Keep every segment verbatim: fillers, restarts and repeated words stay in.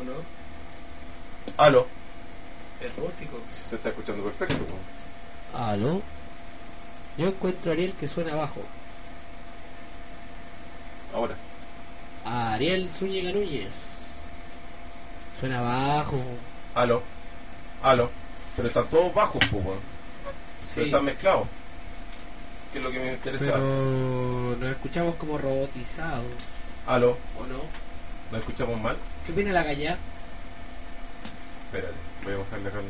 no? Aló. Es rústico. Se está escuchando perfecto, ¿no? Aló. Yo encuentro a Ariel que suena bajo. Ahora. Ariel Zúñiga Núñez. Suena bajo. Aló. Aló. Pero están todos bajos, pues, weón. Sí. Pero están mezclados. Que es lo que me interesa. Pero nos escuchamos como robotizados. Aló. ¿O no? ¿Nos escuchamos mal? ¿Qué opina la galla? Espérate, voy a bajarle acá.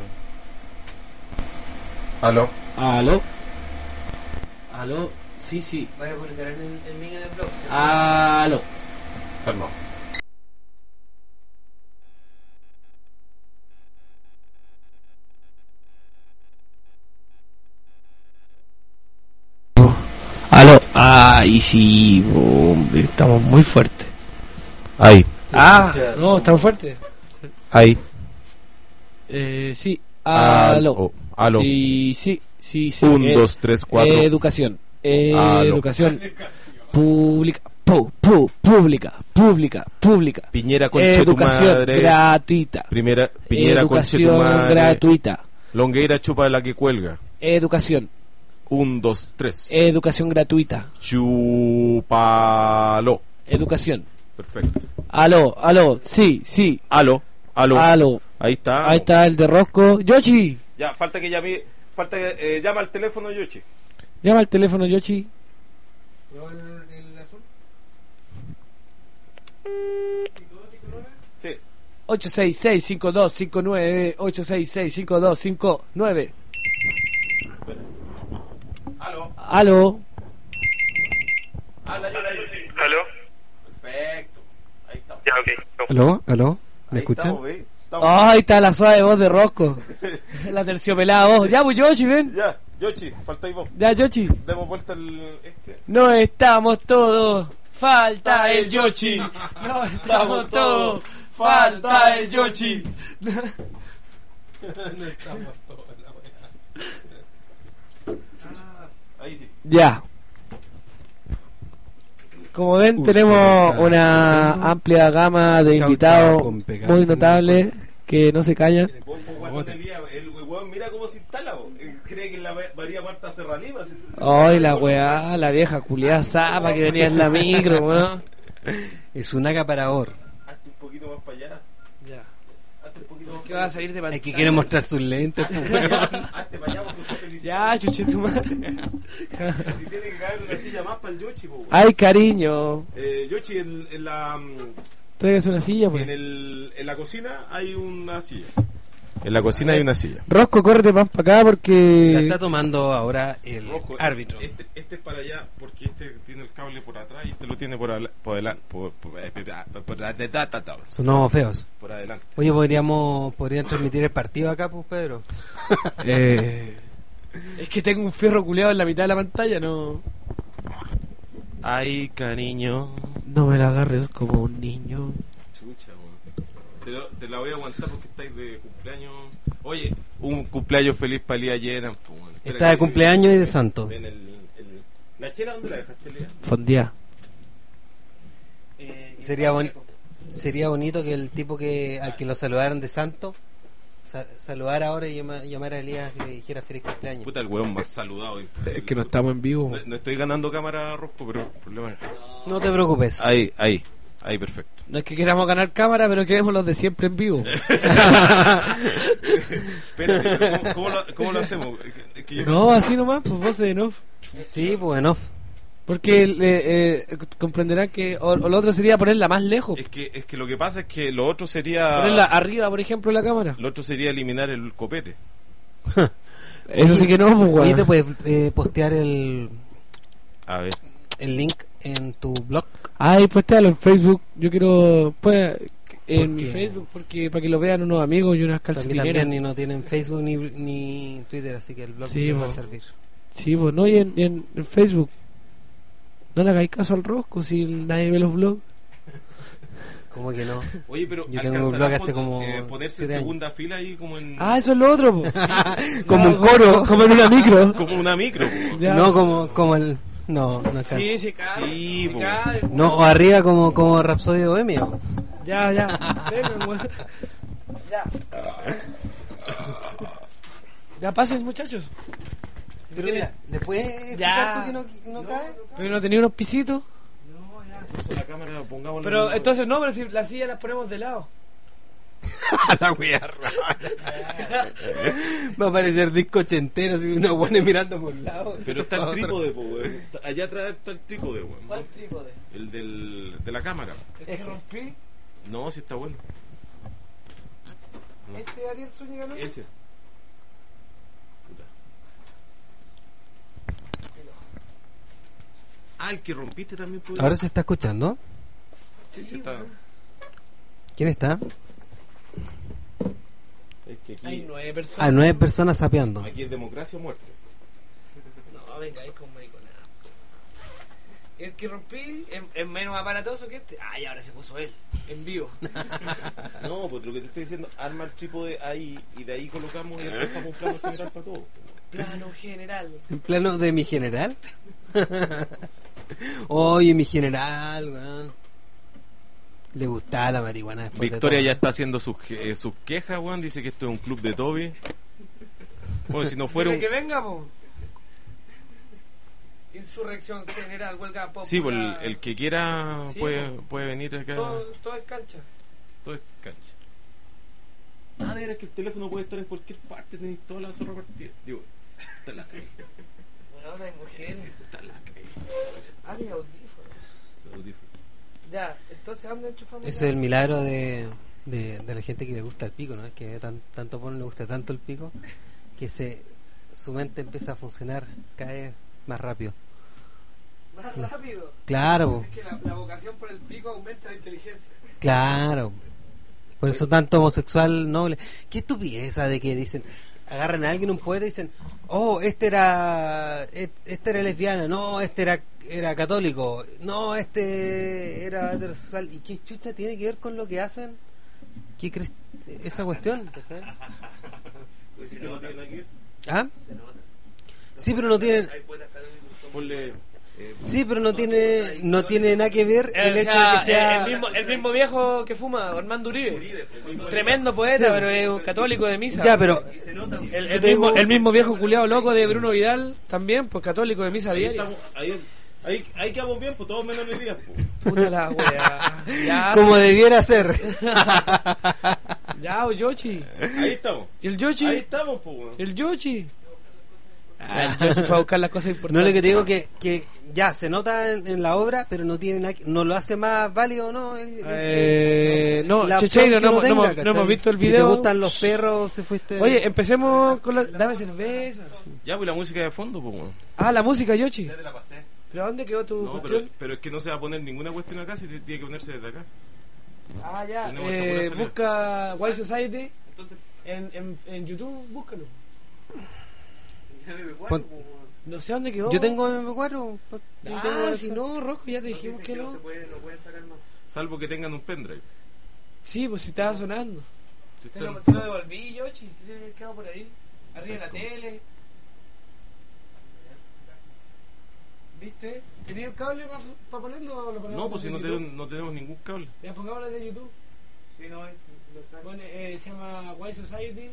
Aló. Aló. Aló. Sí, sí. Vaya a publicar en el, el link en el blog. ¿Sí? Aló. Calma. Aló. Ay, sí, hombre, estamos muy fuertes. Ahí. Ah, no, estamos fuertes. Ahí. Eh, sí. Aló. Aló. Aló. Sí, sí, sí, sí. Un, Eh, dos, tres, cuatro. Educación. Eh, Aló. educación. Pública. Pu, pu, pública. Pública. Pública. Piñera, conche tu Educación madre. gratuita. Primera, Piñera, conche tu Educación madre. gratuita. Longueira, chupa la que cuelga. Educación. Un, dos, tres. Educación gratuita. Chúpalo. Educación. Perfecto. Aló, aló. Sí, sí. Aló. Aló. Aló. Ahí está. Ahí está el de Rosco. Yoshi. Ya, falta que llame. Falta que eh, llama al teléfono, Yoshi. Llama al teléfono, Yoshi. ¿No el, el azul? Sí. ocho seis seis cinco dos cinco nueve ocho seis seis cinco dos cinco nueve. Aló. Aló. Habla, Yoshi. ¿Aló? Perfecto. Ahí estamos. Ya, ok. ¿Aló? ¿Aló? ¿Me Ahí escuchan? estamos, ¿ve? Estamos. Oh, ahí está la suave voz de Rosco. La terciopelada voz. Ya, pues Yoshi, ven. Ya, Yoshi, falta ahí vos. Ya, Yoshi. Demos vuelta el este. No estamos todos. Falta el Yoshi. No estamos todos. Falta el Yoshi. No estamos todos en la weá. Ahí sí. Ya. Como ven, Usted tenemos está una escuchando. amplia gama de Chau, invitados chau, con pegarse muy en la notables cola. que no se callan. Vos, vos, guatón de día, el weón mira cómo se instala, vos. Él cree que la María Marta Serralima. se- se- Ay, la weá, la vieja culiada zapa que venía en la micro, weón. Es un acaparador. Hazte un poquito más para allá. Ya. Hazte un poquito más ¿Qué para va a allá. salir de pantalla? Es que quiere mostrar sus lentes. pues. Hazte para allá porque sos feliz. Ya, chuche tu madre. Si tiene que caer una silla más para el Yoshi, po, weón. Ay, cariño. Eh, Yoshi, en, en la. mm, Tráigase una silla, pues. En, el, en la cocina hay una silla. En la cocina hay una silla. Rosco, córrete más para acá La porque... está tomando ahora el Rojo, árbitro. Este, este es para allá porque este tiene el cable por atrás y este lo tiene por, ala- por adelante. Por, por, eh, por, por, por, Sonó feos. por adelante. Oye, podríamos podrían transmitir el partido acá, pues, Pedro. Eh... Es que tengo un fierro culeado en la mitad de la pantalla, no... Ay, cariño. No me la agarres como un niño. Chucha, weón. Te, lo- te la voy a aguantar porque estáis de cumpleaños. Oye, un cumpleaños feliz para Lía Llena. Está de cumpleaños y de santo. Ven el, el- ¿La chela dónde la dejaste, Lía? Fondía. Sería boni- sería bonito que el tipo que al que lo saludaran de santo sa- saludara ahora y llama- llamara a Elías y le dijera feliz cumpleaños. Puta, el weón más saludado. Es imposible. que no estamos en vivo. No, no estoy ganando cámara, Rosco, pero el problema es... No te preocupes. Ahí, ahí, ahí, perfecto. No es que queramos ganar cámara, pero queremos los de siempre en vivo. Espérate, pero ¿cómo, cómo lo, cómo lo hacemos? Es que- es que yo No, así nomás, pues voces en off. Sí, pues en off. Porque eh, eh, comprenderán que o, o lo otro sería ponerla más lejos. Es que, es que lo que pasa es que lo otro sería... Ponerla arriba, por ejemplo, de la cámara. Lo otro sería eliminar el copete. Eso sí que no, pues, Oye, te weón. puedes eh, postear el, A ver. el link en tu blog. Ay, postéalo en Facebook. Yo quiero... Pues, en ¿Por mi qué? Facebook, porque para que lo vean unos amigos y unas También, calcetineras. también ni no tienen Facebook ni, ni Twitter, así que el blog Sí, les va a po. servir. Sí, pues no, y en, y en, en Facebook. No le hagáis caso al Rosco si nadie ve los vlogs. ¿Cómo que no? Oye, pero Yo tengo un blog hace como eh, ponerse en siete años. segunda fila ahí como en... Ah, eso es lo otro, po. Como un No, coro. Como en una micro. Como una micro. po. Ya. No como, como el... No, no alcanza. Sí, sí, cabe. Sí, sí, po. cabe, po. No, o arriba como, como Rapsodio Bohemio. Ya, ya. Vengan, weón. Ya. Ya pasen, muchachos. Pero mira, ¿le puedes explicar Ya. tú que no, no cae? Pero no tenía unos pisitos. Entonces la cámara, pongámosla. Pero en el- entonces no, pero si las sillas las ponemos de lado. La wea rara. Va a parecer disco ochentero, así una buena mirando por un lado. Pero está el Otro. trípode, po, weón. Está- Allá atrás está el trípode, weón. ¿Cuál trípode? El del, de la cámara. ¿El que rompí? No, sí está bueno. ¿Este Ariel Zúñiga no? Ese. Puta. Ah, el que rompiste también puede. Ahora se está escuchando. Sí, sí está. ¿Quién está? Es que aquí, Hay nueve personas. Ah, nueve personas sapeando. aquí es democracia o muerte. No, venga, es con mariconada. El que rompí es, es menos aparatoso que este. Ay, ahora se puso él, en vivo. No, pues lo que te estoy diciendo, arma el trípode ahí y de ahí colocamos y después dejamos un plano general para todo. Plano general. ¿En plano de mi general? Oye, mi general, weón. Le gustaba la marihuana después de Victoria todo. ya está haciendo sus, que- eh, sus quejas, weón. Dice que esto es un club de Toby. Bueno, si no fuera Dile un. que venga, po. Insurrección general, huelga popular. Sí, pues el, el que quiera Sí, puede, pues. puede venir acá. Todo, todo es cancha. Todo es cancha. Ah, de veras que el teléfono puede estar en cualquier parte, tenéis toda la zorra partida. Digo, está en la calle. Bueno, hay mujeres. Está en la calle. Hay audífonos. Audífono. Ya, entonces ¿dónde enchufamos? Ese es el milagro de, de, de la gente que le gusta el pico, ¿no? Es que tan, tanto ponen le gusta tanto el pico que se, su mente empieza a funcionar cada vez más rápido. Más rápido. Claro, po, Es que la, la vocación por el pico aumenta la inteligencia. claro. Por eso tanto homosexual noble. Qué estupidez esa de que dicen, agarran a alguien, un poeta, y dicen, oh, este era et- este era lesbiana, no, este era era católico, no, este era heterosexual. ¿Y qué chucha tiene que ver con lo que hacen? ¿Qué crees? Esa cuestión, ¿cachai? Pues si no tiene nada que ver, ¿Ah? Sí, pero no tiene, ponle. eh, sí, pero no tiene, no tiene nada que ver el Eh, o hecho sea, de que sea. el, mismo, el mismo viejo que fuma, Armando Uribe. Tremendo poeta, Sí. pero es un católico de misa. Ya, pero El, yo el, tengo- mismo, el mismo viejo culiado loco de Bruno Vidal, también, pues católico de misa ahí, diaria. estamos, ahí, ahí, ahí quedamos bien, pues todos menos mis días. Pues. Puta la wea. Ya, como debiera ser. ya, o Yoshi. Ahí estamos. ¿Y el Yoshi? Ahí estamos, pues, weón. ¿El Yoshi? Ah, el Yoshi fue a buscar las cosas No importantes. es lo que te digo que, que ya se nota en, en la obra, pero no tiene nada que- no lo hace más válido, ¿no? El- el- Eh, no, la Checheiro, opción que no, uno hemos- no tenga, hemos- no hemos ¿cachai? visto el Si video. te gustan los perros, se fuiste. Oye, empecemos con la... Dame cerveza. Ya, pues la música de fondo, pues, weón. Ah, la música, Yoshi. Ya te la pasé. ¿Pero dónde quedó tu No, pero, cuestión? pero es que no se va a poner ninguna cuestión acá, si te- tiene que ponerse desde acá. Ah, ya. tenemos Eh, esta pura salida. busca Wild Society Entonces, en, en, en YouTube, búscalo. ya me Pon- No sé dónde quedó. Yo tengo M P cuatro. yo Ah, tengo si eso. no, Rosco, ya te dijimos que no no. se puede, no pueden sacar más. Salvo que tengan un pendrive. Sí, pues si estaba sonando. Si Te están- lo, te lo devolví, Yoshi. ¿Qué tiene que haber quedado por ahí? Arriba de la tele. ¿Viste? ¿Tenía el cable para ponerlo o lo ponemos? No, pues si no de tenemos, YouTube? no tenemos ningún cable. Ya pongámoslo de YouTube. Sí, no, es. lo está- Pone, eh, se llama Wild Society.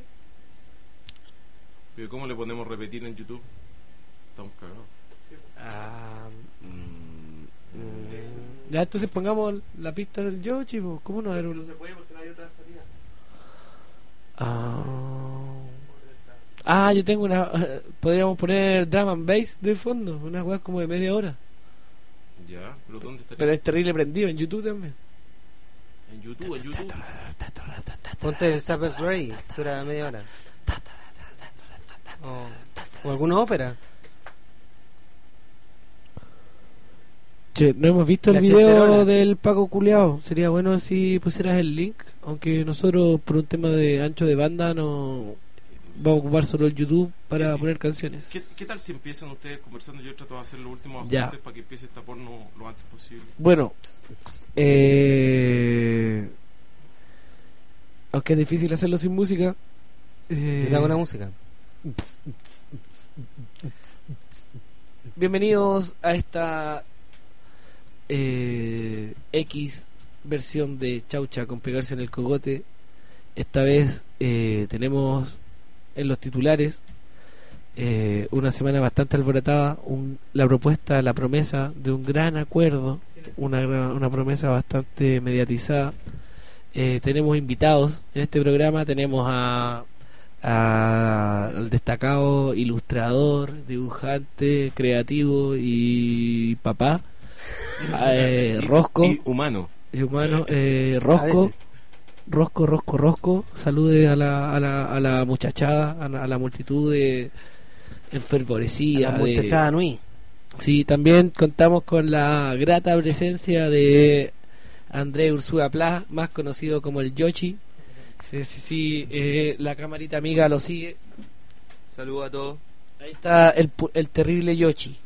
Pero ¿cómo le ponemos repetir en YouTube? Estamos cagados. Ah, Mm, mm. ya, entonces pongamos la pista del Yoshi, pues. ¿Cómo no era No un.? se puede porque no hay otra salida. Ah. Ah, yo tengo una. Podríamos poner drum and bass de fondo, una weá como de media hora. Ya, pero ¿dónde estaría? Pero es terrible prendido en YouTube también. En YouTube, en YouTube. Ponte el Zapper's Ray, dura media hora. O, o alguna ópera. Che, no hemos visto el La video chesterona. del Paco Culeado. Sería bueno si pusieras el link. Aunque nosotros, por un tema de ancho de banda, no vamos a ocupar solo el YouTube para poner canciones. ¿Qué, ¿Qué tal si empiezan ustedes conversando? Yo trato de hacer los últimos Ya. ajustes para que empiece esta porno lo antes posible. Bueno, eh, aunque es difícil hacerlo sin música. eh, Yo te hago la música. Bienvenidos a esta eh, X versión de Chaucha con pegarse en el cogote. Esta vez eh, tenemos en los titulares eh, una semana bastante alborotada, un, la propuesta, la promesa de un gran acuerdo, una, gran- una promesa bastante mediatizada. Eh, tenemos invitados en este programa, tenemos a, a- al destacado ilustrador, dibujante, creativo y papá, eh, Rosco, Y humano. y humano, eh, A Rosco. veces. Rosco, Rosco, Rosco, salude a la, a la, a la muchachada, a la, a la multitud de enfervorecida. La de- muchachada Nui. Sí, también contamos con la grata presencia de André Ursúa Pla, más conocido como el Yoshi. Sí, sí, sí, eh, la camarita amiga lo sigue. Saludos a todos. Ahí está el, pu- el terrible Yoshi.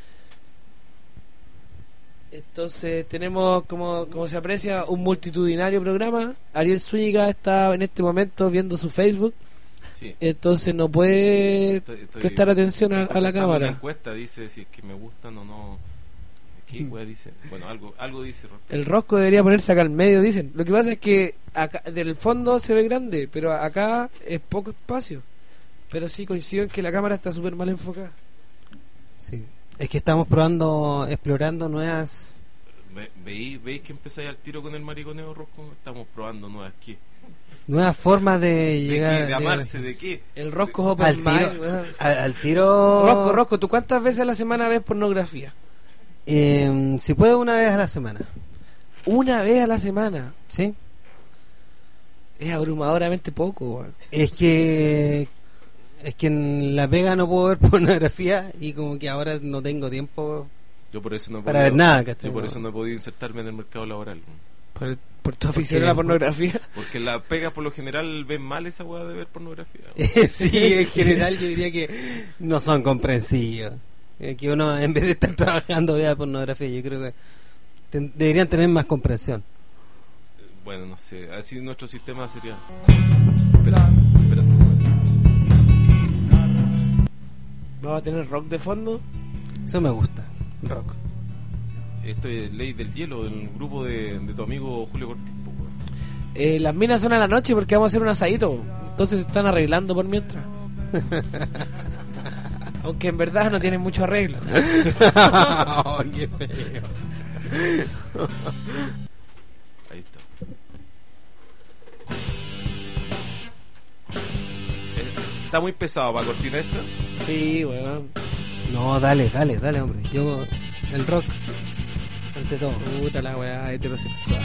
Entonces tenemos, como, como se aprecia, un multitudinario programa. Ariel Zúñiga está en este momento viendo su Facebook, Sí. entonces no puede Estoy- estoy prestar atención a, a la contestando una cámara. encuesta, dice si es que me gustan o no. ¿Qué wea dice? Bueno, algo, algo dice. Rosco. El Rosco debería ponerse acá al medio, dicen. Lo que pasa es que acá, del fondo se ve grande, pero acá es poco espacio. Pero sí coincido en que la cámara está súper mal enfocada. Sí. Es que estamos probando, explorando nuevas. Ve- ¿Veis, ¿Veis que empezáis al tiro con el mariconeo, Rosco? Estamos probando nuevas qué. Nuevas formas de ¿De llegar. qué? ¿De llegar- amarse? ¿De qué? El Rosco es Al open tiro. mind, weón. Al, al tiro. Rosco, Rosco, ¿tú cuántas veces a la semana ves pornografía? Eh, si puede, una vez a la semana. Una vez a la semana. ¿Sí? Es abrumadoramente poco, weón. Es que. Es que en La Vega no puedo ver pornografía y como que ahora no tengo tiempo Yo por eso no he para podido- ver nada, ¿cachai? Yo por No. eso no he podido insertarme en el mercado laboral. Por, el- por tu afición qué? a la pornografía. Porque las pegas por lo general ven mal esa weá de ver pornografía. Sí, en general yo diría que no son comprensivos. Eh, Que uno, en vez de estar trabajando, vea pornografía. Yo creo que ten- deberían tener más comprensión. Bueno, no sé. Así nuestro sistema sería. Espera, espérate. Vamos a tener rock de fondo. Eso me gusta, rock. Esto es Ley del Hielo, del grupo de, de tu amigo Julio Cortés. po, weón. Eh, las minas son a la noche porque vamos a hacer un asadito. Entonces se están arreglando por mientras. Aunque en verdad no tienen mucho arreglo. Oh, qué feo. Ahí está. Eh, Está muy pesado para cortina esta. Sí, weón. No, dale, dale, dale, hombre. Yo, el rock, ante todo. Puta la weá heterosexual.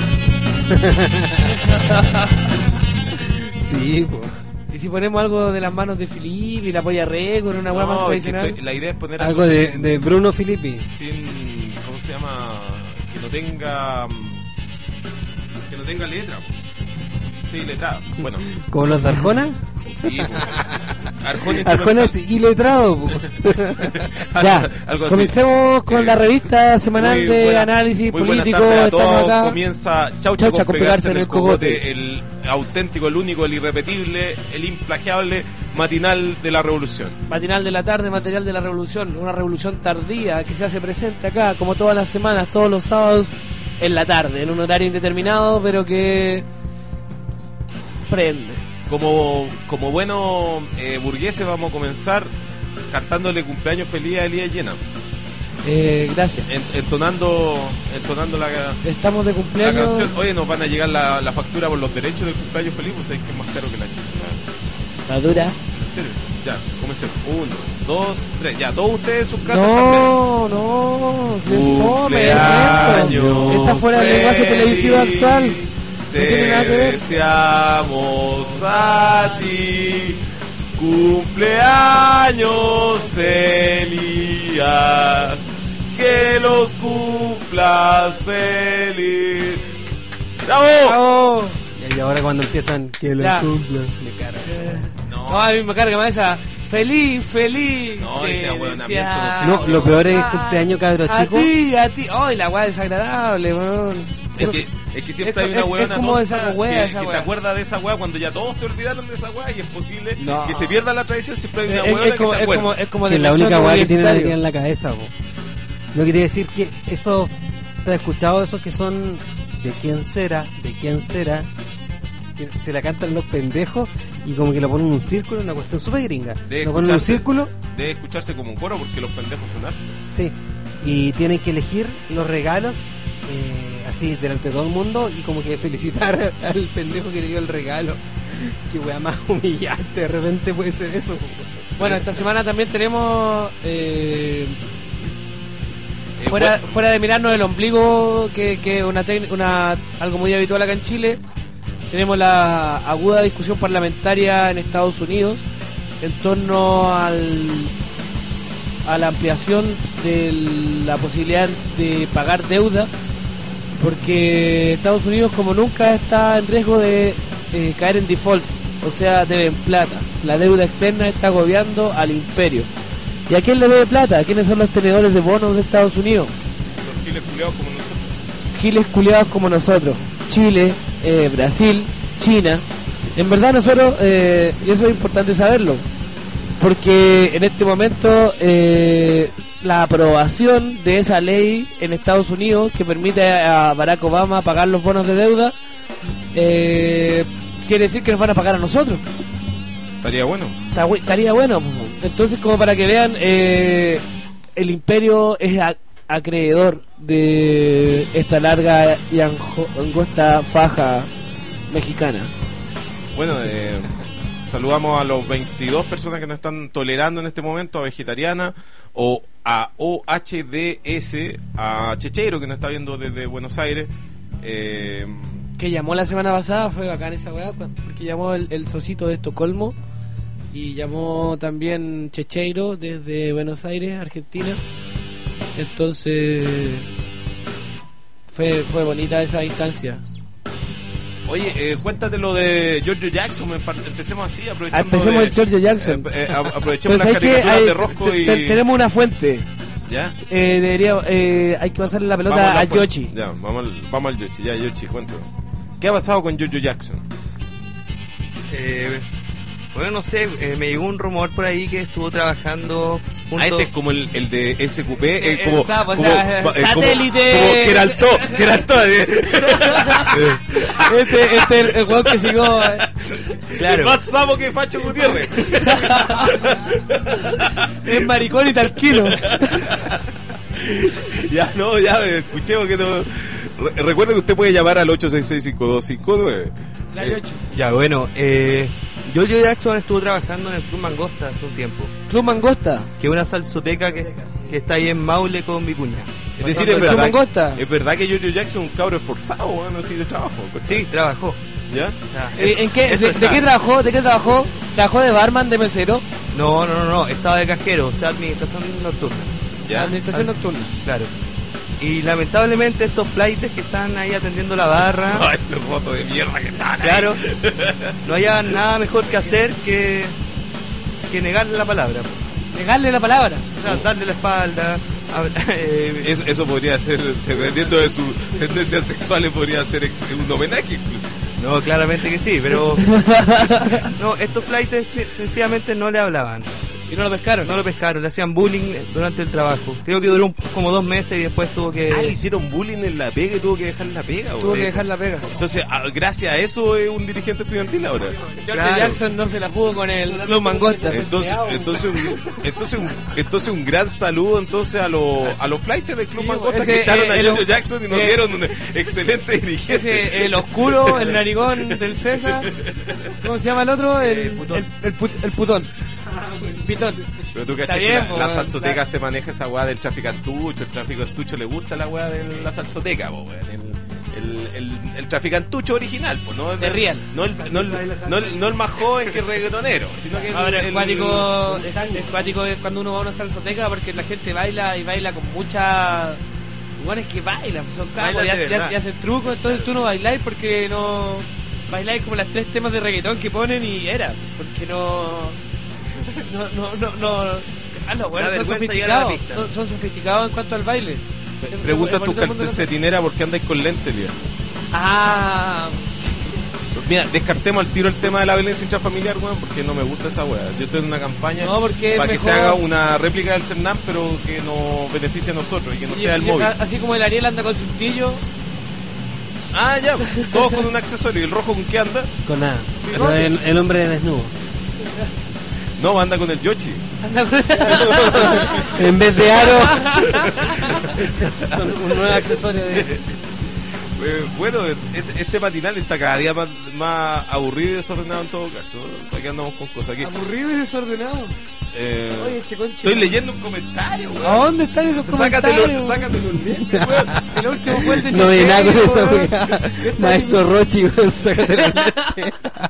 Sí, pues. Y si ponemos algo de las manos de Filip y la polla re con una weá más No, es que tradicional. estoy- la idea es poner Algo de, sin- de Bruno Filippi. sin, ¿cómo se llama? Que no tenga mm, que no tenga letra. Sí, letra. Bueno, Como los de Arjona. sí. po. Arjona Arjona es iletrado, po. Ya, algo así. comencemos con Eh, la revista semanal Muy de buena- análisis muy buenas político. tardes a Estamos todos. acá. Comienza Chaucha, Chaucha con pegarse en el cogote, el auténtico, el único, el irrepetible, el implagiable matinal de la revolución. Matinal de la tarde, material de la revolución. Una revolución tardía que se hace presente acá, como todas las semanas, todos los sábados en la tarde, en un horario indeterminado, pero que prende. Como, como buenos eh, burgueses vamos a comenzar cantándole cumpleaños feliz a Elías Llena, Eh, gracias. en- entonando, entonando la, Estamos de la cumpleaños. canción. Oye, nos van a llegar la, la factura por los derechos del cumpleaños feliz, pues es que es más caro que la chucha. Madura. ¿En serio? Ya, comencemos. Uno, dos, tres. Ya, todos ustedes en sus casas también. No, no, si es fome, Cumpleaños Está fuera del lenguaje televisivo feliz, actual. No tiene nada que Te ver. deseamos a ti cumpleaños, Elías, que los cumplas feliz. ¡Bravo! Bravo. Y ahora cuando empiezan, que lo Ya. cumplan, me carga. Eh, No. No, a mí me carga más esa. Feliz, feliz. No, te ese ahueonamiento deseamos. No, lo peor es a- cumpleaños, cabros a chicos. ti, a ti. Ay, la weá desagradable, weón. Es que, es que siempre Es- hay una es- hueona es como de tonta saco hueá que, esa que se hueá. acuerda de esa hueá cuando ya todos se olvidaron de esa hueá y es posible No. que se pierda la tradición. Siempre hay una Es, hueona es que como, se es, acuerda. como, es como Que de es la mechón única weá que tienen universitario. metida en la cabeza, po. Lo que quiere decir que eso, ¿te has escuchado esos que son ¿de quién será? ¿De quién será? Que se la cantan los pendejos y como que lo ponen en un círculo, una cuestión súper gringa. Debe Lo ponen en un escucharse- círculo, Debe escucharse como un coro porque los pendejos son hartos. sí, y tienen que elegir los regalos eh, así delante de todo el mundo y como que felicitar al pendejo que le dio el regalo. Qué wea más humillante, de repente puede ser eso. Bueno, esta semana también tenemos eh, Eh, fuera bueno, fuera de mirarnos el ombligo, que que una, tec- una algo muy habitual acá en Chile. Tenemos la aguda discusión parlamentaria en Estados Unidos en torno al a la ampliación de la posibilidad de pagar deuda, porque Estados Unidos como nunca está en riesgo de eh, caer en default, o sea, deben plata. La deuda externa está agobiando al imperio. ¿Y a quién le debe plata? ¿Quiénes son los tenedores de bonos de Estados Unidos? los giles culiados como nosotros. Giles culiados como nosotros. Chile, eh, Brasil, China. En verdad nosotros, eh, y eso es importante saberlo, porque en este momento eh, la aprobación de esa ley en Estados Unidos que permite a Barack Obama pagar los bonos de deuda, eh, quiere decir que nos van a pagar a nosotros. Estaría bueno. Está bu- estaría bueno. Entonces, como para que vean, eh, el imperio es a- acreedor de esta larga y anjo- angosta faja mexicana. Bueno, eh, saludamos a los veintidós personas que nos están tolerando en este momento, a Vegetariana, o a O H D S, a Chechero, que nos está viendo desde Buenos Aires. Eh, Que llamó la semana pasada, fue bacán esa weá, cu- porque llamó el, el socito de Estocolmo y llamó también Checheiro desde Buenos Aires, Argentina. Entonces fue fue bonita esa instancia. oye, eh, cuéntate lo de Giorgio Jackson, empa- empecemos así, aprovechando Empecemos de- el Giorgio Jackson. eh, eh, a- aprovechemos Pues las hay que caricaturas hay- de Rosco te- y... te- tenemos una fuente. ¿Ya? Eh, debería, eh, hay que pasarle la pelota Vamos a la fu- Yoshi. Ya, vamos al, vamos al Yoshi, ya, Yoshi, cuéntanos. ¿Qué ha pasado con Giorgio Jackson? Eh, bueno, no sé, eh, me llegó un rumor por ahí que estuvo trabajando junto... Ah, este es como el, el de S Q P, eh, El como, sapo, o como, sea, va- eh, como- satélite. como Geraltó, Geraltó, eh. Este, este es el juego que siguió. eh. Claro. Más sapo que Facho Gutiérrez. Es maricón y talquino. Ya, no, ya, eh, escuchemos que no... Re- recuerde que usted puede llamar al ocho seis seis, cinco dos cinco nueve. La Yoshi. Ya, bueno, eh, Giorgio Jackson estuvo trabajando en el Club Mangosta hace un tiempo, Club Mangosta. que es una salsoteca que, que está ahí en Maule con Vicuña. Es decir, ¿El es Club verdad, Mangosta? es verdad que Giorgio Jackson es un cabro esforzado, bueno, así de trabajo. ¿cachai? Sí, trabajó. ¿Ya? O sea, Eh, ¿En qué, eso de, está. de qué trabajó? ¿De qué trabajó? ¿Trabajó de barman, de mesero? No, no, no, no, estaba de cajero, o sea, administración nocturna. ¿Ya? Administración nocturna. Claro. Y lamentablemente estos flightes que están ahí atendiendo la barra, Ah, este roto de mierda que está. claro, no haya nada mejor que hacer que, que negarle la palabra. Negarle la palabra. O sea, darle la espalda. hab- eh, Eso, eso podría ser, dependiendo de sus tendencias sexuales, podría ser ex- un homenaje incluso. no, claramente que sí, pero no, estos flightes se- sencillamente no le hablaban. Y no lo pescaron. No lo pescaron, le hacían bullying durante el trabajo. Creo que duró un- como dos meses y después tuvo que... Ah, le hicieron bullying en la pega y tuvo que dejar la pega, Tuvo güey. que dejar la pega. Entonces, ah, gracias a eso es un dirigente estudiantil ahora. George Claro. Jackson no se la jugó con el Club Mangosta. Entonces, entonces, un, entonces, un, entonces un gran saludo entonces a los a los flights del Club Sí, Mangosta ese, que echaron eh, a el- Giorgio Jackson y nos eh, dieron un excelente dirigente. Ese, el oscuro, el narigón del César. ¿Cómo se llama el otro? El, el, el, put- el putón. Pitón. Pero tú Está cachai que bien, la, po, la weón. salsoteca se maneja esa weá del traficantucho, el traficantucho le gusta la weá de la salsoteca, po, weón. El, el, el, el traficantucho original, pues, ¿no? De real. No el, no, el, no, el, no el más joven que el reggaetonero, sino que el, Ahora, el- el cuático, el cuático es cuando uno va a una salsoteca porque la gente baila y baila con mucha. Iguales que bailan, son capos Bailan y, de hacen- y verdad. hacen- y hacen trucos, entonces tú no bailáis porque no. Bailáis como las tres temas de reggaetón que ponen y era, porque no. No, no, no, no. Ah, los buenos Da son vergüenza llegar a la sofisticados, pista. son, son sofisticados en cuanto al baile. Pregunta El a tu bonito mundo no- calcetinera por qué andáis con lentes, Lía. Ah, Mira, descartemos al tiro el tema de la violencia intrafamiliar, weón, porque no me gusta esa weá. Yo estoy en una campaña No, porque es para que mejor- se haga una réplica del Cernam, pero que nos beneficie a nosotros y que no y- sea el y- móvil. así como el Ariel anda con cintillo. Ah, ya, todos con un accesorio. ¿Y el rojo con qué anda? Con nada. no, el, el hombre desnudo. No, anda con el Yoshi. Anda con- En vez de aro, son un nuevo accesorio de. Eh, bueno, este, este matinal está cada día más, más aburrido y desordenado en todo caso. Aquí andamos con cosas aquí. Aburrido y desordenado. Eh, Oye, este conche. estoy leyendo un comentario, weón. ¿A dónde están esos Sácatelo, comentarios? sácatelo los lentes, weón. Si el último fue el de No ve nada con Chechero, esa weón. weá. Maestro Rochi, weón, sácate la lente.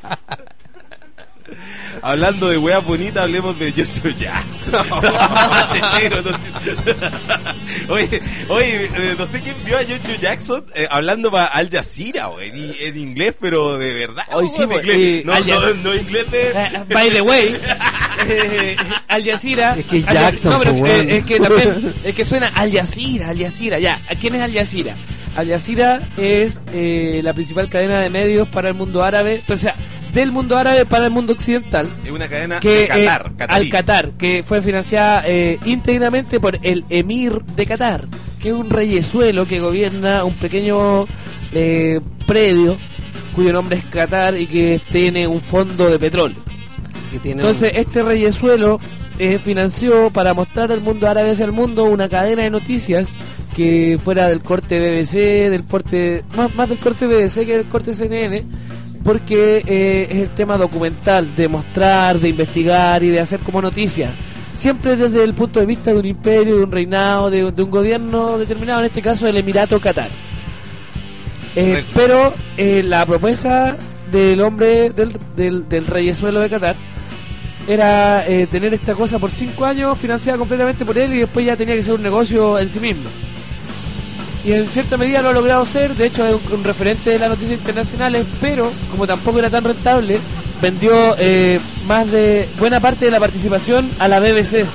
Hablando de weas bonitas, hablemos de George Jackson. Chechero, no- oye, oye, eh, no sé quién vio a George Jackson eh, hablando para Al Jazeera, wey, en, en inglés, pero de verdad. Hoy sí, en pues, inglés. eh, no, Al no, Jazeera. no inglés de. Eh, By the way, eh, Al Jazeera. Es que Al Jackson, Jazeera- no, pero, pues, eh, weón. es que también, es que suena Al Jazeera, Al Jazeera, ya. ¿Quién es Al Jazeera? Al Jazeera es eh, la principal cadena de medios para el mundo árabe, o sea, del mundo árabe para el mundo occidental. Es una cadena Que, de Qatar, eh, Qatarí. al Qatar, que fue financiada eh, íntegramente por el emir de Qatar, que es un reyesuelo que gobierna un pequeño eh, predio cuyo nombre es Qatar y que tiene un fondo de petróleo. Que tiene Entonces este reyesuelo eh, financió para mostrar al mundo árabe hacia el mundo una cadena de noticias que fuera del corte B B C, del corte más, más del corte B B C que del corte C N N, porque eh, es el tema documental, de mostrar, de investigar y de hacer como noticias. Siempre desde el punto de vista de un imperio, de un reinado, de, de un gobierno determinado, en este caso el Emirato Qatar. Eh, Correcto. pero eh, la propuesta del hombre del, del, del reyesuelo de Qatar era eh, tener esta cosa por cinco años financiada completamente por él y después ya tenía que ser un negocio en sí mismo. Y en cierta medida lo ha logrado ser, de hecho es un, un referente de las noticias internacionales, pero como tampoco era tan rentable, vendió eh, más de buena parte de la participación a la B B C.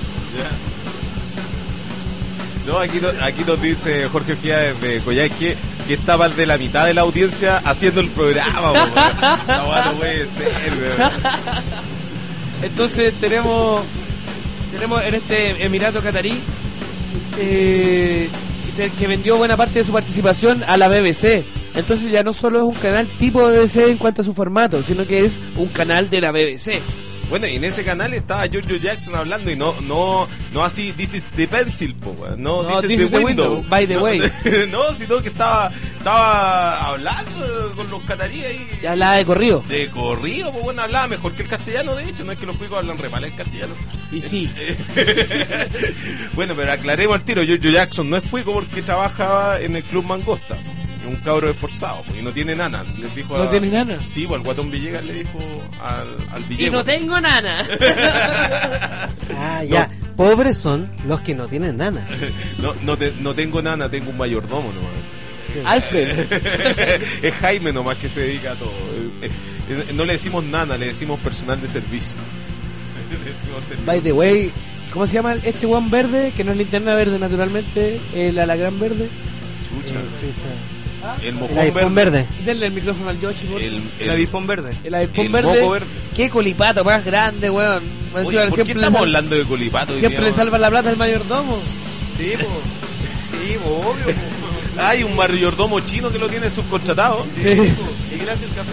No, aquí, no- aquí nos dice Jorge Ojea desde Coyhaique que está más de la mitad de la audiencia haciendo el programa, weón. No, weón, no puede ser, weón. Entonces tenemos tenemos en este Emirato Qatarí eh, que- que vendió buena parte de su participación a la B B C. Entonces ya no solo es un canal tipo B B C en cuanto a su formato, sino que es un canal de la B B C. Bueno, y en ese canal estaba George Jackson hablando y no no no así, this is the pencil, po, weón. No, No, this, is the window. by the no, way. no, sino que estaba estaba hablando con los cataríes ahí. Ya hablaba de corrido. De corrido, pues bueno, hablaba mejor que el castellano, de hecho, no es que los cuicos hablan re mal el castellano. Y sí. Bueno, pero aclaremos al tiro, George Jackson no es cuico porque trabajaba en el Club Mangosta, un cabro esforzado, pues, y no tiene nana, les dijo ¿No a- tiene nana? Sí, pues al guatón Villegas le dijo al, al Y Villegas. no tengo nana. Ah, ya. Pobres son los que no tienen nana. no, no, te- no tengo nana, tengo un mayordomo nomás. Alfred. Es Jaime nomás que se dedica a todo. Eh, eh, No le decimos nana, le decimos personal de servicio. Le decimos servicio. By the way, ¿cómo se llama este guan verde? Que no es linterna verde naturalmente, el alacrán verde. Chucha. Eh, chucha. El El mojón iPhone verde. verde. Denle el micrófono al Yoshi, por favor. El, El el, avispón verde. El avispón el verde. moco verde. Qué colipato más grande, weón. Más Oye, encima ¿por qué siempre le estamos sal- hablando de colipato? hoy Siempre día, le salva la plata al mayordomo. Sí, po. Sí, po, obvio, po. Hay un mayordomo chino que lo tiene subcontratado. Sí. Y gracias al café.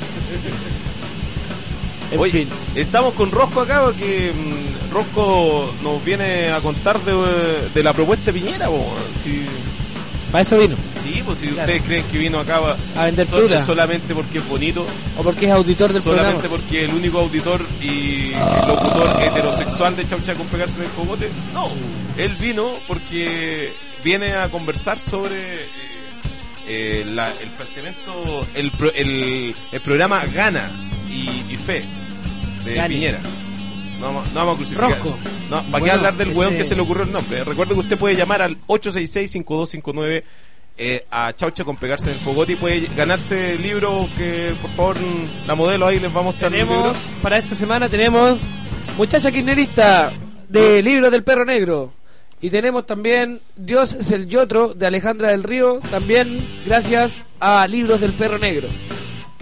En Oye, fin. estamos con Rosco acá porque mm, Rosco nos viene a contar de, de la propuesta de Piñera. Po. Si, Para eso vino. sí, pues si Claro. ustedes creen que vino acá va- A vender sol- fruta. solamente porque es bonito, O porque es auditor del solamente programa. porque es el único auditor y locutor heterosexual de Chaucha con pegarse en el cogote. No, él vino porque viene a conversar sobre eh, eh, la- el planteamiento, el, pro- el, el programa Gana y, y Fe de Gane. Piñera. No vamos, no vamos a crucificar. Rosco. No, ¿para qué Bueno, hablar del ese- weón que se le ocurrió el nombre? Recuerde que usted puede llamar al ocho seis seis, cinco dos cinco nueve eh, a Chaucha con pegarse en el cogote y puede ganarse el libro que, por favor, la modelo ahí les va a mostrar el libro. Tenemos, para esta semana tenemos Muchacha Kirchnerista de Libro del Perro Negro. Y tenemos también Dios es el Yotro de Alejandra del Río, también gracias a Libros del Perro Negro.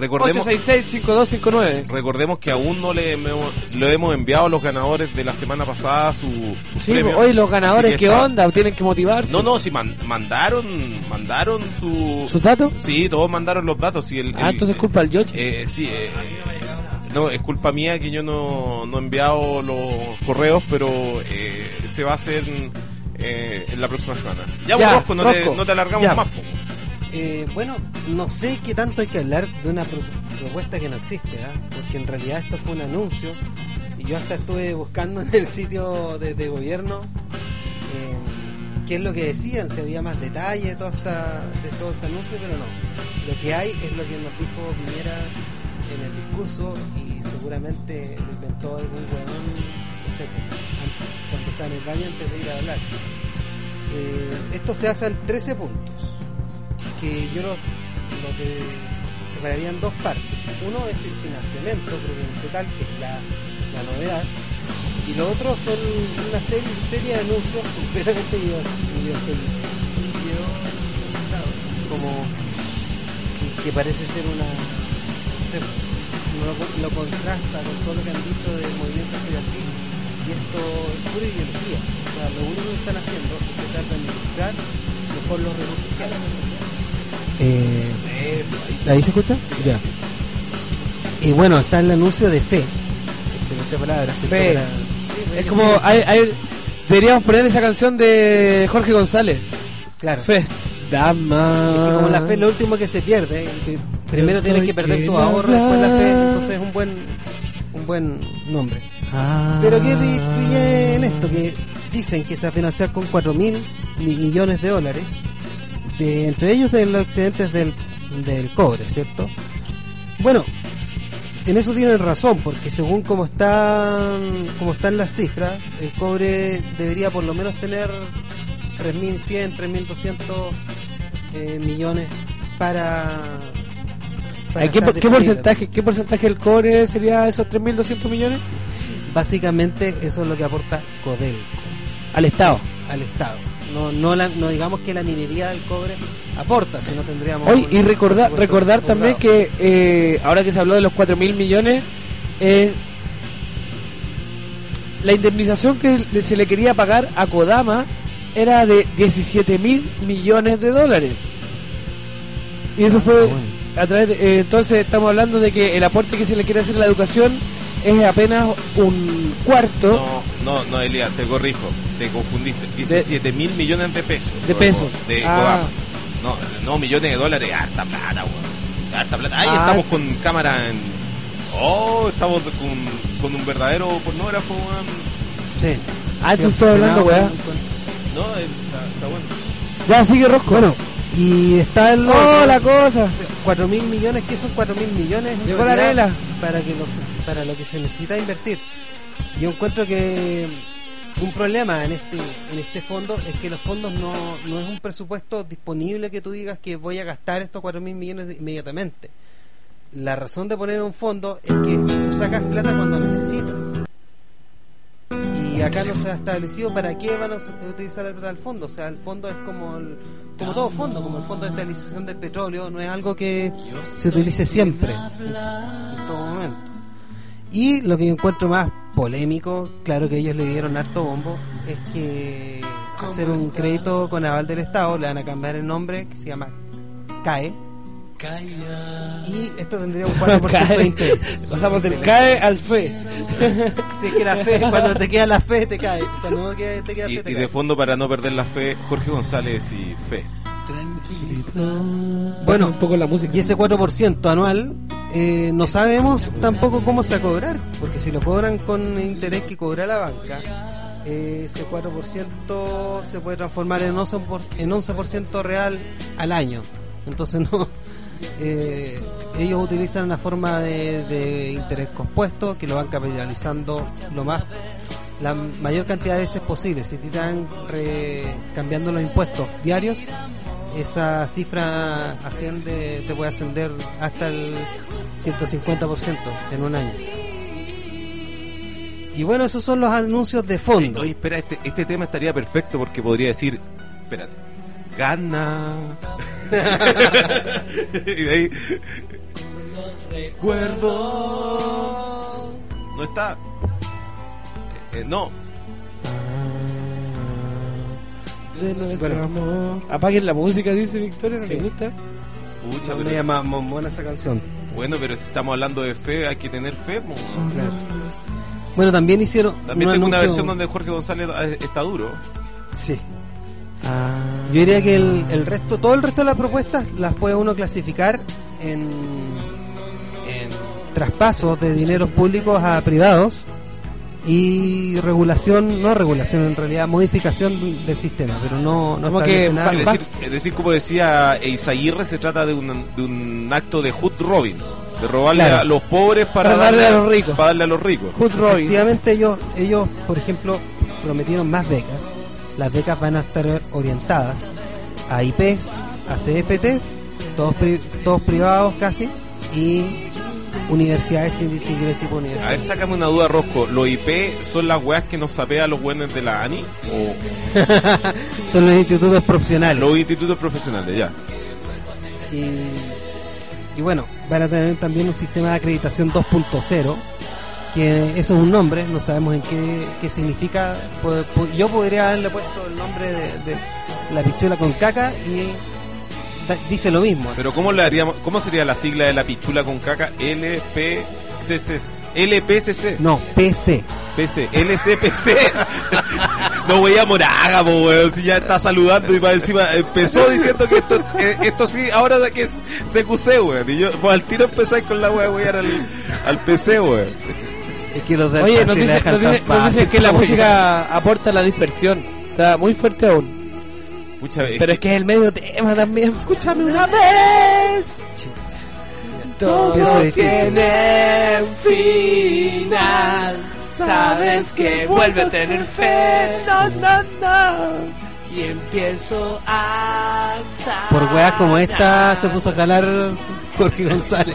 Recordemos, ocho seis seis, cinco dos cinco nueve. recordemos que aún no le hemos, le hemos enviado a los ganadores de la semana pasada su, sus Sí, premios. hoy los ganadores, Así que ¿qué está- onda? ¿Tienen que motivarse? No, no, si man- mandaron mandaron su... ¿Sus datos? Sí, todos mandaron los datos. Sí, el, Ah, el- entonces culpa al Yoshi. Eh, sí, eh, no, es culpa mía que yo no, no he enviado los correos, pero eh, se va a hacer eh, en la próxima semana. Ya, Ya, vos, Rosco, no, Te, Rosco. no te alargamos Ya. más. Po. Eh, bueno, no sé qué tanto hay que hablar de una pro- propuesta que no existe, ¿ah? Porque en realidad esto fue un anuncio y yo hasta estuve buscando en el sitio de, de gobierno eh, qué es lo que decían, si había más detalle de, toda esta, de todo este anuncio, pero no. Lo que hay es lo que nos dijo Piñera en el discurso y seguramente lo inventó algún huevón, no sé, antes, cuando está en el baño antes de ir a hablar. Eh, esto se hace en trece puntos, que yo lo, lo que separaría en dos partes. Uno es el financiamiento total, que es la, la novedad, y lo otro son una serie, serie de anuncios completamente ideológicos, como que, que parece ser una, no sé, lo, lo contrasta con todo lo que han dicho del movimiento estudiantil, y esto es pura ideología. O sea, lo único que están haciendo es tratar de administrar mejor los recursos que hay. Eh, ¿Ahí se escucha? Ya. Y bueno, está el anuncio de fe. Excelente palabra. ¿cierto? Fe. Para- sí, Es como, hay, hay- deberíamos poner esa canción de Jorge González. Claro. Fe. Dama. Es que como la fe es lo último que se pierde, que primero Yo tienes soy que perder quien tu ahorro, después la fe, habla. entonces es un buen un buen nombre. Ah. Pero que pillé en esto, que dicen que se va a financiar con cuatro mil millones de dólares, de, entre ellos de los excedentes del, del cobre, ¿cierto? Bueno, en eso tienen razón, porque según como están, como están las cifras, el cobre debería por lo menos tener tres mil cien, tres mil doscientos eh, millones para... para Ay, ¿Qué, estar ¿qué, disponible. porcentaje, ¿Qué porcentaje del cobre sería esos tres mil doscientos millones? Básicamente eso es lo que aporta Codelco Al Estado. al Estado. No, no, la, no digamos que la minería del cobre aporta, si no tendríamos... Oye, un- y recordar un recordar presupuesto también regulado. que eh, ahora que se habló de los cuatro mil millones, eh, la indemnización que le- se le quería pagar a Kodama era de diecisiete mil millones de dólares. Y eso Ah, fue bueno. a través de, eh, entonces estamos hablando de que el aporte que se le quiere hacer a la educación es apenas un cuarto. No, no, no, Elías, te corrijo, te confundiste. diecisiete mil millones de pesos. De pesos. De Ah. Kodama. No, no, millones de dólares, harta plata, weón. Harta plata. Ahí Ah. estamos con cámara en. Oh, estamos con, con un verdadero pornógrafo, weón. Sí. Ah, tú Sí, estás hablando, weá. con- con- No, eh, está, está bueno. Ya, sigue Rosco. Bueno, y está el... oh, la cosa. cuatro mil millones, ¿qué son cuatro mil millones? en Llegó la realidad, vela. Para, que los, para lo que se necesita invertir. Yo encuentro que un problema en este en este fondo es que los fondos no, no es un presupuesto disponible que tú digas que voy a gastar estos cuatro mil millones de- inmediatamente. La razón de poner un fondo es que tú sacas plata cuando necesitas. Y acá no se ha establecido para qué van a us- utilizar la plata del fondo. O sea, el fondo es como el, como todo fondo, como el fondo de estabilización del petróleo, no es algo que se utilice siempre, en todo momento. Y lo que yo encuentro más polémico, claro que ellos le dieron harto bombo, es que hacer un crédito con aval del Estado, le van a cambiar el nombre, que se llama CAE, y esto tendría un cuatro por ciento de interés. Pasamos del CAE al FE. Si es que la fe, cuando te queda la fe, te cae. Cuando no queda- te queda Y, fe, te y cae. de fondo, para no perder la fe, Jorge González y Fe. Bueno, un poco la música. y ese cuatro por ciento anual, eh, no sabemos tampoco cómo se va a cobrar, porque si lo cobran con interés que cobra la banca, eh, ese cuatro por ciento se puede transformar en once por, en once por ciento real al año. Entonces no, eh, ellos utilizan una forma de, de interés compuesto que lo van capitalizando lo más, la mayor cantidad de veces posible. Si te están re- cambiando los impuestos diarios, esa cifra asciende, te puede ascender hasta el ciento cincuenta por ciento en un año. Y bueno, esos son los anuncios de fondo. Oye, espera, este, este tema estaría perfecto porque podría decir, espérate, gana. Y de ahí, recuerdo. No está. Eh, eh, no. De nuestro Bueno. amor. Apaguen la música, dice Victoria, ¿no Sí. le gusta? Pucha, No pero- me llama bombona esa canción. bueno, pero si estamos hablando de fe, hay que tener fe. po. Claro. Bueno, también hicieron También un tengo una anuncio- versión donde Jorge González eh, está duro. Sí. Ah. Yo diría que el, el resto, todo el resto de las propuestas las puede uno clasificar en, en traspasos de dineros públicos a privados y regulación, no regulación en realidad, modificación del sistema, pero no, no Como establece que nada. Es va- decir, es decir, como decía Eizaguirre, se trata de un, de un acto de hood robin, de robarle Claro. a los pobres para, Para darle a los ricos. Para darle a los ricos. Hood Robin. Efectivamente ellos, ellos, por ejemplo, prometieron más becas. Las becas van a estar orientadas a I Pes, a C F Tes, todos, pri- todos privados casi, y universidades sin distinguir el tipo de A ver, universidades. sácame una duda, Rosco. ¿Los I P son las weas que nos sapean los buenos de la ANI? ¿O Son los institutos profesionales. los institutos profesionales? Ya. Y, y bueno, van a tener también un sistema de acreditación dos punto cero, que eso es un nombre, no sabemos en qué, qué significa. Po- po- Yo podría haberle puesto el nombre de, de la pichula con caca y da- dice lo mismo. Pero ¿cómo le haríamos, cómo sería la sigla de la pichula con caca? L P C C. L P C C. No, P C. P C. L C P C. No voy a Moraga, po, weón. Si ya está saludando y para encima empezó diciendo que esto, eh, esto sí, ahora de que es C Q C, weón. Y yo, pues al tiro empezáis con la weá, voy al, al P C, weón. Es que los del Oye, P C nos la dice, dejan nos tan dice- nos dice fácil, que la como música aporta la dispersión. Está muy fuerte aún. Pucha, es Pero es que es el medio tema también. Escúchame una vez. Todo Pienso distinto. tiene un final. Sabes que vuelve a tener fe. No, no, no. Y empiezo a sanar. Por weas como esta se puso a jalar Jorge González.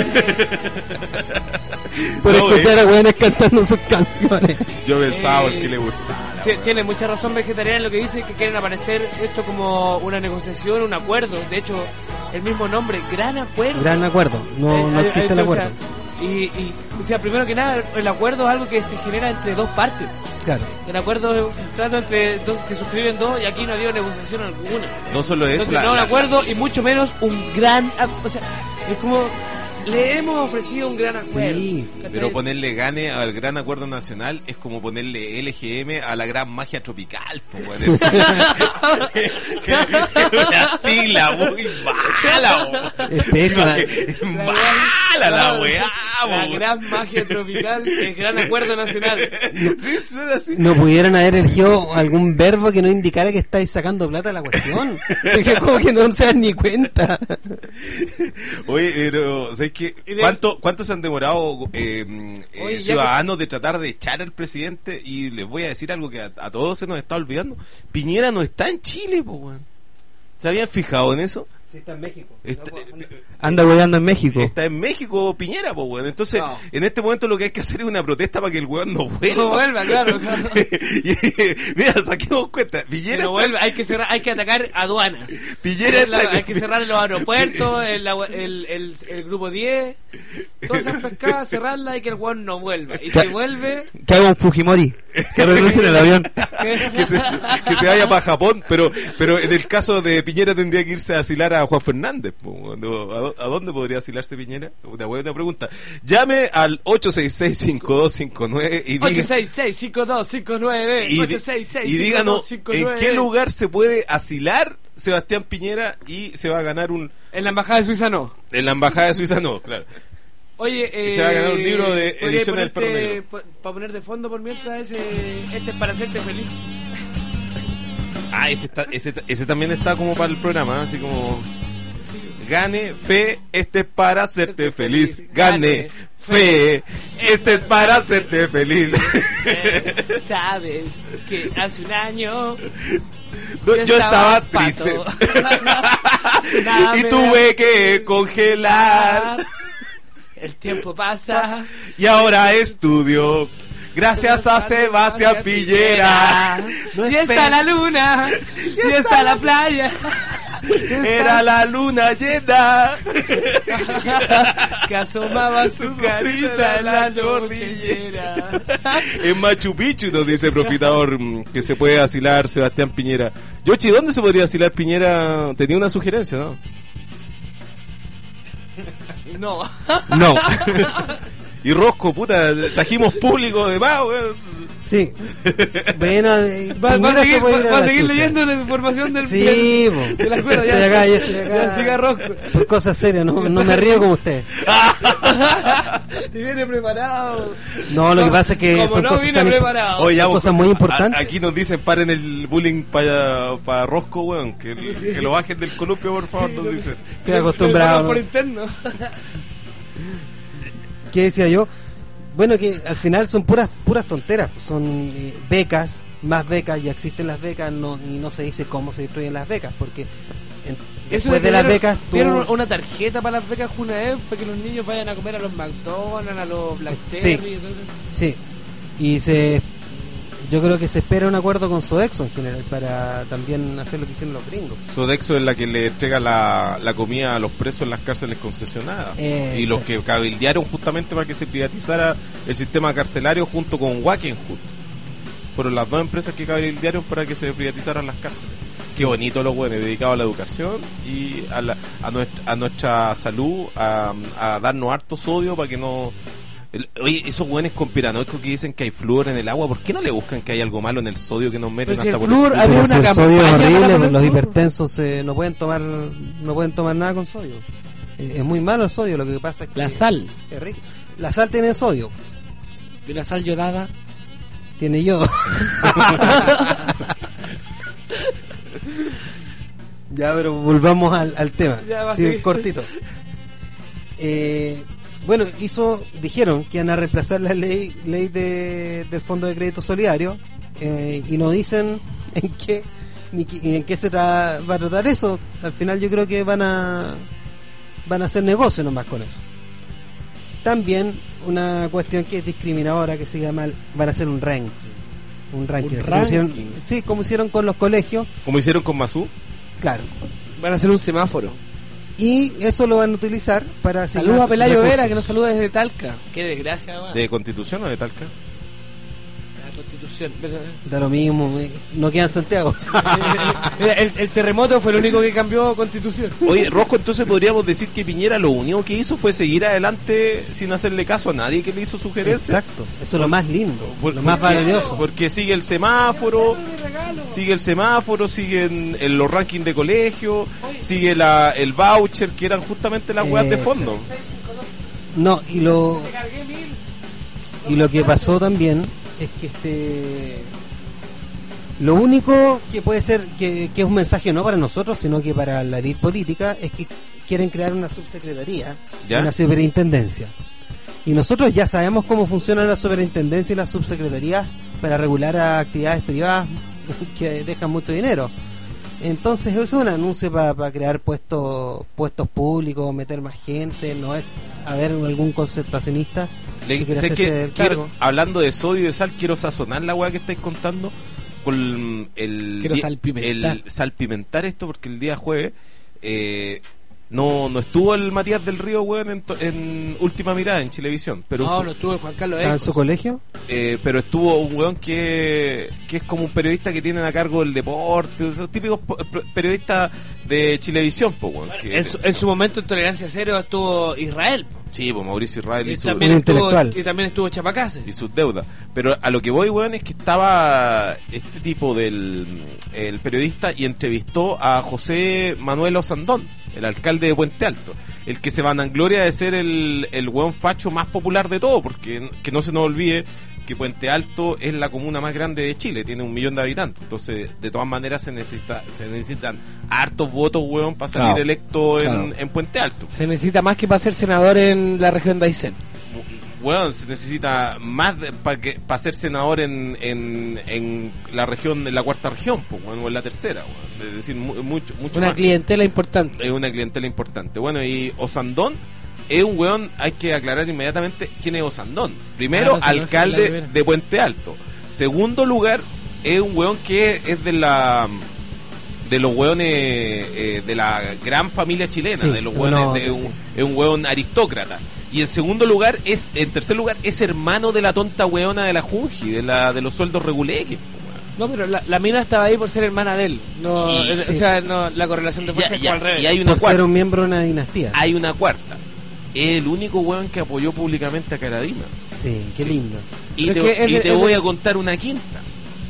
Por No, escuchar eh. a weones cantando sus canciones. yo pensaba Eh, que le gustaba. T- Tiene mucha razón vegetariana en lo que dice, que quieren aparecer esto como una negociación, un acuerdo. De hecho, el mismo nombre, gran acuerdo. Gran acuerdo, no, Eh, no eh, existe eh, el o acuerdo. sea, y, y, o sea, primero que nada, el acuerdo es algo que se genera entre dos partes. Claro. El acuerdo es un trato entre dos que suscriben dos y aquí no ha habido negociación alguna. No solo eso, Entonces, la- no un la- acuerdo y mucho menos un gran ac- o sea, es como le hemos ofrecido un gran acuerdo. Sí, ¿cachai? Pero ponerle gane al gran acuerdo nacional es como ponerle L G M a la gran magia tropical, po, weón. Es una sigla muy mala, weón. Es pésima. Mala la weá, La weón. gran magia tropical, el gran acuerdo nacional. Sí, suena así. No pudieran haber elegido algún verbo que no indicara que estáis sacando plata a la cuestión. Es que como que no se dan ni cuenta. Oye, pero ¿sabes qué? Y de- ¿Cuánto, ¿Cuánto se han demorado eh, eh, Oye, ya ciudadanos de tratar de echar al presidente? Y les voy a decir algo que a, a todos se nos está olvidando. Piñera no está en Chile, po, weón. ¿Se habían fijado en eso? Sí, está en México. Está, Anda hueando en México. está en México Piñera, pues, weón. Entonces, No. en este momento lo que hay que hacer es una protesta para que el weón no vuelva. No vuelva, claro, claro. Y, mira, saquemos cuenta. Que Piñera, no vuelva, hay que cerrar, hay que atacar aduanas. Piñera La- está- hay que cerrar los aeropuertos, el, el, el, el grupo diez, todas esas pescadas, cerrarlas y que el weón no vuelva. Y si vuelve, Que haga un Fujimori. Que regrese en el avión. que, se, que se vaya para Japón, pero pero en el caso de Piñera tendría que irse a asilar a Juan Fernández. po, weón. ¿A, dó- a dónde podría asilarse Piñera? Una buena pregunta. Llame al ocho seis seis, cinco dos cinco nueve y diga... ocho seis seis, cinco dos cinco nueve, y, di- ocho seis seis, y cinco díganos dos cinco en nueve. qué lugar se puede asilar Sebastián Piñera y se va a ganar un... En la embajada de Suiza no. En la embajada de Suiza no, claro. Oye, eh, Y se va a ganar un libro de ¿podría ediciones del ponerte- Perro Negro. pa- Para poner de fondo por mientras ese, este es para hacerte feliz. Ah, ese, está, ese, ese también está como para el programa, así como... Gane fe, este es para hacerte feliz. Gane fe, este es para hacerte feliz. Eh, Sabes que hace un año No, yo estaba pato. triste Nada y me tuve que congelar El tiempo pasa. y ahora estudio gracias a Sebastián Piñera. No y espera- está la luna, y está la playa. Era la luna llena. que asomaba su carita en la cordillera. En Machu Picchu nos dice Profitador mm, que se puede asilar Sebastián Piñera. Yoshi, ¿dónde se podría asilar Piñera? Tenía una sugerencia, ¿no? No. No. Y Rosco, puta, trajimos público de más, weón. Sí. Bueno, eh, Va, va Piñera a seguir, se puede ir va- a va a la seguir chucha. leyendo la información del, Sí, del- po. de la escuela. Ya, Estoy acá, ya estoy acá. ya siga Rosco. Por cosas serias, no, no me río como ustedes. Y viene preparado. No, lo que pasa es que Como son no cosas vine tan imp- preparado. Oye, Son vamos, cosas muy importantes. a- aquí nos dicen paren el bullying para pa Rosco, weón. Que, que lo bajen del columpio, por favor, nos dicen. Estoy acostumbrado, Por ¿no? interno. ¿Qué decía yo? Bueno, que al final son puras puras tonteras, pues son eh, becas, más becas, ya existen las becas, no y no se dice cómo se distribuyen las becas, porque en- Eso después de las dieron- becas tú... dieron una tarjeta para las becas Junaev para que los niños vayan a comer a los McDonald's, a los Blackberry. Sí. Y todo eso. Sí, y se yo creo que se espera un acuerdo con Sodexo en general para también hacer lo que hicieron los gringos. Sodexo es la que le entrega la, la comida a los presos en las cárceles concesionadas. Eh, y los exacto. que cabildearon justamente para que se privatizara el sistema carcelario junto con Wackenhut. Fueron las dos empresas que cabildearon para que se privatizaran las cárceles. Qué bonito los buenos, dedicados a la educación y a, la, a, nuestra, a nuestra salud, a, a darnos harto sodio para que no... el- Oye, esos buenos conspiranoicos que dicen que hay flúor en el agua, ¿por qué no le buscan que hay algo malo en el sodio que nos meten Pero si hasta el por flúor- el había Pero una si el sodio es campaña para horrible, poner pues los flúor. hipertensos eh, no pueden tomar no pueden tomar nada con sodio. Eh, es muy malo el sodio, lo que pasa es que La sal. es rico. La sal tiene sodio, Y la sal yodada. tiene yodo. Ya, pero volvamos al, al tema. Ya, va a Sí, seguir. cortito. Eh, bueno, hizo, dijeron que iban a reemplazar la ley ley de, del Fondo de Crédito Solidario eh, y no dicen en qué ni, qué- ni en qué se tra- va a tratar eso. Al final yo creo que van a van a hacer negocio nomás con eso. También una cuestión que es discriminadora que se llama van a hacer un ranking, un ranking, Un así como hicieron- ranking. sí, como hicieron con los colegios, Como hicieron con Mazú. claro. Van a hacer un semáforo. Y eso lo van a utilizar para asignar Saludos a Pelayo recursos. Vera, que nos saluda desde Talca. Qué desgracia, va. ¿De Constitución o de Talca? La Constitución. Da lo mismo, eh, no queda en Santiago. Mira, el, el terremoto fue el único que cambió Constitución. Oye, Rosco, entonces podríamos decir que Piñera lo único que hizo fue seguir adelante sin hacerle caso a nadie que le hizo sugerencias. Exacto, eso es lo más lindo, Por- lo más porque- valioso. Porque sigue el semáforo, sigue el semáforo, siguen en los rankings de colegio, sigue la, el voucher, que eran justamente las weas de fondo. No, y lo y lo que pasó también es que este lo único que puede ser que, que es un mensaje no para nosotros, sino que para la élite política, es que quieren crear una subsecretaría, ¿Ya? una superintendencia. Y nosotros ya sabemos cómo funcionan la superintendencia y las subsecretarías para regular a actividades privadas que dejan mucho dinero. Entonces eso es un anuncio para crear puestos puestos públicos, meter más gente, no es haber algún concertacionista Le- si quiere sé hacerse que el quiero- cargo. hablando de sodio y de sal, quiero sazonar la wea que estáis contando con el, Quiero di- salpimentar. el salpimentar esto, porque el día jueves eh, no no estuvo el Matías del Río, weón, en, to- en Última Mirada, en Chilevisión, pero No, no estuvo el Juan Carlos ¿Está en Eco. su colegio? Eh, pero estuvo un weón que, que es como un periodista que tienen a cargo el deporte, esos típicos po- pe- periodistas de Chilevisión, po, weón, que- En su, en su momento en Tolerancia Cero estuvo Israel. sí, pues Mauricio Israel Y y, su- también, Un estuvo, intelectual. y también estuvo Chapacases. y sus deudas. Pero a lo que voy, weón, es que estaba este tipo del el periodista y entrevistó a José Manuel Osandón, el alcalde de Puente Alto, el que se vanagloria de ser el, el weón facho más popular de todo, porque que no se nos olvide que Puente Alto es la comuna más grande de Chile, tiene un millón de habitantes, entonces de todas maneras se necesita se necesitan hartos votos, weón, para salir Claro, electo en, claro. en Puente Alto. Se necesita más que para ser senador en la región de Aysén. Weón, se necesita más para que para ser senador en, en, en la región, en la cuarta región, pues, weón, o en la tercera, weón. Es decir, mu- mucho, mucho Una más. clientela importante. Es una clientela importante. Bueno, y Osandón es un weón, hay que aclarar inmediatamente quién es Osandón. Primero, Ah, no, si no, es alcalde Fernando Rivera. de Puente Alto. Segundo lugar, es un weón que es de la de los hueones eh, de la gran familia chilena, Sí, de los hueones, no, de no, un, sí. es un hueón aristócrata. Y en segundo lugar, es en tercer lugar, es hermano de la tonta hueona de la Junji, de la de los sueldos reguleques. No, pero la, la mina estaba ahí por ser hermana de él. No, Y- eh, sí. O sea, no, la correlación de Ya, fuerzas ya, fue al revés. y hay una Por cuarta. ser un miembro de una dinastía. Hay una cuarta. Es el único hueón que apoyó públicamente a Caradima. Sí, qué Sí. lindo. Y Pero te, es que es y de- te es voy de- a contar una quinta.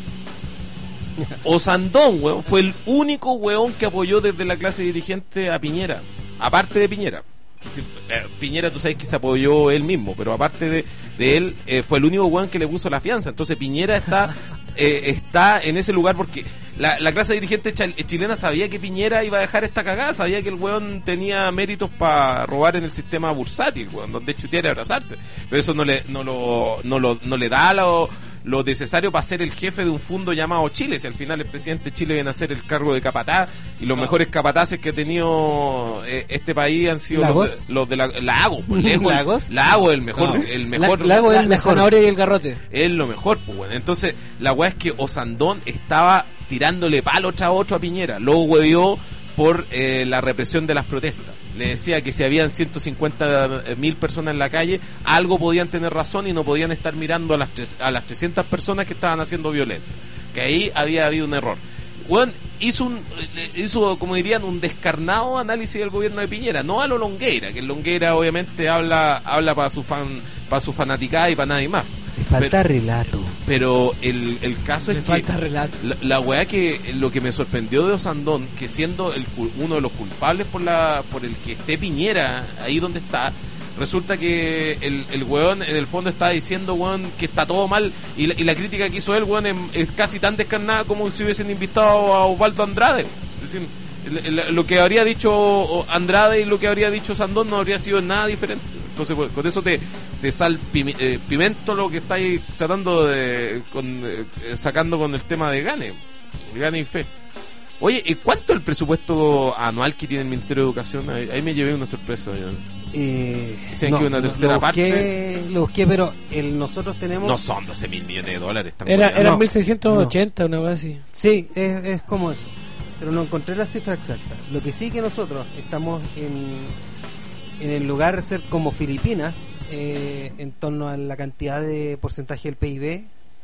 Osandón, weón, fue el único weón que apoyó desde la clase dirigente a Piñera. Aparte de Piñera. Es decir, eh, Piñera, tú sabes que se apoyó él mismo, pero aparte de, de él, eh, fue el único weón que le puso la fianza. Entonces Piñera está eh, está en ese lugar porque la, la clase dirigente chal- chilena sabía que Piñera iba a dejar esta cagada, sabía que el weón tenía méritos para robar en el sistema bursátil, weón, donde chutear y abrazarse. Pero eso no le, no lo, no lo, no le da lo, lo necesario para ser el jefe de un fondo llamado Chile. Si al final el presidente de Chile viene a ser el cargo de capataz, y los mejores capataces que ha tenido eh, este país han sido los ¿Lagos? de, los de la, Lagos, por lejos. ¿Lagos? Lagos, el mejor, No. el mejor. La- Lago es La, el la mejor. zanahoria y el garrote. Es lo mejor, pues bueno. Entonces, la weá es que Osandón estaba tirándole palo tras otro a Piñera. Luego huevió por eh, la represión de las protestas. Le decía que si habían ciento cincuenta mil personas en la calle, algo podían tener razón y no podían estar mirando a las, tres- a las trescientas personas que estaban haciendo violencia. Que ahí había habido un error. Weón, hizo, un, eh, hizo, como dirían, un descarnado análisis del gobierno de Piñera. No a lo Longueira, que el Longueira obviamente habla habla para su fan para su fanaticada y para nadie más. Te falta relato. Pero el, el caso Me es que falta relato. la, la weá que lo que me sorprendió de Osandón, que siendo el, cul- uno de los culpables por la por el que esté Piñera ahí donde está, resulta que el, el weón en el fondo está diciendo, weón, que está todo mal, y la, y la crítica que hizo él, weón, es, es casi tan descarnada como si hubiesen invitado a Osvaldo Andrade. Es decir, el- el- lo que habría dicho Andrade y lo que habría dicho Osandón no habría sido nada diferente. Entonces, pues, con eso te, te sal pimi- eh, pimento lo que estáis tratando de con, eh, sacando con el tema de Gane, Gane y Fe. Oye, ¿y cuánto es el presupuesto anual que tiene el Ministerio de Educación? Ahí, ahí me llevé una sorpresa. Yo. Eh, Decían que una tercera lo busqué, parte. Lo busqué, pero el, nosotros tenemos... No son doce mil millones de dólares. están Era, colgando. eran No, mil seiscientos ochenta, una cosa así. Sí, es, es como eso. Pero no encontré la cifra exacta. Lo que sí que nosotros estamos en, en el lugar de ser como Filipinas, eh, en torno a la cantidad de porcentaje del P I B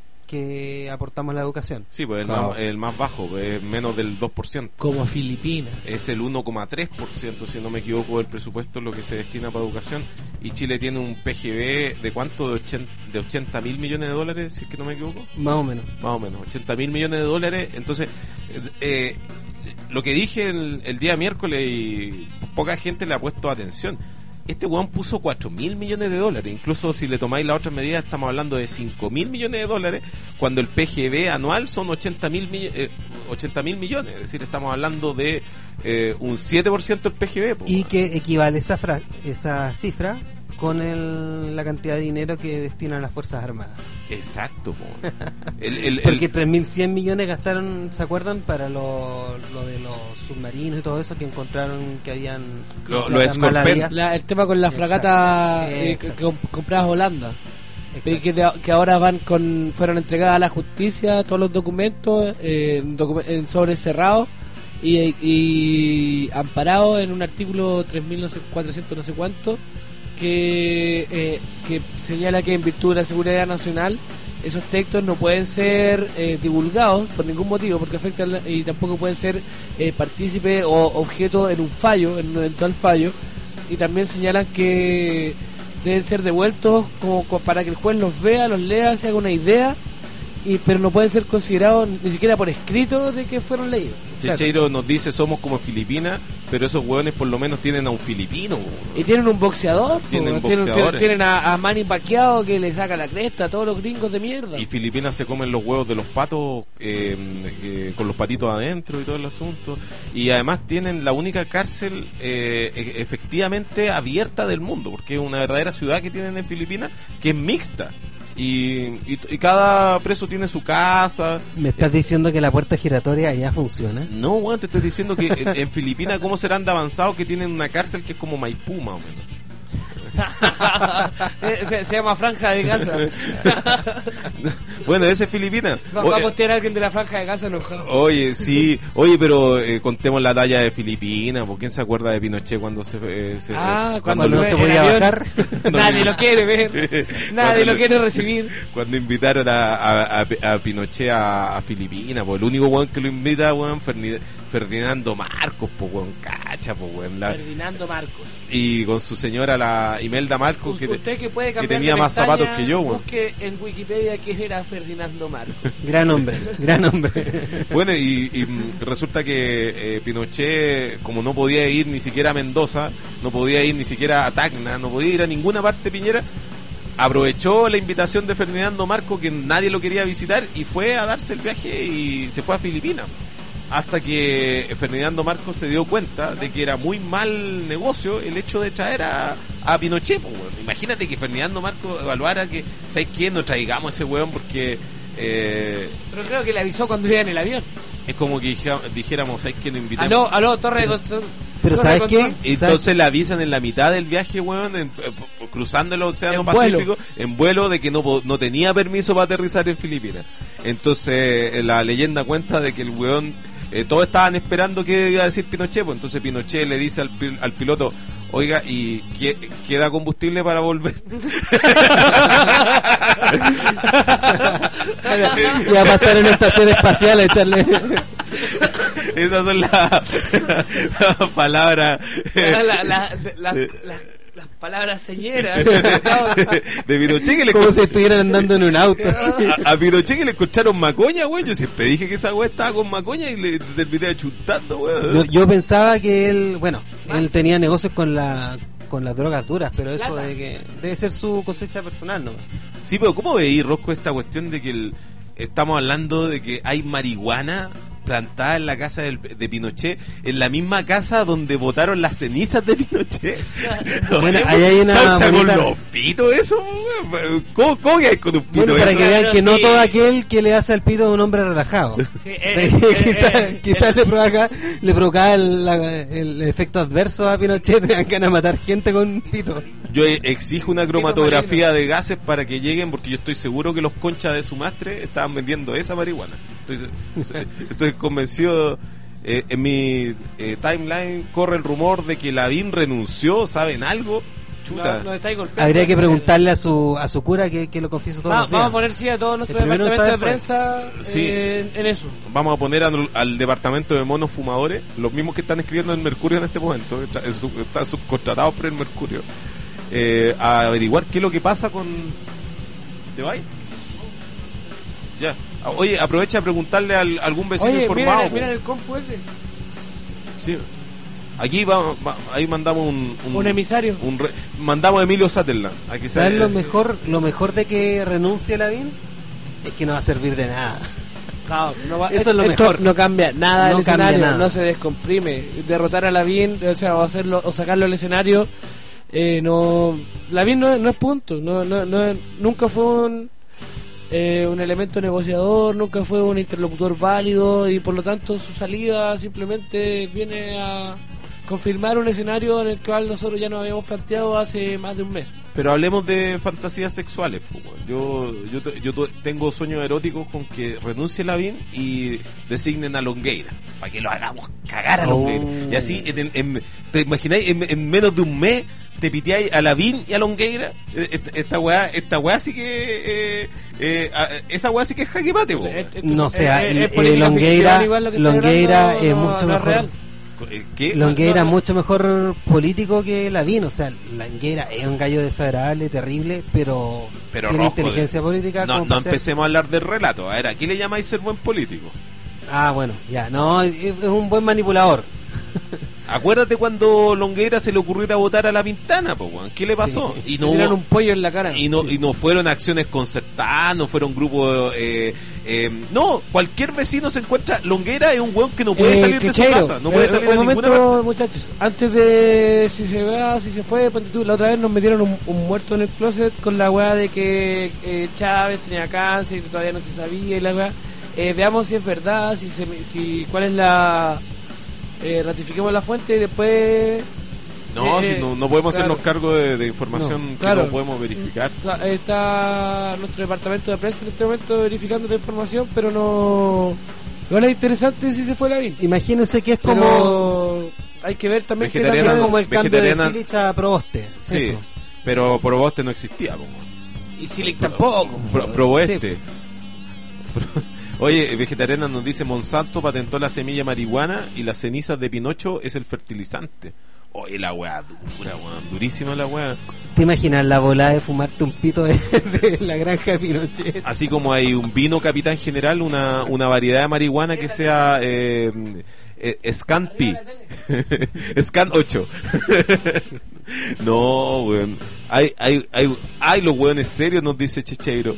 que aportamos a la educación. Sí, pues el, Claro. más, el más bajo, pues, es menos del dos por ciento. Como Filipinas. Es el uno coma tres por ciento, si no me equivoco, del presupuesto lo que se destina para educación. Y Chile tiene un P G B de cuánto, de ochenta, de ochenta mil millones de dólares, si es que no me equivoco. Más o menos. Más o menos, ochenta mil millones de dólares. Entonces, eh, eh, lo que dije el, el día miércoles y poca gente le ha puesto atención. Este weón puso cuatro mil millones de dólares. Incluso si le tomáis la otra medida, estamos hablando de cinco mil millones de dólares, cuando el P G B anual son ochenta mil eh, ochenta mil millones. Es decir, estamos hablando de eh, un siete por ciento del P G B. po, Y weón. que equivale esa, fra- esa cifra con el, la cantidad de dinero que destinan las Fuerzas Armadas. Exacto. po, weón. El- el- el- Porque tres mil cien millones gastaron, ¿se acuerdan? Para lo, lo de los submarinos y todo eso que encontraron que habían... Lo- las los Scorpion. maladías. La- el tema con la Exacto. fragata eh, que, Exacto. que comp- compradas Holanda. Exacto. Que, de- que ahora van con fueron entregadas a la justicia todos los documentos eh, en, docu- en sobres cerrados y, y amparados en un artículo tres mil no sé, cuatrocientos no sé cuánto que, eh, que señala que en virtud de la seguridad nacional esos textos no pueden ser eh, divulgados por ningún motivo porque afectan la- y tampoco pueden ser eh, partícipe o objeto en un fallo, en un eventual fallo, y también señalan que deben ser devueltos como, co- para que el juez los vea, los lea, se haga una idea, y pero no pueden ser considerados ni siquiera por escrito de que fueron leídos. Checheiro nos dice somos como Filipinas, pero esos hueones por lo menos tienen a un filipino. weón. Y tienen un boxeador, po, Tienen tienen, boxeadores. tienen a, a Manny Pacquiao que le saca la cresta a todos los gringos de mierda. Y Filipinas se comen los huevos de los patos eh, eh, con los patitos adentro y todo el asunto. Y además tienen la única cárcel eh, e- efectivamente abierta del mundo, porque es una verdadera ciudad que tienen en Filipinas que es mixta. Y, y, y cada preso tiene su casa. ¿Me estás diciendo que la puerta giratoria ya funciona? No, weón, te estoy diciendo que en, en Filipinas, ¿cómo serán de avanzados que tienen una cárcel que es como Maipú, más o menos? se, se llama Franja de Gaza. Bueno, ese es Filipina. Va, va a postear a alguien de la Franja de Gaza enojado. Oye, sí, oye, pero eh, contemos la talla de Filipinas. ¿Por quién se acuerda de Pinochet cuando se, eh, se Ah, eh, cuando, Cuando no fue se en podía avión. bajar. Nadie lo quiere ver. Nadie lo quiere recibir. Cuando invitaron a, a, a, a Pinochet a, a Filipinas, pues el único weón que lo invita, weón, Ferni- Ferdinando Marcos, pues weón, cacha, pues weón. la- Ferdinando Marcos. Y con su señora, la Imelda Marcos, que, te- Usted que puede que cambiar tenía de más pestaña, zapatos que yo, weón. busque en Wikipedia quién era Ferdinando Marcos. Gran hombre, gran hombre. Bueno, y, y, mm, resulta que eh, Pinochet, como no podía ir ni siquiera a Mendoza, no podía ir ni siquiera a Tacna, no podía ir a ninguna parte Piñera, aprovechó la invitación de Ferdinando Marcos, que nadie lo quería visitar, y fue a darse el viaje y se fue a Filipinas. Hasta que Ferdinando Marcos se dio cuenta de que era muy mal negocio el hecho de traer a, a Pinochet. Pues, weón. Imagínate que Ferdinando Marcos evaluara que, ¿sabes quién? No traigamos ese weón porque... Eh, Pero creo que le avisó cuando iba en el avión. es como que dijera- dijéramos, ¿sabes quién? Lo invitemos. Aló, aló, torre de control. Pero Torre ¿sabes de qué? control. Entonces le avisan en la mitad del viaje, weón, en- eh, p- cruzando el Océano En vuelo. Pacífico, en vuelo, de que no, po- no tenía permiso para aterrizar en Filipinas. Entonces eh, la leyenda cuenta de que el weón, eh, todos estaban esperando que iba a decir Pinochet, pues entonces Pinochet le dice al, pil- al piloto, oiga, ¿y qué- queda combustible para volver? Y a pasar en estación espacial a echarle. Esas son las las palabras La- la- la- la- la- las palabras señeras. de Pinochet, que le Como si estuvieran andando en un auto. así. A, a Pinochet que le encontraron macoña, weón. Yo siempre dije que esa weá estaba con macoña y le terminé chuntando, weón. Yo, yo pensaba que él, bueno, él tenía negocios con la con las drogas duras, pero eso Plata. de que debe ser su cosecha personal, ¿no? Sí, pero ¿cómo veis, Rosco, esta cuestión de que el- estamos hablando de que hay marihuana plantada en la casa del- de Pinochet, en la misma casa donde botaron las cenizas de Pinochet? Bueno, ahí hay una Chaucha con bonita- los pitos, eso, weón. ¿Cómo, cómo que hay con un pito Bueno, para eso? que vean Pero que no sí. todo aquel que le hace al pito es un hombre relajado. Sí, eh, eh, quizás eh, quizás le provoca le provocaba el, la- el efecto adverso a Pinochet, de ganas de matar gente con pito. Yo eh, exijo una cromatografía de gases para que lleguen, porque yo estoy seguro que los conchas de Sumastre estaban vendiendo esa marihuana. Estoy, se- estoy convencido. Eh, en mi eh, timeline corre el rumor de que Lavín renunció. ¿Saben algo? Chuta. No, no estáis golpeando. Habría que preguntarle a su a su cura que, que lo confiesa todos Va- los días. vamos a poner sí a todo nuestro El primero en departamento de saber prensa Sí. eh, en, en eso. Vamos a poner al, al departamento de monos fumadores, los mismos que están escribiendo en Mercurio en este momento, está- es sub- están subcontratados por el Mercurio, eh, a averiguar qué es lo que pasa con... ¿Te vais? Ya. Ah, Oye, aprovecha a preguntarle al- a algún vecino Oye, informado. mira, po. mira el compu ese. Sí. Aquí va, va- ahí mandamos un... Un emisario. un re- mandamos a Emilio Sutherland. Aquí ¿Sabes se- lo mejor, lo mejor de que renuncie Lavín? Es que no va a servir de nada. No, no va- Eso es lo esto mejor. No cambia nada No el cambia escenario, nada. no se descomprime. Derrotar a Lavín, o sea, o hacerlo, o sacarlo del escenario, eh, no. Lavín no, no es punto, no, no, no, nunca fue un, eh, un elemento negociador, nunca fue un interlocutor válido y por lo tanto su salida simplemente viene a confirmar un escenario en el cual nosotros ya nos habíamos planteado hace más de un mes. Pero hablemos de fantasías sexuales. po, weón. Yo, yo, te- yo tu- tengo sueños eróticos con que renuncie Lavín y designen a Longueira. Para que lo hagamos cagar a Longueira. Oh. Y así, en, en- ¿te imagináis? En, en menos de un mes te piteáis a Lavín y a Longueira. Eh, Esta, esta weá, esta weá sí que. eh, eh, a- esa weá sí que es jaque mate, po, weón. Esto- No es- sea, es- el- es política el Longueira- ficción, igual lo que está Longueira hablando, es no- mucho no mejor. real. Eh, ¿Qué? Longueira no, es no. mucho mejor político que Lavín, o sea, Longueira es un gallo desagradable, terrible, pero, Pero tiene Rosco, inteligencia política No, como no para ser- empecemos a hablar del relato. A ver, ¿a qué le llamáis ser buen político? Ah, bueno, ya, no, es, es un buen manipulador. Acuérdate cuando Longueira se le ocurrió ir a votar a La Pintana, po, weón. ¿Qué le pasó? Sí. Y Le no tiraron hubo- un pollo en la cara. y no Sí. y no fueron acciones concertadas, no fueron grupos eh, eh, no, cualquier vecino se encuentra. Longueira es un weón que no puede Eh, salir de su Quecheiro, casa, no puede eh, salir un a ninguna momento, parte. muchachos, antes de si se va, si se fue, ponte tú, la otra vez nos metieron un, un muerto en el closet con la weá de que eh, Chávez tenía cáncer y todavía no se sabía y la weá. Eh, veamos si es verdad, si, se, si cuál es la... Eh, ratifiquemos la fuente y después No, Eh, si no, no podemos claro. hacernos cargo de, de información No, que claro. no podemos verificar. Está, está nuestro departamento de prensa en este momento verificando la información, pero no. Igual es interesante si se fue la vida. Imagínense que es Pero como, hay que ver también que Vegetariana- la- como el cambio de vegetariana- Silich a Proboste. Sí, Eso. pero Proboste no existía. Po. y Silic tampoco. Pro, Proboeste. Oye, Vegetariana nos dice: Monsanto patentó la semilla marihuana y las cenizas de Pinocho es el fertilizante. Oye, la weá dura, weón, durísima la weá. ¿Te imaginas la volada de fumarte un pito de, de la granja de Pinochet? Así como hay un vino Capitán General, una, una variedad de marihuana que sea eh, eh, Scan Pi, Scan ocho. No, weón. Hay, hay, hay, hay los weones serios, nos dice Checheiro.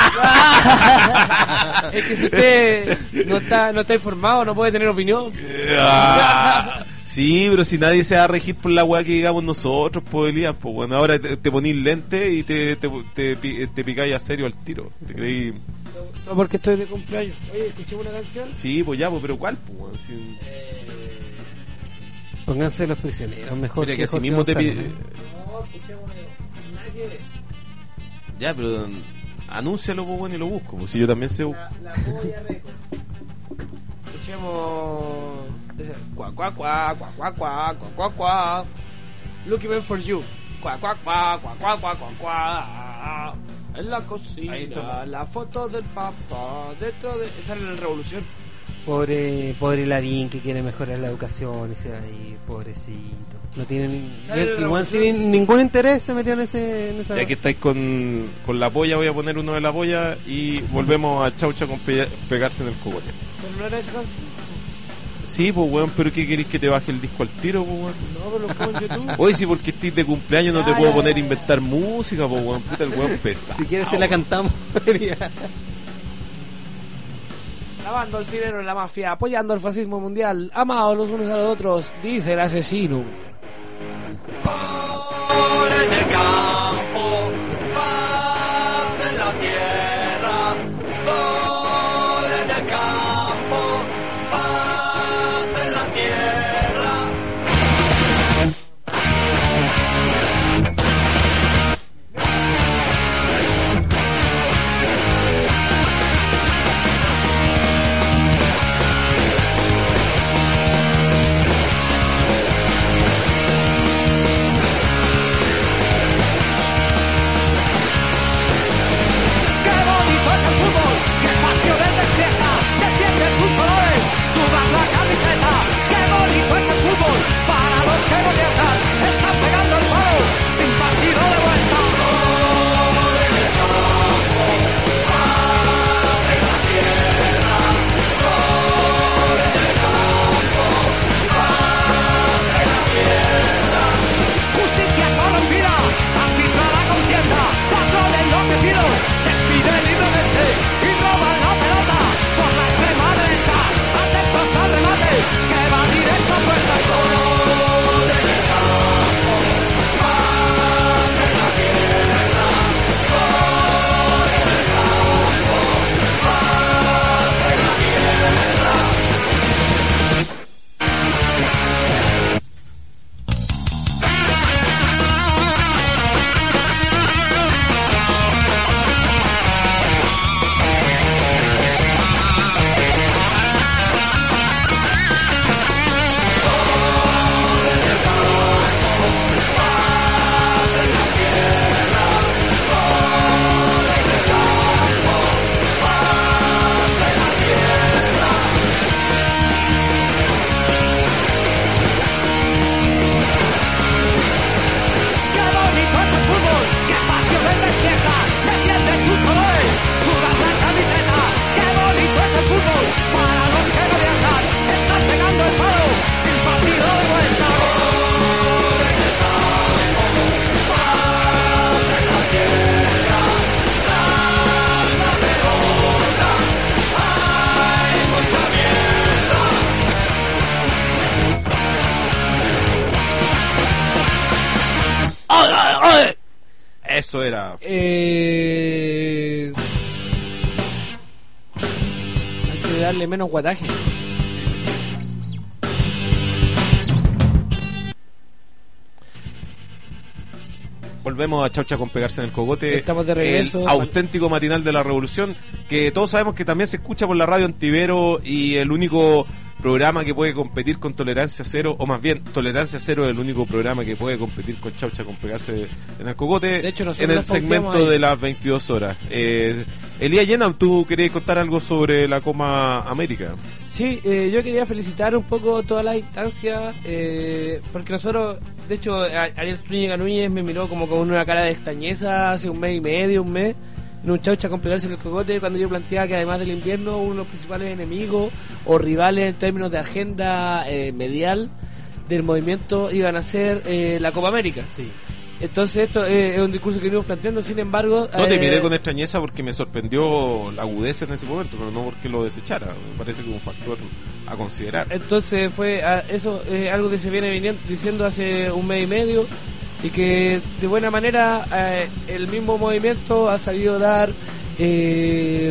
¡Ah! Es que si usted no está, no está informado, no puede tener opinión. Ah, sí, pero si nadie se va a regir por la weá que digamos nosotros, pues Elías, pues bueno, ahora te, te ponís lente y te, te, te, pi- te picáis a serio al tiro. ¿Te creí? No, porque estoy de cumpleaños. Oye, escuchemos una canción. Sí, pues ya, pues, pero ¿cuál? Pues, weón? Si- Pónganse los prisioneros, mejor Mira que que así Jorge mismo te González. pide. No, escuchemos nada que ver. Ya, pero anúncialo, pues bueno, y lo busco. Pues si yo también sé. La, la polla récord. Escuchemos. ese, Cuá, cuá, cuá, cuá, cuá, cuá, cuá, cuá, cuá. Looking Man for You. Cuá, cuá, cuá, cuá, cuá, cuá, cuá, cuá. En la Ahí cocina, está. la foto del papá. Dentro de. Esa es la revolución. Pobre, pobre Lavín que quiere mejorar la educación y se va a ir, pobrecito. No tiene ni, Sale él la igual revolución. sin ningún interés se metió en ese en esa. Ya que estáis con, con la polla, voy a poner uno de la polla y volvemos a Chaucha con pe- pegarse en el cogote. Pero no era esa canción. Sí, pues weón, pero ¿qué queréis que te baje el disco al tiro, pues weón? No, pero lo pongo en YouTube. Hoy sí, porque estés de cumpleaños no te Ya, puedo ya, poner a ya. inventar música, pues weón, puta el weón pesado. Si quieres te la cantamos. Lavando el dinero en la mafia, apoyando el fascismo mundial, amados los unos a los otros, dice el asesino. En el campo, paz en la tierra. Gol en el campo, paz en la tierra. Qué bonito es el fútbol, qué pasiones despierta, defiende tus colores, sudan la camiseta. Qué bonito es el fútbol, para los que gobiernan, están pegando el palo, sin partido de vuelta. Gol en el campo, paz en la tierra. Gol en el campo, paz en la tierra. Justicia corrompida, arbitra la contienda, patrón enloquecido, despide libremente y roba la pelota por la extrema derecha, atentos al remate, que va directo a puerta. Gol en el campo, paz en la tierra. Gol en el campo, paz en la tierra. Qué bonito es el fútbol, qué pasiones despierta, defiende tus colores, sudan la camiseta. Qué bonito es el fútbol, para los que gobiernan, están pegando el palo, sin partido de vuelta. Gol en el campo, paz en la tierra, tras la pelota, hay mucha mierda. Eso era. Eh... Hay que darle menos guataje. Volvemos a Chaucha con Pegarse en el Cogote. Estamos de regreso. El auténtico matinal de la revolución, que todos sabemos que también se escucha por la radio Antivero, y el único programa que puede competir con Tolerancia Cero, o más bien Tolerancia Cero es el único programa que puede competir con Chaucha con Pegarse en el Cogote. De hecho, nosotros en el nos pauteamos segmento ahí. de las veintidós horas. Eh, Elías Llena, ¿tú querías contar algo sobre la Copa América? Sí, eh, yo quería felicitar un poco todas las instancias, eh, porque nosotros, de hecho, a- Ariel Zúñiga Núñez me miró como con una cara de extrañeza hace un mes y medio, un mes, en un Chaucha con Pegarse en el Cogote, cuando yo planteaba que además del invierno, uno de los principales enemigos o rivales en términos de agenda eh, medial del movimiento iban a ser eh, la Copa América. Sí. Entonces esto eh, es un discurso que venimos planteando, sin embargo... No te eh, miré con extrañeza porque me sorprendió la agudeza en ese momento, pero no porque lo desechara. Me parece que es un factor a considerar. Entonces fue a- eso eh, algo que se viene viniendo, diciendo hace un mes y medio, y que de buena manera eh, el mismo movimiento ha sabido dar eh,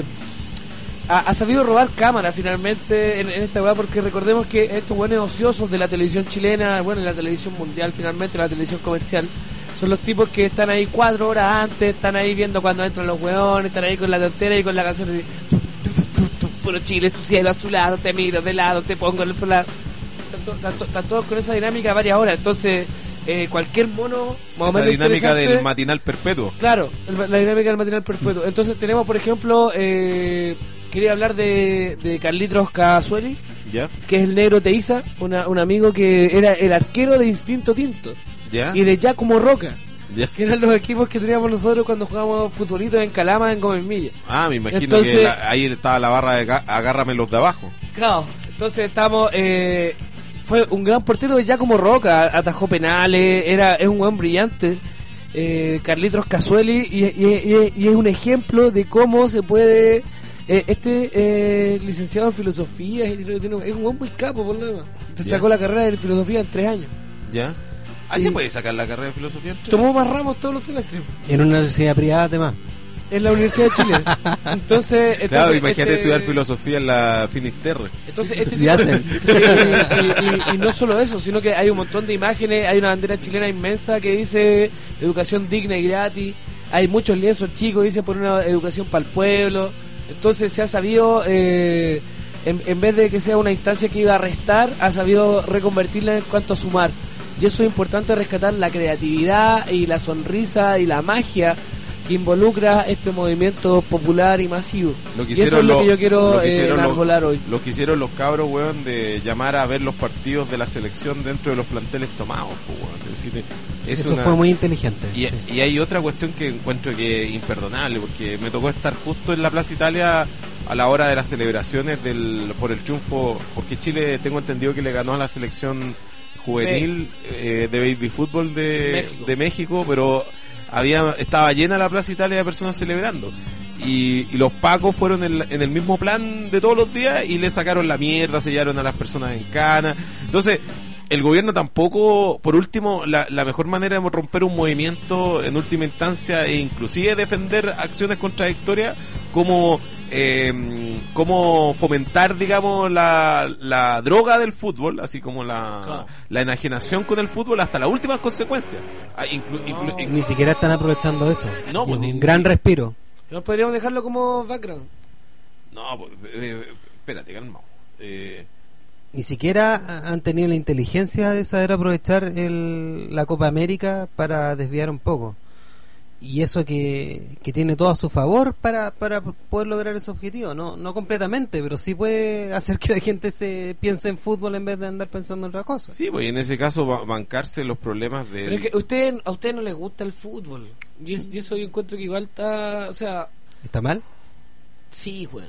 ha, ha sabido robar cámara finalmente en, en esta weá, porque recordemos que estos buenos ociosos de la televisión chilena, bueno, en la televisión mundial finalmente, la televisión comercial, son los tipos que están ahí cuatro horas antes, están ahí viendo cuando entran los hueones, están ahí con la tontera y con la canción de tu, tu, tu, tu, tu, puro Chile, tu cielo azulado, te miro de lado, te pongo en el lado. Están, to- están to- están todos con esa dinámica varias horas, entonces eh, cualquier mono más o Esa menos dinámica interesante- del matinal perpetuo. Claro, el- la dinámica del material perpetuo. Entonces tenemos, por ejemplo, eh, quería hablar de, de Carlitos Casueli, ¿Ya? que es el negro Teiza, una, un amigo que era el arquero de Instinto Tinto ¿Ya? y de Giacomo Roca, ¿Ya? que eran los equipos que teníamos nosotros cuando jugábamos futbolitos en Calama, en Gómez Milla. Ah, me imagino Entonces- que la- ahí estaba la barra de ga- agárrame los de abajo. Claro, entonces estamos... Eh, fue un gran portero de Giacomo Roca, atajó penales, era es un buen brillante. Eh, Carlitos Casueli, y, y- y- y es un ejemplo de cómo se puede... eh, este eh, licenciado en filosofía, y creo que tiene- es un buen muy capo, por lo demás. Te Ya. sacó la carrera de filosofía en tres años. ¿Ya? ¿Ah, Y- se puede sacar la carrera de filosofía? entre- Tomó más ramos todos los semestres En una universidad privada, además. en la Universidad de Chile. Entonces, entonces Claro, imagínate este- estudiar filosofía en la Finisterre. Entonces, este Y tipo- hacen. y, y- y- y no solo eso, sino que hay un montón de imágenes, hay una bandera chilena inmensa que dice educación digna y gratis, hay muchos lienzos chicos, dice por una educación para el pueblo. Entonces se ha sabido, eh, en, en vez de que sea una instancia que iba a restar, ha sabido reconvertirla en cuanto a sumar. Y eso es importante, rescatar la creatividad y la sonrisa y la magia que involucra este movimiento popular y masivo. Lo que Y eso hicieron es lo los- que yo quiero lo que eh, hicieron los- enarbolar hoy. Lo que hicieron los cabros, weón, de llamar a ver los partidos de la selección dentro de los planteles tomados, pues, weón. Es decir, es Eso una- fue muy inteligente. Y, sí. y hay otra cuestión que encuentro que es imperdonable, porque me tocó estar justo en la Plaza Italia a la hora de las celebraciones del por el triunfo, porque Chile, tengo entendido que le ganó a la selección juvenil eh, de baby fútbol de México. de México, pero había estaba llena la Plaza Italia de personas celebrando. Y, y los pacos fueron en, la- en el mismo plan de todos los días y le sacaron la mierda, sellaron a las personas en cana. Entonces, el gobierno tampoco, por último, la, la mejor manera de romper un movimiento en última instancia e inclusive defender acciones contradictorias como eh, como fomentar, digamos, la, la droga del fútbol, así como la, Claro. la enajenación con el fútbol hasta las últimas consecuencias. Ah, inclu- inclu- Ni siquiera están aprovechando eso. No, Y pues, es ni- un gran respiro. No podríamos dejarlo como background. No, pues, eh, eh, espérate, calmado. Eh, Ni siquiera han tenido la inteligencia de saber aprovechar el, la Copa América para desviar un poco. Y eso que, que tiene todo a su favor para, para poder lograr ese objetivo. No, no completamente, pero sí puede hacer que la gente se piense en fútbol en vez de andar pensando en otra cosa. sí, pues y en ese caso ba- bancarse los problemas de... Pero es que usted, a usted no les gusta el fútbol. Y, es- y eso yo encuentro que igual está. O sea, ¿Está mal? sí, bueno.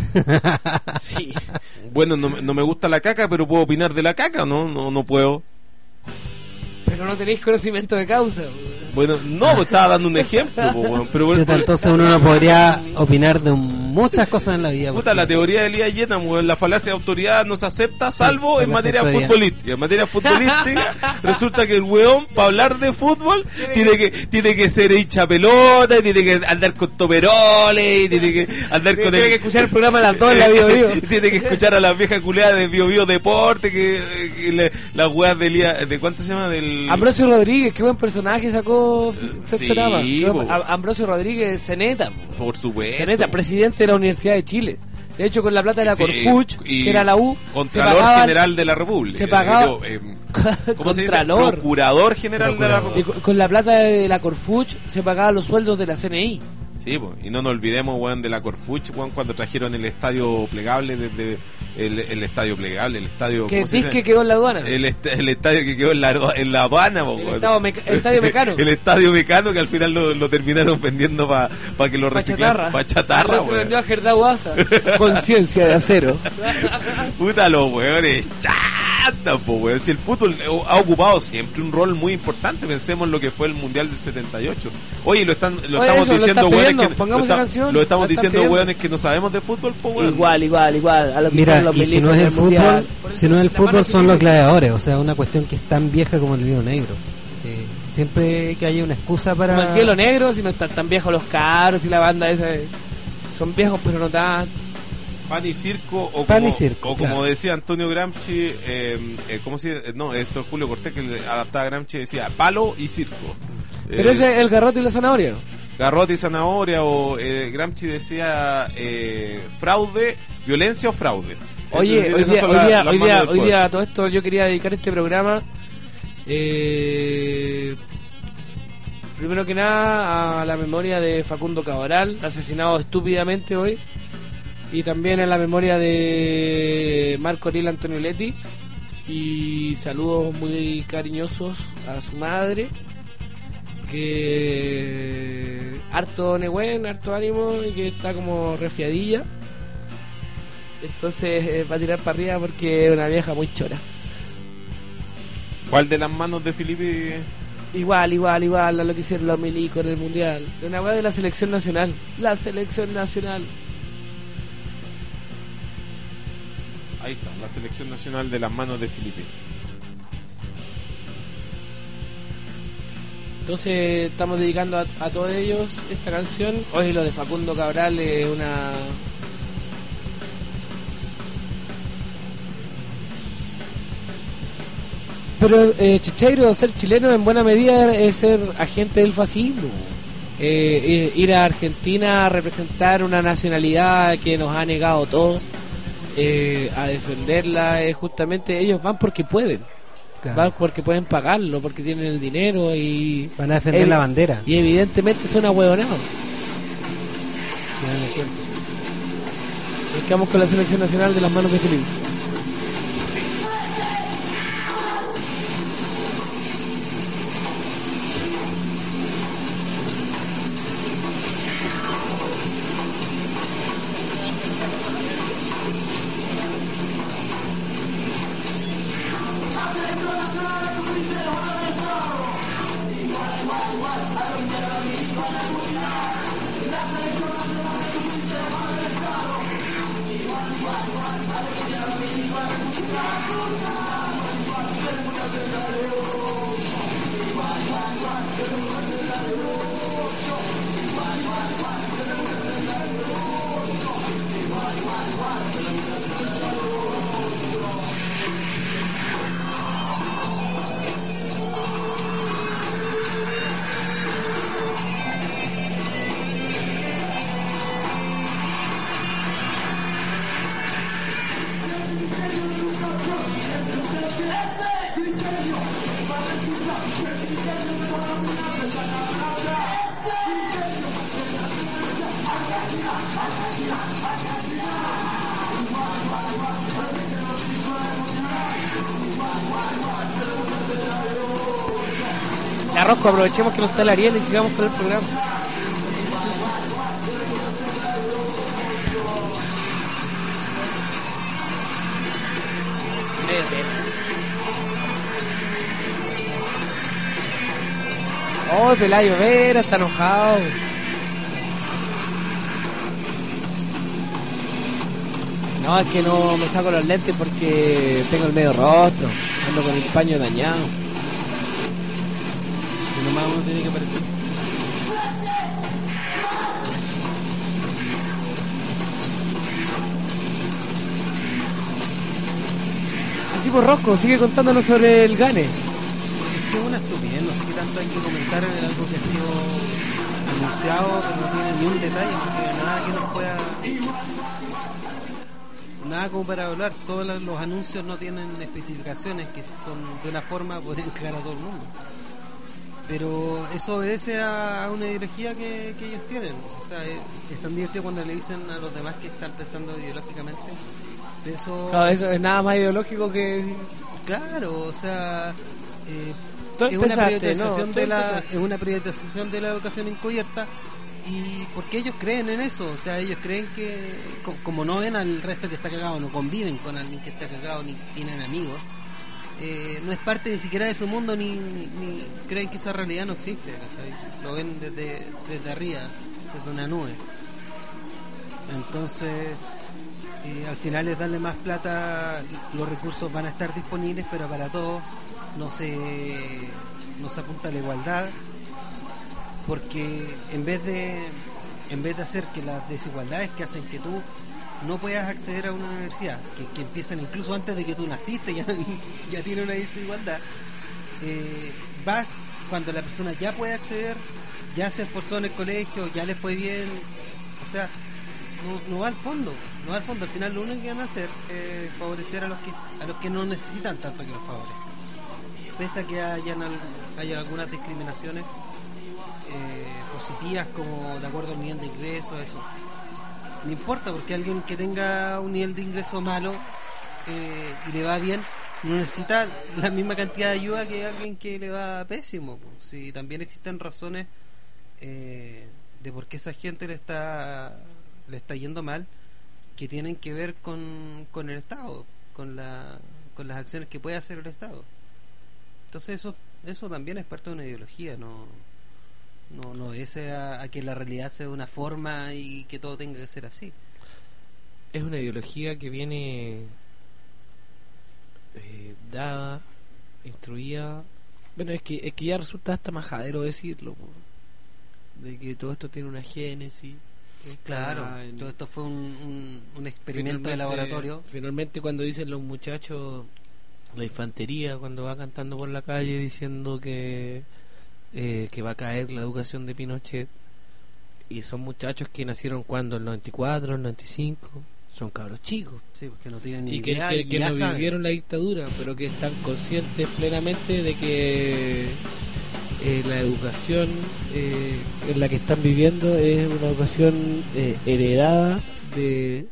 Sí. Bueno, no, me- no me gusta la caca, pero puedo opinar de la caca, ¿no? No, no puedo. Pero no tenéis conocimiento de causa. weón. Bueno, no, pues estaba dando un ejemplo, pues, weón, pero bueno, Chuta, entonces uno no podría opinar de un muchas cosas en la vida. Puta, la teoría de Elías Llena, weón, la falacia de autoridad no se acepta salvo Sí, en materia falacia de autoridad. futbolística. En materia futbolística resulta que el weón, para hablar de fútbol, tiene que tiene que ser hincha pelota, y tiene que andar con toperoles, y tiene que andar con Tiene el... que escuchar el programa a las dos en la Bio Bio. Tiene que escuchar a las viejas culeadas de Bio Bio Deporte, que, que le- las weas de Elías, ¿de cuánto se llama? Del... Ambrosio Rodríguez, qué buen personaje sacó Sí, Sexorama. po. A- Ambrosio Rodríguez, Ceneta. po. Por supuesto. Ceneta, presidente de la Universidad de Chile. De hecho, con la plata de la Sí, Corfuch, y que era la U, Contralor se pagaban- General de la República. se pagaba- Eh, eh, ¿Cómo se dice? Contralor. Procurador General de la Procurador. Y República. con, con la plata de la Corfuch se pagaban los sueldos de la C N I. Sí, po. Y no nos olvidemos, weón, de la Corfuch, weón, cuando trajeron el estadio plegable desde el, el estadio plegable, el estadio... Que ¿cómo se dice dice? que quedó en la aduana. El, est- el estadio que quedó en la, en la aduana, po, El weón. estado meca- el estadio Mecano. El estadio Mecano, que al final lo, lo terminaron vendiendo para que lo Pa' reciclaran. chatarra. Para chatarra, Después se weón. vendió a Gerdau Guasa. Conciencia de acero. Puta, los weones chata, po, weón. Si el fútbol ha ocupado siempre un rol muy importante, pensemos en lo que fue el Mundial del setenta y ocho. Oye, lo, están, lo Oye, estamos eso, lo diciendo, estás weones, pidiendo. que, Pongamos lo, esa canción, lo estamos lo estás diciendo, pidiendo. weones, que no sabemos de fútbol, po, weón. Igual, igual, igual. A lo que Mira, hicieron los y si milicos no es en el fútbol, Mundial. Por eso si no es el la mano fútbol que son los tiene- gladiadores, o sea, una cuestión que es tan vieja como el vino negro. Eh, siempre que haya una excusa para... Como el hielo negro, si no están tan viejos los caros y la banda esa. eh, Son viejos, pero no tanto. Pan y circo, o Pan como, y circo, o como claro. decía Antonio Gramsci, eh, eh, ¿cómo se dice? No, esto es Julio Cortés, que le adaptaba a Gramsci, decía palo y circo. Pero Eh, ese es el garrote y la zanahoria. Garrote y zanahoria, o eh, Gramsci decía eh, fraude, violencia o fraude. Oye, Entonces, hoy esas día, son hoy las- día, las hoy manos día, del hoy poder. día a todo esto yo quería dedicar este programa eh, primero que nada a la memoria de Facundo Cabral, asesinado estúpidamente hoy, y también a la memoria de Marco Ariel Antonioletti, y saludos muy cariñosos a su madre, que harto negüen, harto ánimo, y que está como resfriadilla. Entonces eh, va a tirar para arriba porque es una vieja muy chora. ¿Cuál de las manos de Felipe? Igual, igual, igual a lo que hicieron los milicos en el mundial. Una weá de la selección nacional. La selección nacional. Ahí está, la selección nacional de las manos de Felipe. Entonces estamos dedicando a, a todos ellos esta canción. Hoy lo de Facundo Cabral es una... Pero eh, Checheiro, ser chileno en buena medida es ser agente del fascismo. Eh, ir a Argentina a representar una nacionalidad que nos ha negado todo, eh, a defenderla, eh, justamente ellos van porque pueden. Claro. Van porque pueden pagarlo, porque tienen el dinero y... Van a defender Evi- la bandera. Y evidentemente son ahueonados. Nos quedamos con la selección nacional de las manos de Felipe. Ya, Rosco, aprovechemos que no está el Ariel y sigamos con el programa. Medio tema. Oh, Pelayo Vera está enojado. No, es que no me saco los lentes porque tengo el medio rostro. Ando con el paño dañado. Si nomás uno tiene que aparecer. Así por Rosco, sigue contándonos sobre el Gane. Es que es una estupidez, no sé qué tanto hay que comentar en algo que ha sido anunciado, pero no tiene ni un detalle, no tiene nada que nos pueda... Nada como para hablar, todos los, los anuncios no tienen especificaciones que son de una forma podrían cagar a todo el mundo. Pero eso obedece a, a una ideología que, que ellos tienen. O sea, es, es tan divertido cuando le dicen a los demás que están pensando ideológicamente. De eso, Claro, eso es nada más ideológico que... claro, o sea, eh, Tú es una empezaste, privatización ¿no? Tú de la empezaste. es una privatización de la educación encubierta. Y porque ellos creen en eso, o sea, ellos creen que co- como no ven al resto que está cagado, no conviven con alguien que está cagado, ni tienen amigos, eh, no es parte ni siquiera de su mundo, ni, ni, ni creen que esa realidad no existe, ¿cachai? Lo ven desde, desde arriba, desde una nube. Entonces, eh, al final es darle más plata, los recursos van a estar disponibles, pero para todos no se, no se apunta a la igualdad. Porque en vez de en vez de hacer que las desigualdades que hacen que tú no puedas acceder a una universidad, que, que empiezan incluso antes de que tú naciste, ya, ya tiene una desigualdad, eh, vas cuando la persona ya puede acceder, ya se esforzó en el colegio, ya le fue bien, o sea, no, no va al fondo, no va al fondo, al final lo único que van a hacer es favorecer a los que a los que no necesitan tanto que los favorezcan. Pese a que hayan, al- hayan algunas discriminaciones eh, positivas, como de acuerdo al nivel de ingreso, eso no importa, porque alguien que tenga un nivel de ingreso malo eh, y le va bien no necesita la misma cantidad de ayuda que alguien que le va pésimo, pues. Si también existen razones eh, de por qué esa gente le está le está yendo mal, que tienen que ver con, con el Estado, con la con las acciones que puede hacer el Estado. Entonces eso eso también es parte de una ideología, no no no es a, a que la realidad sea de una forma y que todo tenga que ser así. Es una ideología que viene eh, dada, instruida. Bueno, es que, es que ya resulta hasta majadero decirlo, po. De que todo esto tiene una génesis. Claro, está en- todo esto fue un, un, un experimento de finalmente- laboratorio. Finalmente, cuando dicen los muchachos, la infantería, cuando va cantando por la calle diciendo que eh, que va a caer la educación de Pinochet, y son muchachos que nacieron cuando, el noventa y cuatro, el noventa y cinco, son cabros chicos Sí, porque no tienen ni y que, idea que- y que ya no saben. vivieron la dictadura, pero que están conscientes plenamente de que eh, la educación eh, en la que están viviendo es una educación eh, heredada de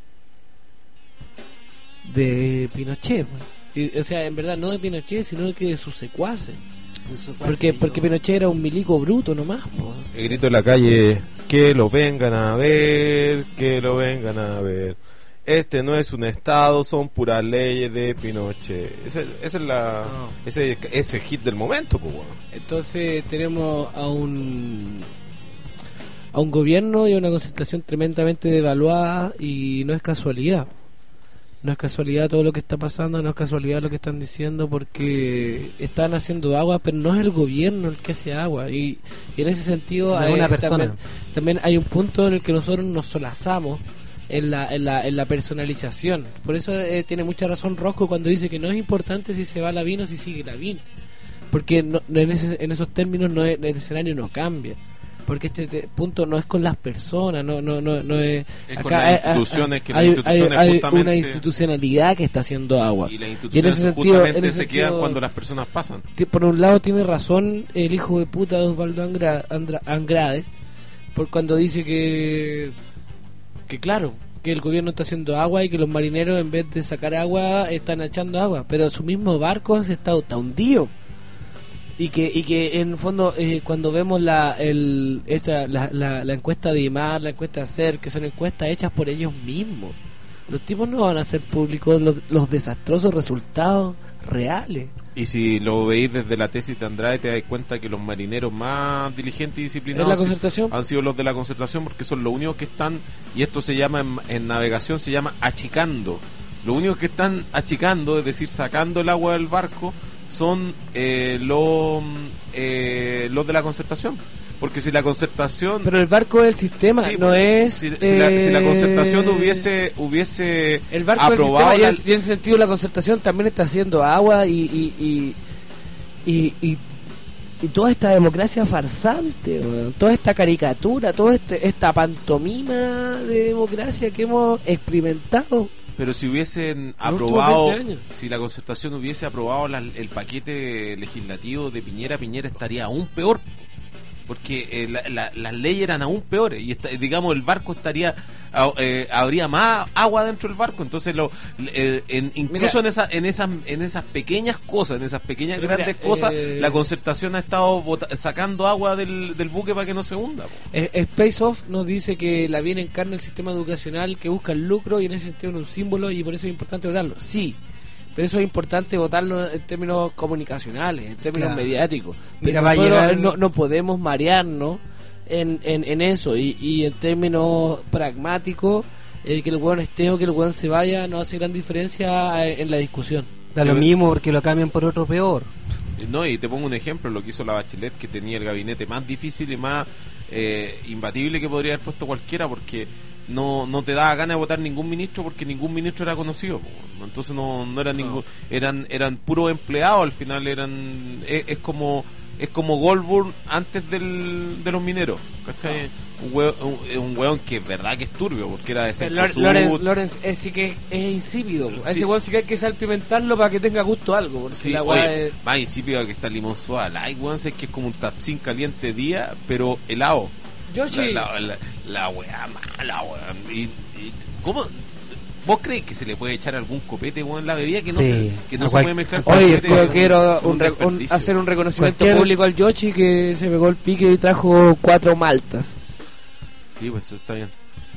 de Pinochet, pues. Y, o sea, en verdad no de Pinochet, sino que de sus secuaces, Eso pasa porque y porque yo- Pinochet era un milico bruto nomás, pues. El grito en la calle, que lo vengan a ver, que lo vengan a ver. Este no es un estado, son puras leyes de Pinochet. Ese, ese es la, No. ese, ese hit del momento, pues, weón. Entonces tenemos a un a un gobierno y a una concentración tremendamente devaluada, y no es casualidad. No es casualidad todo lo que está pasando, no es casualidad lo que están diciendo, porque están haciendo agua, pero no es el gobierno el que hace agua. Y, y en ese sentido No es hay- una persona. También, también hay un punto en el que nosotros nos solazamos en la, en la, en la personalización. Por eso eh, tiene mucha razón Rosco cuando dice que no es importante si se va Lavín o si sigue Lavín, porque no, no en, ese, en esos términos no es- el escenario no cambia, porque este te- punto no es con las personas, no no no, no es, Es con las instituciones, que las hay, instituciones hay- hay justamente- una institucionalidad que está haciendo agua. Y las Y en instituciones ese sentido, justamente en ese se quedan sentido- cuando las personas pasan. Ti- por un lado tiene razón el hijo de puta de Osvaldo Angra- Andra- Andrade, por cuando dice que que claro, que el gobierno está haciendo agua y que los marineros en vez de sacar agua están echando agua, pero su mismo barco se está, está hundido. Y que, y que en el fondo eh, cuando vemos la, el, esta, la, la, la encuesta de I M A R, la encuesta de C E R, que son encuestas hechas por ellos mismos, los tipos no van a hacer públicos los, los desastrosos resultados reales. Y si lo veis desde la tesis de Andrade, te das cuenta que los marineros más diligentes y ¿Es disciplinados la sí- concertación? han sido los de la concertación, porque son los únicos que están y esto se llama en, en navegación se llama achicando. Lo único que están achicando, es decir, sacando el agua del barco, son eh, los eh, los de la Concertación. Porque si la Concertación... Pero el barco es el sistema, Sí, no es... Si, si la, si la eh, Concertación hubiese hubiese El barco del aprobado... sistema, y, la- es- y en ese sentido la Concertación también está haciendo agua y... y, y, y, y y toda esta democracia farsante, weón, toda esta caricatura, toda este, esta pantomima de democracia que hemos experimentado. Pero si hubiesen Los aprobado, últimos veinte años. si la Concertación hubiese aprobado la- el paquete legislativo de Piñera, Piñera estaría aún peor. Porque eh, la- la- las leyes eran aún peores y está- digamos el barco estaría ah, eh, habría más agua dentro del barco. Entonces lo eh, en- incluso Mira. en esas en esas en esas pequeñas cosas, en esas pequeñas Pero grandes mira, cosas, eh, la Concertación ha estado bota- sacando agua del, del buque para que no se hunda, po. Eh, Space Off nos dice que la bien encarna el sistema educacional que busca el lucro y en ese sentido es un símbolo y por eso es importante votarlo. Sí, pero eso es importante votarlo en términos comunicacionales, en términos Claro. mediáticos. Mira, Pero va a nosotros llegar- no, no podemos marearnos en, en, en eso y, y en términos pragmáticos, eh, que el hueón esté o que el hueón se vaya no hace gran diferencia eh, en la discusión. Da lo mismo porque lo cambian por otro peor. No, y te pongo un ejemplo, lo que hizo la Bachelet, que tenía el gabinete más difícil y más eh, imbatible que podría haber puesto cualquiera, porque no no te daba ganas de votar ningún ministro, porque ningún ministro era conocido, po. Entonces no no eran ningún, eran eran puros empleados, al final eran es, es como es como Goldburn antes del, de los mineros, ¿cachai? Un hueón, un, un hueón que es verdad que es turbio, porque era de Pero Cencosud. Lor- Lorenz, Lorenz es, sí que es, es insípido. A Sí. ese hueón sí que hay que salpimentarlo para que tenga gusto algo. Porque Sí, la weá oye, es- más insípido que está el limón suave. Like, weón, es que es como un tapsín caliente día, pero helado. Yoshi. La, la, la, la weá mala, weón. Y, y, ¿Cómo? ¿Vos crees que se le puede echar algún copete, weón, en la bebida? Que no Sí, se, que no a se cual- puede mezclar con Oye, copete, yo es quiero un un re- un- desperdicio. hacer un reconocimiento Cualquier- público al Yoshi que se pegó el pique y trajo cuatro maltas. Sí, pues eso está bien.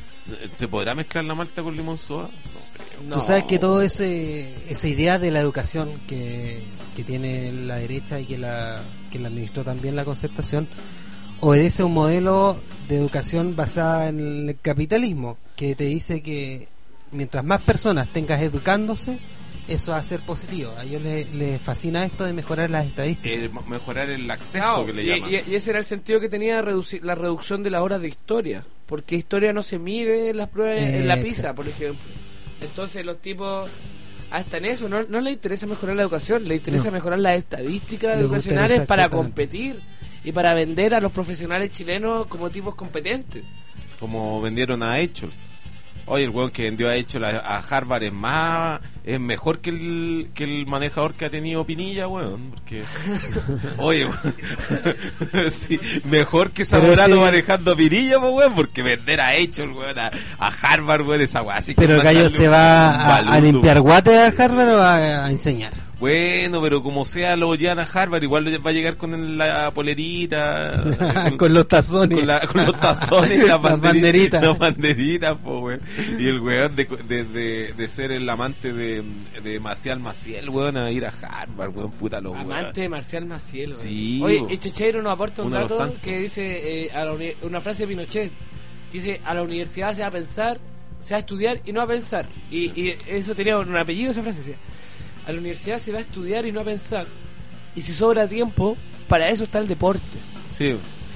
¿Se podrá mezclar la malta con limón soda? No creo. Tú sabes que todo ese esa idea de la educación que, que tiene la derecha y que la que la administró también la Concertación obedece a un modelo de educación basada en el capitalismo que te dice que mientras más personas tengas educándose, eso va a ser positivo. A ellos les, les fascina esto de mejorar las estadísticas. Eh, mejorar el acceso Claro, que le y, llaman. y- y ese era el sentido que tenía reduci- la reducción de las horas de historia, porque historia no se mide en las pruebas Eh, en la PISA, exacto. por ejemplo. Entonces los tipos hasta en eso no, no les interesa mejorar la educación, les interesa No. mejorar las estadísticas Les educacionales interesa para exactamente competir y para vender a los profesionales chilenos como tipos competentes. Como vendieron a Eichel. Oye, el weón que vendió a Eichel a, a Harvard es más es mejor que el que el manejador que ha tenido Pinilla, weón, porque oye, weón, sí, mejor que Pero Zamorano sí. manejando a Pinilla, pues, weón, porque vender a Eichel, weón, a, a Harvard, weón, esa weá, así que Pero el gallo mandarle se un- va un a, a balón, limpiar guate a Harvard o va a enseñar. Bueno, pero como sea lo llevan a Harvard, igual va a llegar con el- la polerita, Con los tazones. con, la- con los tazones, las Las banderitas, banderitas. las banderitas, po, weón. Y el weón de, de, de, de ser el amante de, de Maciel Maciel, weón, a ir a Harvard, weón, puta lo weón. Amante de Marcial Maciel. weón. Sí, Oye, bo. y Checheiro nos aporta un Uno de los dato tantos. que dice eh, a la uni- una frase de Pinochet. Dice, a la universidad se va a pensar, se va a estudiar y no a pensar. Y, y eso tenía un apellido esa frase. Decía, a la universidad se va a estudiar y no a pensar. Y si sobra tiempo, para eso está el deporte. Sí.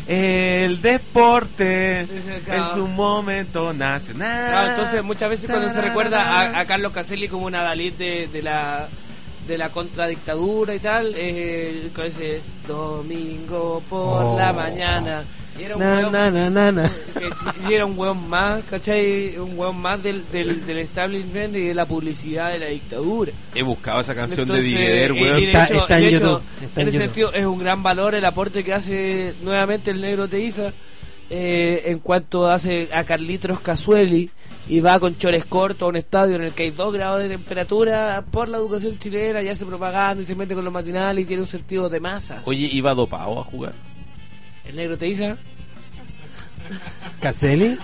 El deporte Dice, claro. es un momento nacional. Claro, entonces muchas veces cuando se recuerda a, a Carlos Caselli como un adalid de, de la de la contradictadura y tal, eh, con ese domingo por Oh. la mañana. Y era un Na, hueón, na, na, na, na. que- y era un hueón más, ¿cachai? Un hueón más del, del, del establishment y de la publicidad de la dictadura. He buscado esa canción de Entonces, Vigueder, y- weón. y de Está- hecho- está en de hecho, YouTube, está en en ese YouTube. sentido es un gran valor el aporte que hace nuevamente el negro Teiza eh, en cuanto hace a Carlitos Casueli y va con chores cortos a un estadio en el que hay dos grados de temperatura por la educación chilena y hace propaganda y se mete con los matinales y tiene un sentido de masas. Oye, iba dopado a jugar. El negro Teiza. Caselli.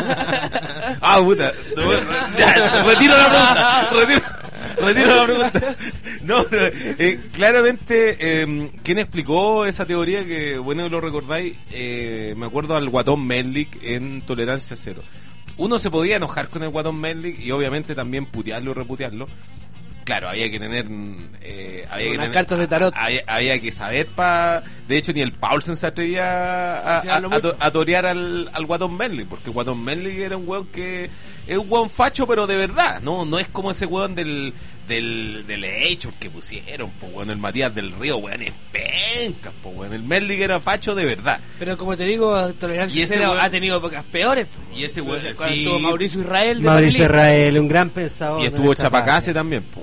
Ah, puta. No, ya, retiro la pregunta. Retiro, retiro la pregunta. No, pero, eh, claramente, eh, ¿quién explicó esa teoría? Que, bueno, lo recordáis, eh, me acuerdo al guatón Mellick en Tolerancia Cero. uno se podía enojar con el Guatón Melich y obviamente también putearlo y reputearlo. Claro, había que tener eh, había que Unas tener, cartas de tarot. había, había que saber para, de hecho ni el Paulsen se atrevía a, a, Sí, hablo a, mucho. a torear al, al Guatón Melich, porque el Guatón Melich era un weón que es un weón facho pero de verdad, no no es como ese weón del del del hecho que pusieron, pues weón, el Matías del Río, weón, es penca, pues weón, el Melich era facho de verdad. Pero como te digo, Tolerancia Y ese Cero weón- ha tenido épocas peores. Y ese weón, Cuando sí, estuvo Mauricio Israel de Mauricio Berlín. Israel, un gran pensador. y de estuvo nuestra Chapacase patria. también, pues.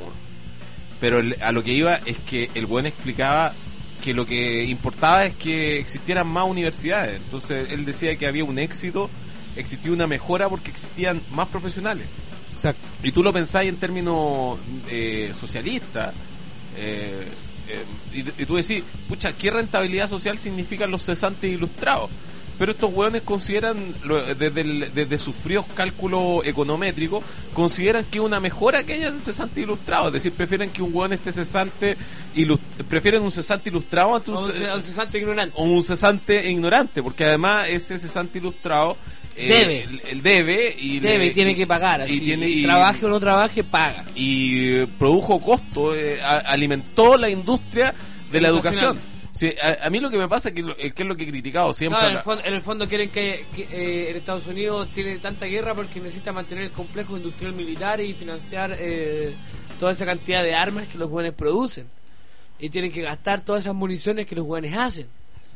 Pero el- a lo que iba es que el buen explicaba que lo que importaba es que existieran más universidades. Entonces él decía que había un éxito, existía una mejora porque existían más profesionales. Exacto. Y tú lo pensáis en términos eh, socialistas, eh, eh, y, y tú decís, pucha, ¿qué rentabilidad social significan los cesantes ilustrados? Pero estos hueones consideran, lo- desde, el- desde sus fríos cálculos econométricos, consideran que una mejora que haya en cesante ilustrado. Es decir, prefieren que un hueón esté cesante, ilust- prefieren un cesante ilustrado ante un, O un ce- ce- un cesante ignorante. o un cesante ignorante, porque además ese cesante ilustrado eh, Debe. el, el debe y Debe le- y tiene que pagar. Así, y tiene- y y- trabaje o no trabaje, paga. y eh, produjo costo, eh, a- alimentó la industria de la Educacional. educación. Sí, a, a mí lo que me pasa es que, lo- es que es lo que he criticado siempre. No, a en, la- el fondo, en el fondo quieren que, que, eh, en Estados Unidos tiene tanta guerra porque necesita mantener el complejo industrial militar y financiar eh, toda esa cantidad de armas que los jóvenes producen. Y tienen que gastar todas esas municiones que los jóvenes hacen.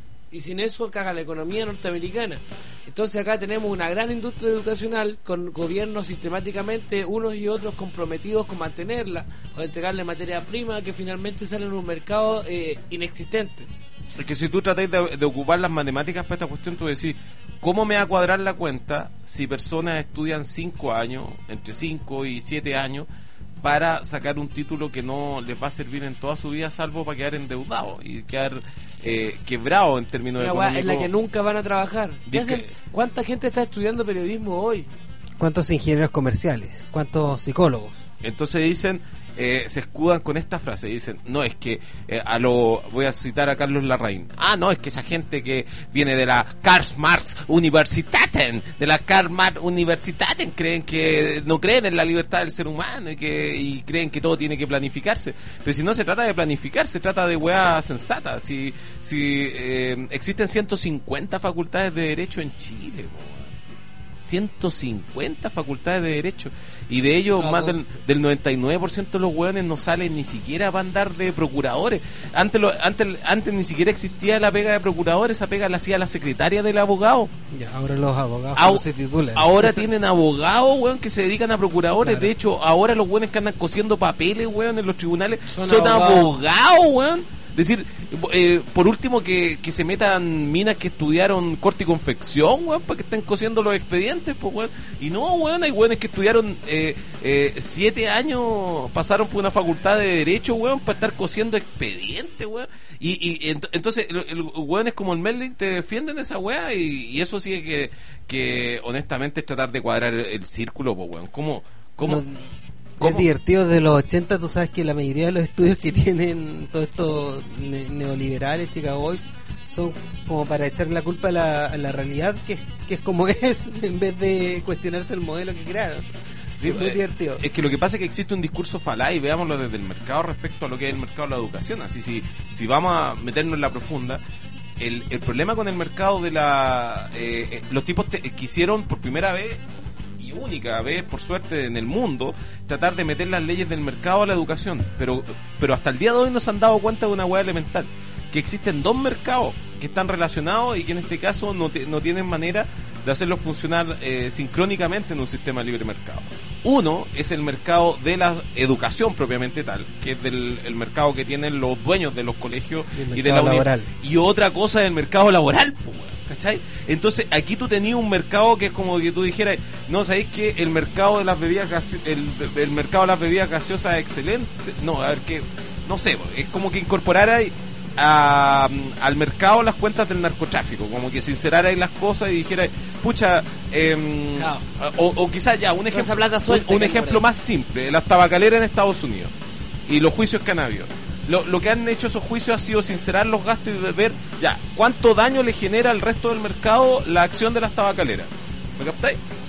Y sin eso caga la economía norteamericana. Entonces acá tenemos una gran industria educacional con gobiernos sistemáticamente unos y otros comprometidos con mantenerla, con entregarle materia prima que finalmente sale en un mercado eh, inexistente. Es que si tú tratáis de, de ocupar las matemáticas para esta cuestión, tú decís, ¿cómo me va a cuadrar la cuenta si personas estudian cinco años, entre cinco y siete años, para sacar un título que no les va a servir en toda su vida, salvo para quedar endeudados y quedar eh, quebrados en términos Una weá en económicos? la que nunca van a trabajar. ¿Qué Dice- hacen? ¿Cuánta gente está estudiando periodismo hoy? ¿Cuántos ingenieros comerciales? ¿Cuántos psicólogos? Entonces dicen, eh, se escudan con esta frase, dicen, no, es que eh, a lo voy a citar a Carlos Larraín. Ah, no, es que esa gente que viene de la Karl Marx Universitäten, de la Karl Marx Universitäten, creen que no creen en la libertad del ser humano y que y creen que todo tiene que planificarse. Pero si no se trata de planificar, se trata de weas sensatas. Si si eh, existen ciento cincuenta facultades de derecho en Chile, po. ciento cincuenta facultades de derecho y de ellos No, más no. del, del noventa y nueve por ciento de los hueones no salen ni siquiera para andar de procuradores. Antes, lo, antes antes ni siquiera existía la pega de procuradores, esa pega la hacía la secretaria del abogado. Ya, ahora los abogados Au- no se titulan. Ahora tienen abogados, weón, que se dedican a procuradores. Claro. De hecho, ahora los weones que andan cosiendo papeles, weón, en los tribunales son, Son abogados, abogados. weón. Es decir, eh, por último, que, que se metan minas que estudiaron corte y confección, weón, para que estén cosiendo los expedientes, pues, weón. Y no, weón, hay weones que estudiaron eh, eh, siete años, pasaron por una facultad de Derecho, weón, para estar cosiendo expedientes, weón. Y, y ent- entonces, el, el, weones como el Melich te defienden de esa weá, y, y eso sí que, que, honestamente, es tratar de cuadrar el, el círculo, pues, weón. ¿Cómo? ¿Cómo? No, ¿Cómo? Es divertido de los ochenta, tú sabes que la mayoría de los estudios que tienen todos estos ne- neoliberales, Chicago Boys, son como para echar la culpa a la, a la realidad, que es, que es como es, en vez de cuestionarse el modelo que crearon. Sí, es muy eh, divertido. Es que lo que pasa es que existe un discurso falaz y veámoslo desde el mercado respecto a lo que es el mercado de la educación. Así, si, si vamos a meternos en la profunda, el, el problema con el mercado de la... eh, eh, los tipos te- quisieron por primera vez y única vez, por suerte, en el mundo, tratar de meter las leyes del mercado a la educación. Pero, pero hasta el día de hoy no se han dado cuenta de una hueá elemental. Que existen dos mercados que están relacionados y que en este caso no, te- no tienen manera de hacerlos funcionar eh, sincrónicamente en un sistema de libre mercado. Uno es el mercado de la educación propiamente tal, que es del, el mercado que tienen los dueños de los colegios Y el y de la mercado uni- laboral. Y otra cosa es el mercado laboral, po, weón, ¿cachai? Entonces aquí tú tenías un mercado que es como que tú dijeras, no, ¿sabéis que el mercado de las bebidas gasio- el, el mercado de las bebidas gaseosas es excelente? No, a ver, que no sé, es como que incorporara a, al mercado las cuentas del narcotráfico, como que sincerara ahí las cosas y dijera, pucha, em, Claro. o, o quizás ya, un Toda esa ejemplo, plata suelta un, un que hay por ejemplo ahí. más simple, las tabacaleras en Estados Unidos y los juicios que han habido. Lo, lo que han hecho esos juicios ha sido sincerar los gastos y ver ya cuánto daño le genera al resto del mercado la acción de las tabacaleras. ¿Me captáis?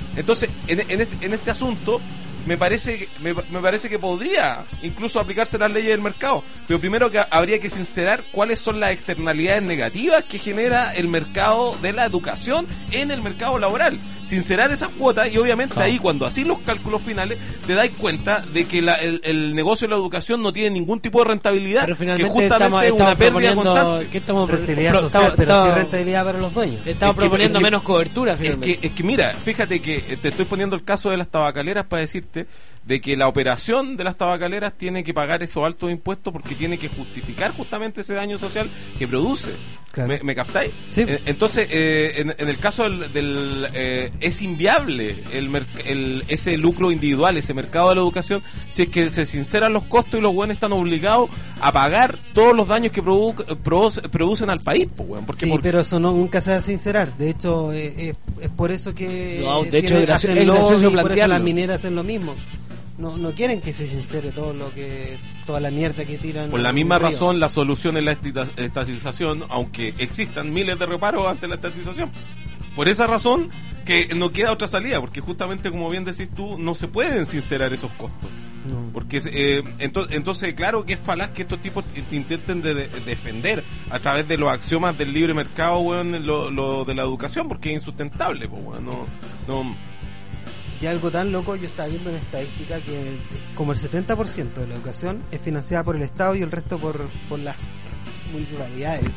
Entonces, en, en, este, en este asunto, me parece, me, me parece que podría incluso aplicarse las leyes del mercado, pero primero que habría que sincerar cuáles son las externalidades negativas que genera el mercado de la educación en el mercado laboral. Sincerar esas cuotas y obviamente Claro. ahí cuando así los cálculos finales te dais cuenta de que la, el, el negocio de la educación no tiene ningún tipo de rentabilidad, Pero que finalmente justamente estamos, es una estamos pérdida proponiendo constante. ¿qué estamos Rentabilidad pro- social, estamos- pero estamos- sí rentabilidad para los dueños. Estamos Es que- proponiendo es que- menos cobertura Es finalmente. que, es que mira, fíjate que eh, te estoy poniendo el caso de las tabacaleras para decirte de que la operación de las tabacaleras tiene que pagar esos altos impuestos porque tiene que justificar justamente ese daño social que produce. Claro. ¿Me, me captáis? Sí. Eh, Entonces, eh, en, en el caso del... del, eh, es inviable el, merc- el ese lucro individual, ese mercado de la educación, si es que se sinceran los costos y los buenos están obligados a pagar todos los daños que produ- produ- producen al país, pues, weón. Porque Sí, por- pero eso no, nunca se va a sincerar. De hecho, eh, es, es por eso que No, de eh, hecho, tienen- es gracio- hacen es gracioso lobby, por eso plantearlo. las mineras hacen lo mismo. No, no quieren que se sincere todo lo que, toda la mierda que tiran. Por la al misma río. razón, la solución es la estita- estatización, aunque existan miles de reparos ante la estatización. Por esa razón, que no queda otra salida, porque justamente, como bien decís tú, no se pueden sincerar esos costos. No. Porque eh, ento- entonces, claro que es falaz que estos tipos i- intenten de- de- defender a través de los axiomas del libre mercado, weón, lo, lo de la educación, porque es insustentable, pues, weón, no, no, Y algo tan loco, yo estaba viendo una estadística que como el setenta por ciento de la educación es financiada por el Estado y el resto por, por las municipalidades.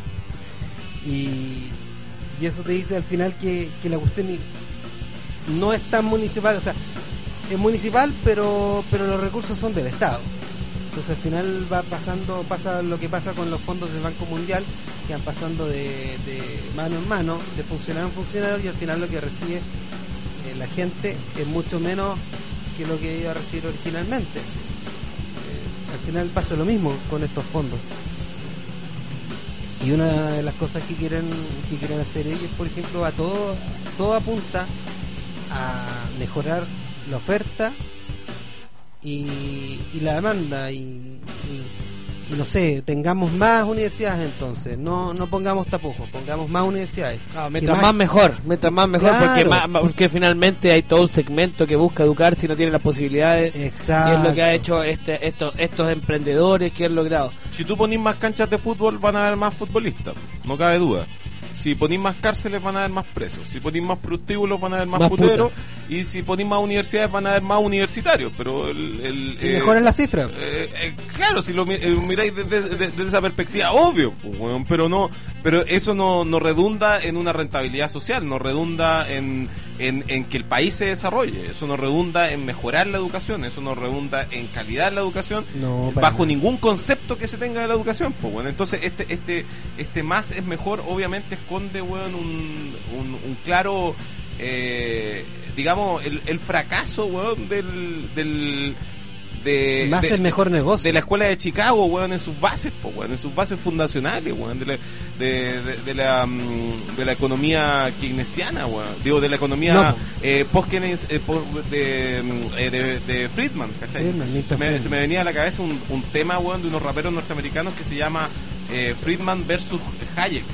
Y, y eso te dice al final que, que la cuestión ni- no es tan municipal, o sea, es municipal, pero pero los recursos son del Estado. Entonces al final va pasando, pasa lo que pasa con los fondos del Banco Mundial, que van pasando de, de mano en mano, de funcionario en funcionario, y al final lo que recibe eh, la gente es mucho menos que lo que iba a recibir originalmente. Eh, al final pasa lo mismo con estos fondos. Y una de las cosas que quieren que quieren hacer ellos, por ejemplo, a todo todo apunta a mejorar la oferta y, y la demanda y, y, y no sé, tengamos más universidades entonces, no no pongamos tapujos, pongamos más universidades. Claro, Que mientras más, mejor, mientras más mejor, Claro. porque, más- más- porque finalmente hay todo un segmento que busca educar si no tiene las posibilidades. Exacto. Y es lo que ha hecho este, estos, estos emprendedores que han logrado. si tú ponís más canchas de fútbol van a haber más futbolistas, no cabe duda. Si ponís más cárceles van a haber más presos, si ponís más prostíbulos van a haber más, Más puteros, y si ponís más universidades van a haber más universitarios, pero el... el Y eh, mejoran la cifra. Eh, eh, claro, si lo mi- eh, miráis desde, desde- desde esa perspectiva, obvio, pues, weón, pero no, pero eso no, no redunda en una rentabilidad social, no redunda en, en, en que el país se desarrolle, eso no redunda en mejorar la educación, eso no redunda en calidad de la educación, No, para bajo nada. ningún concepto que se tenga de la educación, pues, bueno, entonces este, este, este más es mejor, obviamente esconde, weón, un, un, un claro, eh, digamos, el, el fracaso, weón, del, del de, Más de- el mejor negocio. de la escuela de Chicago, weón, en sus bases, po, weón, en sus bases fundacionales, weón, de la, de, de- de la, mm, de la economía keynesiana, weón, digo, de la economía No, po. eh, post-Keynes, eh, po- de, mm, eh, de, de Friedman, ¿cachai? Friedman, se, Milton me, Friedman. se me venía a la cabeza un, un tema, weón, de unos raperos norteamericanos que se llama eh, Friedman versus Hayek.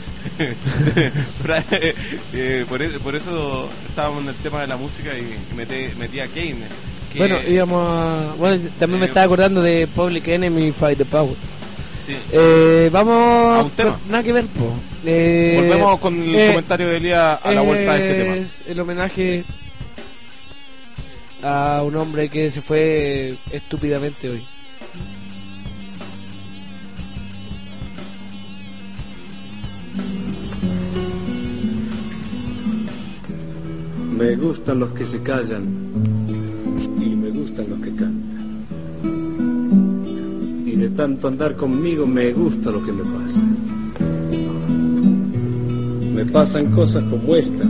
Fra- eh, por, e- por eso estábamos en el tema de la música y metí, metí a Keynes. que- Bueno, íbamos a... Bueno, también me eh, estaba acordando de Public Enemy Fight the Power. sí. Eh, vamos... A un tema. con- nada que ver, po. Eh, Volvemos con el eh, comentario de Elías a la vuelta de este tema. Es el homenaje a un hombre que se fue estúpidamente hoy. Me gustan los que se callan y me gustan los que cantan. Y de tanto andar conmigo me gusta lo que me pasa. Me pasan cosas como esta,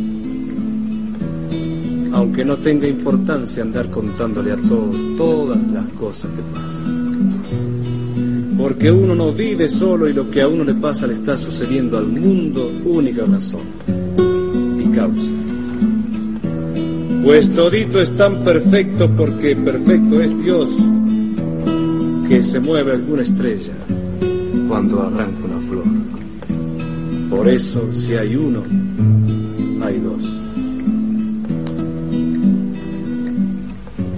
aunque no tenga importancia andar contándole a todos todas las cosas que pasan. Porque uno no vive solo y lo que a uno le pasa le está sucediendo al mundo, única razón y causa. Pues todito es tan perfecto porque perfecto es Dios, que se mueve alguna estrella cuando arranca una flor. Por eso, si hay uno, hay dos.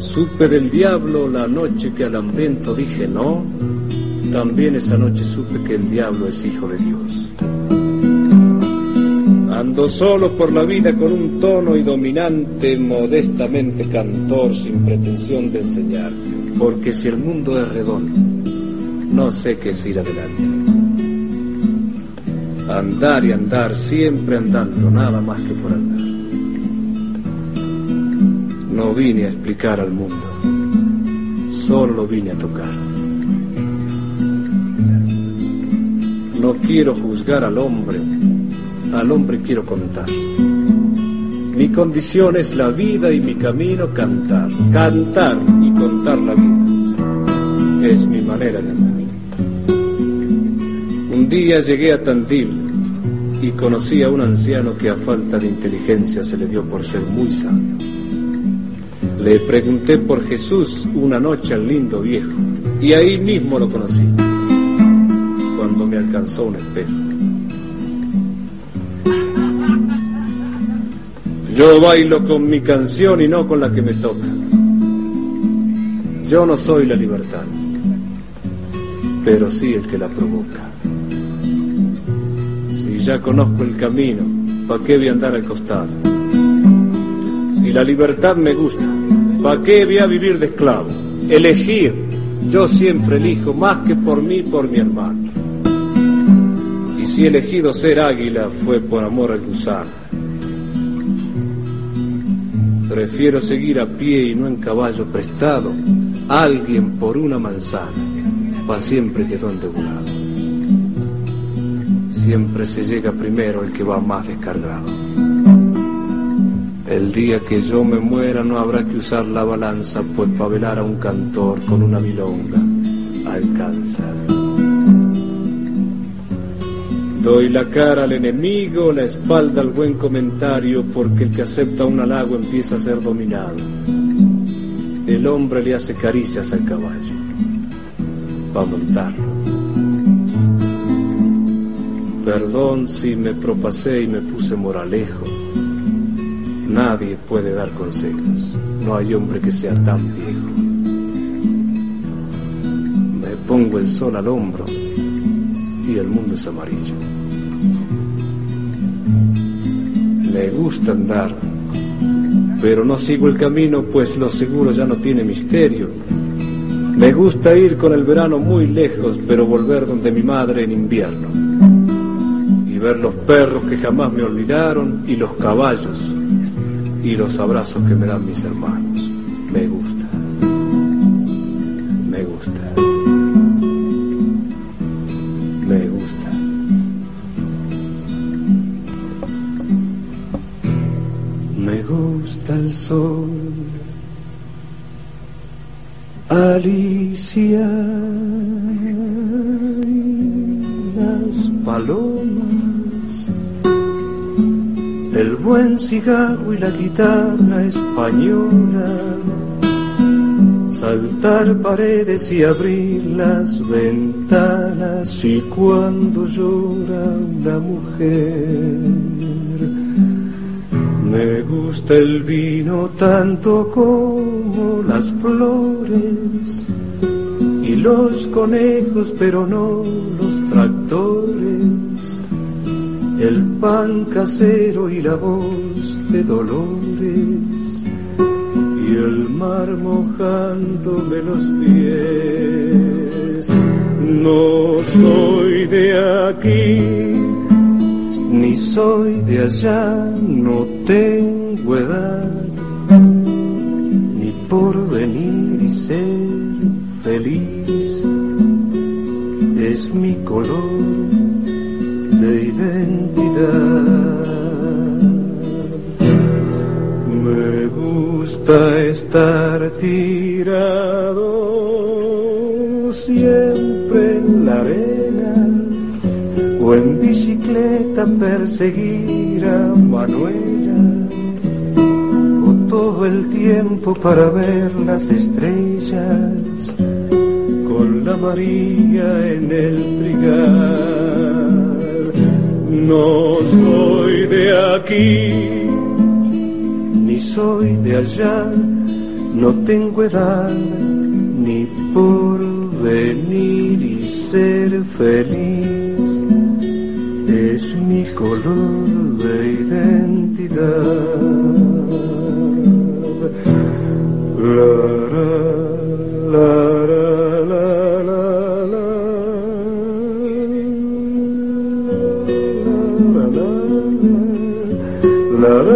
Supe del diablo la noche que al hambriento dije no, también esa noche supe que el diablo es hijo de Dios. Ando solo por la vida con un tono y dominante, modestamente cantor, sin pretensión de enseñar, porque si el mundo es redondo, no sé qué es ir adelante. Andar y andar, siempre andando, nada más que por andar. No vine a explicar al mundo, solo vine a tocar. No quiero juzgar al hombre, al hombre quiero contar. Mi condición es la vida y mi camino cantar. Cantar y contar la vida es mi manera de andar. Un día llegué a Tandil y conocí a un anciano que a falta de inteligencia se le dio por ser muy sabio. Le pregunté por Jesús una noche al lindo viejo y ahí mismo lo conocí, cuando me alcanzó un espejo. Yo bailo con mi canción y no con la que me toca. Yo no soy la libertad, pero sí el que la provoca. Si ya conozco el camino, ¿pa' qué voy a andar al costado? Si la libertad me gusta, ¿pa' qué voy a vivir de esclavo? Elegir, yo siempre elijo más que por mí, por mi hermano. Y si he elegido ser águila fue por amor al gusano. Prefiero seguir a pie y no en caballo prestado. Alguien por una manzana, pa' siempre quedó endebulado. Siempre se llega primero el que va más descargado. El día que yo me muera no habrá que usar la balanza, pues pa' velar a un cantor con una milonga alcanza. Doy la cara al enemigo, la espalda al buen comentario, porque el que acepta un halago empieza a ser dominado. El hombre le hace caricias al caballo pa' montarlo. Perdón si me propasé y me puse moralejo. Nadie puede dar consejos, no hay hombre que sea tan viejo. Me pongo el sol al hombro y el mundo es amarillo. Me gusta andar, pero no sigo el camino, pues lo seguro ya no tiene misterio. Me gusta ir con el verano muy lejos, pero volver donde mi madre en invierno. Y ver los perros que jamás me olvidaron, y los caballos, y los abrazos que me dan mis hermanos. Me gusta, me gusta, me gusta. Me gusta el sol, Alicia, y las palomas, el buen cigarro y la guitarra española, saltar paredes y abrir las ventanas, y cuando llora una mujer. Me gusta el vino tanto como las flores y los conejos, pero no los tractores, el pan casero y la voz de Dolores, y el mar mojándome los pies. No soy de aquí, ni soy de allá, no tengo edad, ni por venir y ser feliz. Es mi color de identidad. Me gusta estar tirado siempre en la arena, o en bicicleta perseguir a Manuela, o todo el tiempo para ver las estrellas con la María en el trigal. No soy de aquí, ni soy de allá, No tengo edad ni por venir y ser feliz, es mi color de identidad. La, la, la, la, la, la, la, la, la,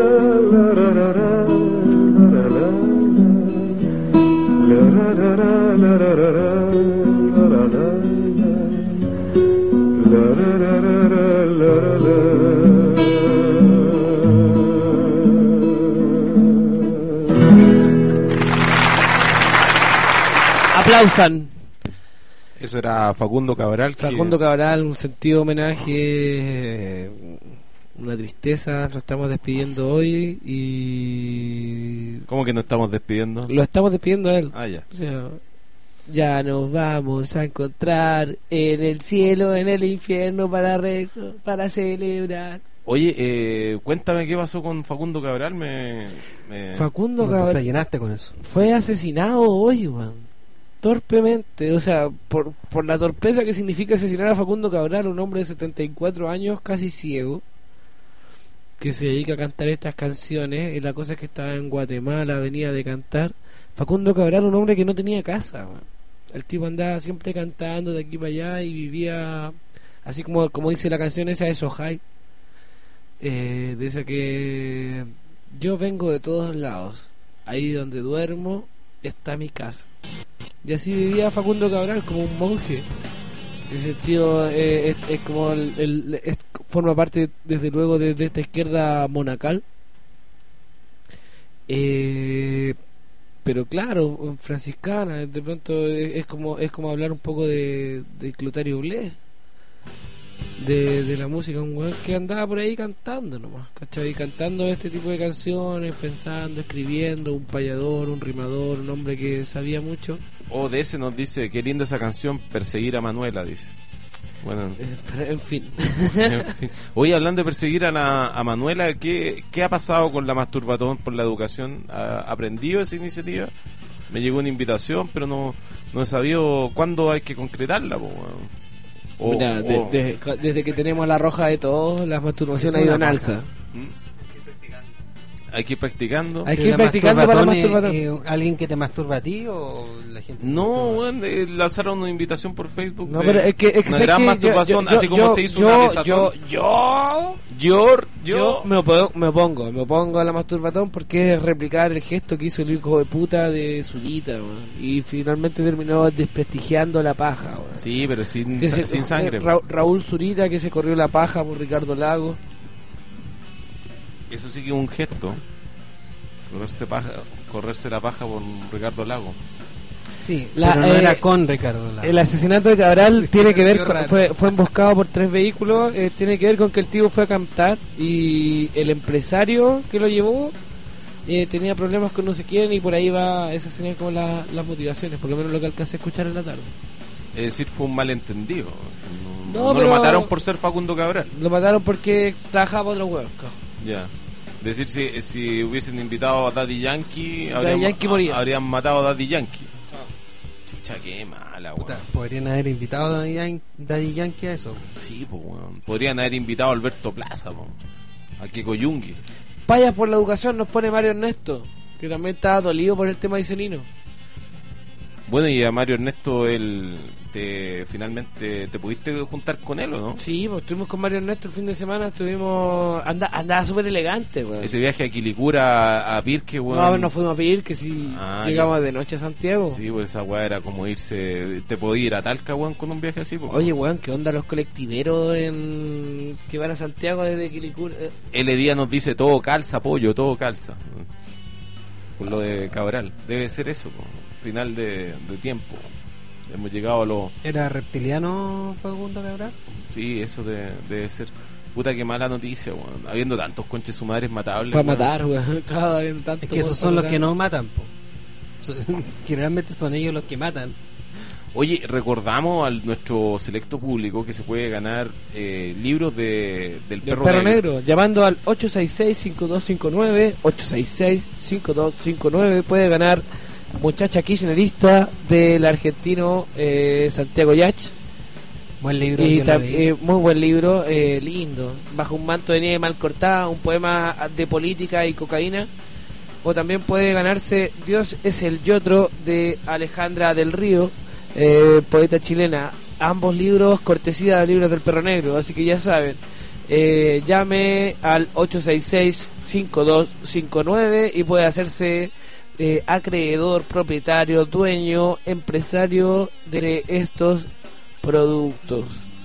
Aplausan. Eso era Facundo Cabral. que- Facundo Cabral, un sentido homenaje, eh, una tristeza. Lo estamos despidiendo hoy y ¿Cómo que nos estamos despidiendo? lo estamos despidiendo a él. Ah, ya. O sea, ya nos vamos a encontrar en el cielo, en el infierno para re- para celebrar. Oye, eh, cuéntame qué pasó con Facundo Cabral. Me, me- Facundo No te Cabral llenaste con eso. fue asesinado hoy, weón. Torpemente, o sea, por, por la torpeza que significa asesinar a Facundo Cabral, un hombre de setenta y cuatro años, casi ciego, que se dedica a cantar estas canciones. Y la cosa es que estaba en Guatemala, venía de cantar. Facundo Cabral, un hombre que no tenía casa, weón. El tipo andaba siempre cantando de aquí para allá y vivía así como, como dice la canción esa de Sohai, eh, de esa que yo vengo de todos lados, ahí donde duermo está mi casa. Y así vivía Facundo Cabral, como un monje. Ese tío eh, es, es como el, el- es- forma parte desde luego de, de esta izquierda monacal, eh, pero claro, franciscana. De pronto es, es como es como hablar un poco de, de Clotario Blés, de, de la música, un weón que andaba por ahí cantando nomás, ¿cachai? Cantando este tipo de canciones, pensando, escribiendo, un payador, un rimador, un hombre que sabía mucho. O de ese nos dice, qué linda esa canción, Perseguir a Manuela, dice. Bueno, Eh, pero, en fin. en fin. Oye, hablando de perseguir a, la, a Manuela, ¿qué, ¿qué ha pasado con la Masturbatón por la educación? ¿Ha aprendido esa iniciativa? Me llegó una invitación, pero no, no he sabido cuándo hay que concretarla, po, weón. O- Mira, de- o- de- desde que tenemos la roja de todos, las masturbaciones Es ha ido una en paja. alza. ¿Mm? Hay que ir practicando. Hay que ¿Y ir la practicando para masturbatón es, masturbatón. eh, ¿alguien que te masturba a ti o la gente se No, masturba? weón, eh, lanzaron una invitación por Facebook. No, de pero es que, es que una ¿sabes gran qué? Yo- masturbación, yo- yo- así como yo- se hizo yo, una yo, besatón. yo, Yo, yo yo, me opongo, me opongo, me opongo a la masturbatón porque es replicar el gesto que hizo el hijo de puta de Zurita, weón. Y finalmente terminó desprestigiando la paja, weón. Sí, pero sin, Que se- sin sangre. eh, Ra- Raúl Zurita, que se corrió la paja por Ricardo Lago. Eso sí que es un gesto. Correrse, paja, correrse la paja por Ricardo Lago. Sí, La- pero no eh, era con Ricardo Lago. El asesinato de Cabral tiene que ver sido con, raro. fue, fue emboscado por tres vehículos, eh, tiene que ver con que el tío fue a cantar y el empresario que lo llevó eh, tenía problemas con no sé quién, y por ahí va, esas serían como la- las motivaciones, por lo menos lo que alcancé a escuchar en la tarde. Es decir, fue un malentendido. O sea, no No, no pero- lo mataron por ser Facundo Cabral. Lo mataron porque trabajaba para otro huevo. Ya. Decir, si, si hubiesen invitado a Daddy Yankee, Daddy habrían, Yankee moría. habrían matado a Daddy Yankee. Chucha, qué mala, weón. Puta, podrían haber invitado a Daddy Yan- Daddy Yankee a eso. Sí, pues, weón. Podrían haber invitado a Alberto Plaza, po. A Keko Yungue. Payas por la educación, nos pone Mario Ernesto, que también estaba dolido por el tema de Celino. Bueno, y a Mario Ernesto, él, te, finalmente, ¿te pudiste juntar con él o no? Sí, pues estuvimos con Mario Ernesto el fin de semana, estuvimos, anda, andaba súper elegante, weón. Ese viaje a Quilicura, a, a Pirque, weón. No, nos fuimos a pedir que si Ah, llegamos ya. de noche a Santiago. Sí, pues esa weá era como irse. ¿Te podías ir a Talca, weón, con un viaje así? Po? Oye, weón, ¿qué onda los colectiveros en... que van a Santiago desde Quilicura? Eh, L. Díaz nos dice todo calza, pollo, todo calza. Por lo de Cabral. Debe ser eso, po. Final de, de tiempo. Hemos llegado a lo. ¿Era reptiliano Facundo Cabral? Sí, eso de- debe ser. Puta, que mala noticia, weón. Habiendo tantos conches sumadres matables. para weón. matar, weón. Cada vez tanto Es que esos weón son los para que matar. no matan, po. So- Generalmente son ellos los que matan. Oye, recordamos a nuestro selecto público que se puede ganar eh, libros de, del Del perro, perro negro. negro, llamando al ocho seis seis, cinco dos cinco nueve, ocho seis seis, cinco dos cinco nueve, puede ganar Muchacha Kirchnerista del argentino eh, Santiago Yach. Buen libro. Y yo lo tam- leí. eh, muy buen libro, eh, lindo. Bajo un manto de nieve mal cortada, un poema de política y cocaína. O también puede ganarse Dios es el Yotro de Alejandra del Río, eh, poeta chilena. Ambos libros cortesía de Libros del Perro Negro, así que ya saben. Eh, llame al ocho seis seis, cinco dos cinco nueve y puede hacerse eh, acreedor, propietario, dueño, empresario de estos productos.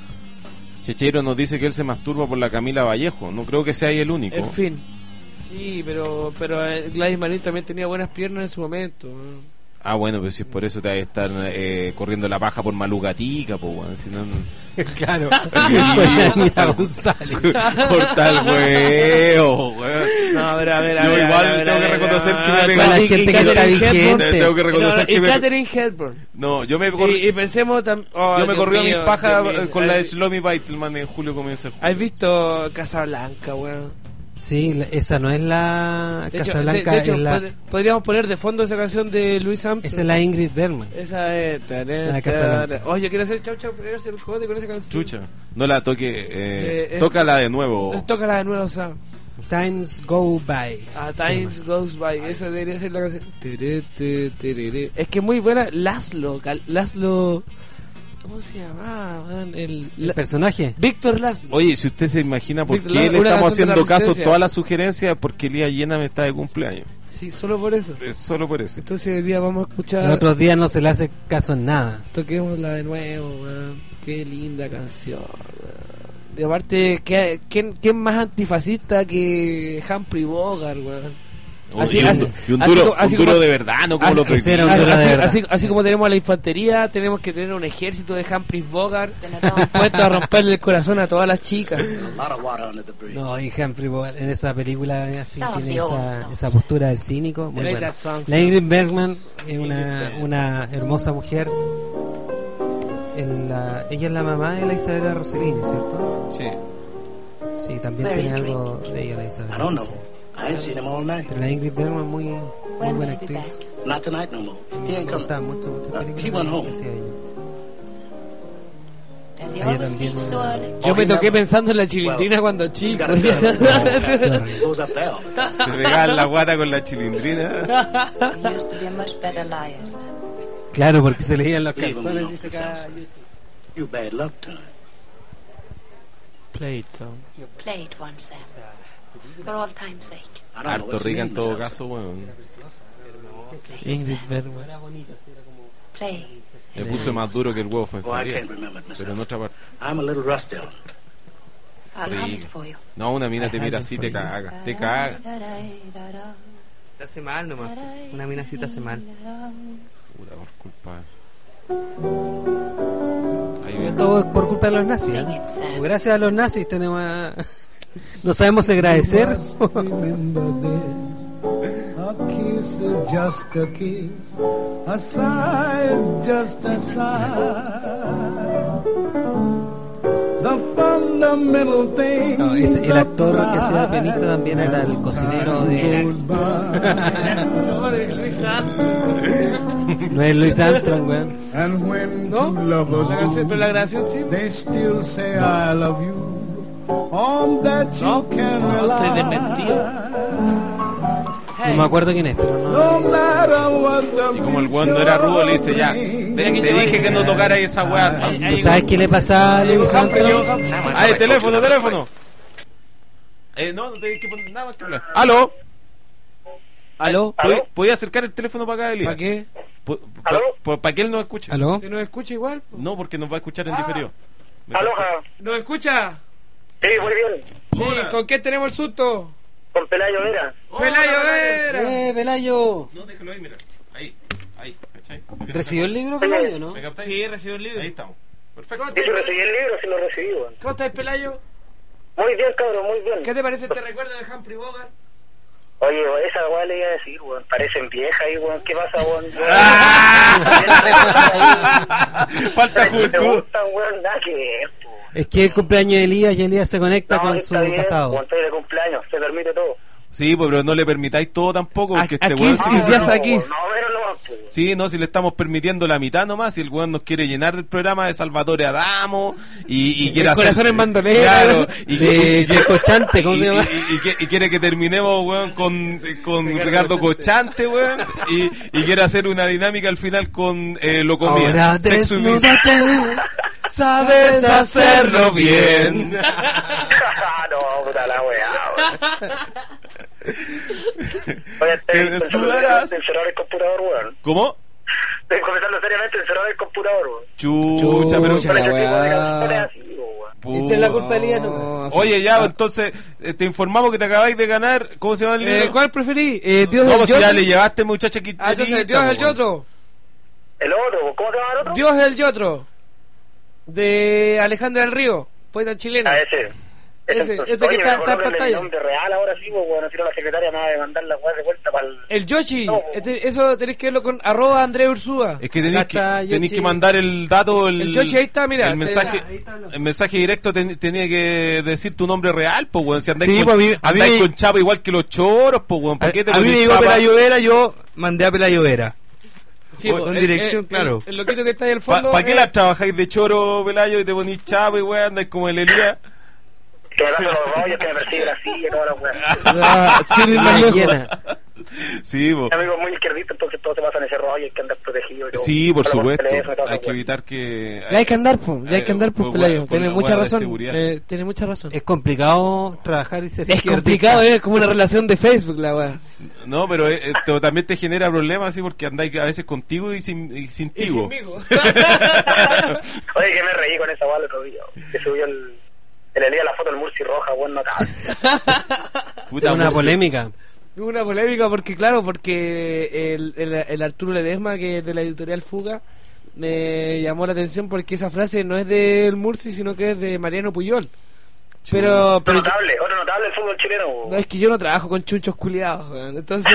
Chechero nos dice que él se masturba por la Camila Vallejo. No creo que sea ahí el único. En fin. Sí, pero pero eh, Gladys Marín también tenía buenas piernas en su momento. ¿no? Ah, bueno, pero si es por eso te vas a estar eh, corriendo la paja por Malugatica, pues, weón. Si no, no- Claro. Sí. Mira, González. por tal huevo, weón. No, a ver, a ver, a Yo ver, a igual ver, a ver, tengo a que ver, reconocer a ver, que a me ver, pega Para la y- gente y que está Katherine Hepburn. vigente. Tengo que reconocer No, que y me... Katherine Hepburn. No, yo me, cor- Y, y pensemos también. yo me corrí a mis pajas pajas eh, con la de Shlomi Beitelman en julio comienza el julio. ¿Has visto Casablanca, weón? Sí, la- esa no es la De hecho, Casablanca, de- de hecho, es la, pod- podríamos poner de fondo esa canción de Louis Armstrong. esa es la Ingrid Bergman. Esa es. La de Casablanca. Oye, quiero hacer chau chau, pero hacer un joder con esa canción. Chucha, no la toque, eh, Eh, es- tócala de nuevo. Entonces, tócala de nuevo, Sam. Times Go By. A Times Goes By, esa debería ser la canción. Tere, tere, tere. Es que muy buena. Laszlo, Gal- Laszlo. ¿Cómo se llama? man? El, El la- personaje. Víctor Laszlo. Oye, si usted se imagina por Víctor, qué la- le una estamos canción de la haciendo caso a Resistencia. todas las sugerencias, porque el día llena me está de cumpleaños. Sí, solo por eso. Es solo por eso. Entonces hoy día vamos a escuchar. Los otros días no se le hace caso en nada. Toquémosla de nuevo, weón. Qué linda canción, weón. Y aparte, ¿qué- ¿quién, ¿quién más antifascista que Humphrey Bogart, weón? Así- y un, así- y un así duro, como- así un duro como- de verdad, no como así- lo ese era prohibido. un duro de Así, verdad. así, así como tenemos a la infantería, tenemos que tener un ejército de Humphrey Bogart puesto a romperle el corazón a todas las chicas. No, y Humphrey Bogart en esa película así Some of tiene the old esa, songs. esa postura del cínico. Muy Play buena. that song, La Sam. Ingrid Bergman es una, una hermosa mujer. En la, ella es la mamá de la Isabela Rossellini, ¿cierto? Sí. Sí, también Where tiene is algo de ella la Isabela. I don't know. Rossellini. I ain't seen him all night. Pero la Ingrid Bergman muy, muy When buena will he be actriz. Not tonight no more. He Me ain't coming. gusta mucho, muchas Uh, películas he went que home. hacía ella. Does he Ella always también. leave so early? Yo Oh, me he toqué never- pensando en la chilindrina Well, cuando He's chico. got a son. He goes up there. Se pegaban la guata con la chilindrina. He used to be a much better liar, sir. Claro, porque se leían los Leave him calzones, alone dice for cada some- You bad luck tonight. Play it, Sam. Play it once, Sam. For all time's sake. I don't know Harto what you rica en mean, todo Miss Elsa. caso, weón. Ingrid Bergman. Play. Le puse más duro que el huevo Oh, I ofensaría. can't remember it, Miss Pero en Elsa. otra parte. I'm a little rusty on it. I'll hum it Rica. for you. No, una mina te mira así, te caga. Te caga. Te hace mal nomás. Una minacita hace mal. Puta, por culpa. Ahí viene. Todo es por culpa de los nazis. Sing ¿eh? it, Sam. Gracias a los nazis tenemos a- no sabemos agradecer. A kiss is just a kiss, a sigh is just a sigh. The fundamental thing. No, ese- el actor que hacía pianista también era el cocinero de. No es Louis Armstrong, weón. And when ¿No? two lovers La canción, pero la grabación sí. they still say I love you. On that you No, can no, rely. estoy desmentido. No me acuerdo quién es, pero No no. matter what the Y como el weón no era rudo, le dice ya. Te, te dije que no tocara esa weá. Sam. ¿Tú sabes qué le pasa a Louis Armstrong? Ah, el teléfono, teléfono. Eh, no, no tenés que poner nada más que hablar. ¿Aló? ¿Aló? ¿Podí- ¿Podía acercar el teléfono para acá, Elías? ¿Para qué? ¿Para que él nos escuche? ¿Aló? ¿Se nos escucha igual? No, porque nos va a escuchar en diferido. Me ¿Nos escucha? Sí, muy bien. Sí, ¿con qué tenemos el susto? Con Pelayo Vera. ¡Pelayo Vera! ¡Eh, Pelayo! No, déjalo ahí, mira. Ahí, ahí, ¿cachai? ¿Recibió el libro, Pelayo, no? ¿Me captáis? Sí, recibió el libro. Ahí estamos. Perfecto. Sí, yo recibí el libro, sí lo recibí, weón. ¿Cómo estás, Pelayo? Muy bien, cabrón, muy bien. ¿Qué te parece este recuerdo de Humphrey Bogart? Oye, esa weá le iba a decir, weón. Parecen viejas ahí, weón. ¿Qué pasa, weón? Falta Me juventud. gustan, weón. Nada que ver, po. Es que el cumpleaños de Elías y Elías se conecta No, con está su bien, pasado. weón, estoy de cumpleaños, se permite todo. Sí, pues, pero no le permitáis todo tampoco, porque este Aquí weón... sí, sí- sí, no, aquí. no, pero no, po. Sí, no, si le estamos permitiendo la mitad nomás, si el weón nos quiere llenar del programa de Salvatore Adamo y, y quiere El hacer... corazón en bandolera. Claro, y, De- y- de Cochante, ¿cómo y- se llama? Y, y- y que- y quiere que terminemos, weón, con, con Ricardo Cochante, weón, y, y quiere hacer una dinámica al final con eh, lo comía. Ahora Sexo y desnúdate. sabes hacerlo bien. No, puta la weá, weón. Oye, Te estoy desnudarás. pensando encerrar el computador, weón. ¿Cómo? Estoy comenzando seriamente encerrar el computador, weón. Chucha, pero... Chucha, la Ese tipo de weá. canciones así, weón. Puta. Echen la culpa a Elías nomás. No, sí. Oye, ya, entonces, eh, te informamos que te acabáis de ganar. ¿Cómo se llama el libro? Eh, ¿Cuál preferí? Eh, Dios No, del pues si ya Yotro. le llevaste, muchacha, que Ah, entonces, Dios el Yotro. El otro, ¿cómo se llama el otro? Dios el Yotro. De Alejandra del Río, poeta chilena. Ah, ese. Ese, entonces, este que oye, está- me está en acuerdo del pantalla. nombre real ahora sí, pues, bueno, si no la secretaria me va a demandar la weá de vuelta para el... El Yoshi. No. Este- eso tenés que verlo con arroba André Ursúa. Es que tenéis Acá que, está tenéis Yoshi. que mandar el dato, el, El Yoshi ahí está, mira, el te- mensaje, ahí está hablando. el mensaje directo ten- tenía que decir tu nombre real, pues, weón. Si andáis, Sí, con, pues, a mí- a mí andáis me- con chapa igual que los choros, pues, weón. ¿Por qué te a mí me ponís llegó chapa? Pelayo Vera, yo mandé a Pelayo Vera. Sí, O- po, en el- dirección, el- claro. El, el loquito que está ahí al ¿Para fondo. qué eh, la trabajáis de choro, Pelayo, y te ponís chapa y weón, andáis como el Elías? Que me pasan los rollos, que me persigue la silla y toda la weá. ah, sí, mi La viejo. llena. Sí, po. Mi amigo es muy izquierdito, entonces todos se pasan ese rollo, hay que andar protegido. y todo. Sí, por Habla supuesto. teléfono y toda Hay esa que weá. evitar que... Ya hay que andar, po, ya hay que andar, Eh, pues, por- Pelayo. por Tiene la mucha weá de razón. seguridad. Eh, tiene mucha razón. Es complicado trabajar y ser Es izquierdista. complicado, es como una relación de Facebook, la weá. No, pero eh, esto también te genera problemas, sí, porque andáis a veces contigo y sin, y sin Y tigo. sinmigo. Oye, que me reí con esa weá el otro día, que subió el... El Elías la foto del Murci roja, weón, no cabe. Puta, Es una Murci. polémica. Una polémica porque, claro, porque el, el, el Arturo Ledesma, que es de la editorial Fuga, me llamó la atención porque esa frase no es del Murci, sino que es de Mariano Puyol. Pero, Otro pero notable, otro notable del fútbol chileno, weón. no, es que yo no trabajo con chunchos culiados, weón. Entonces,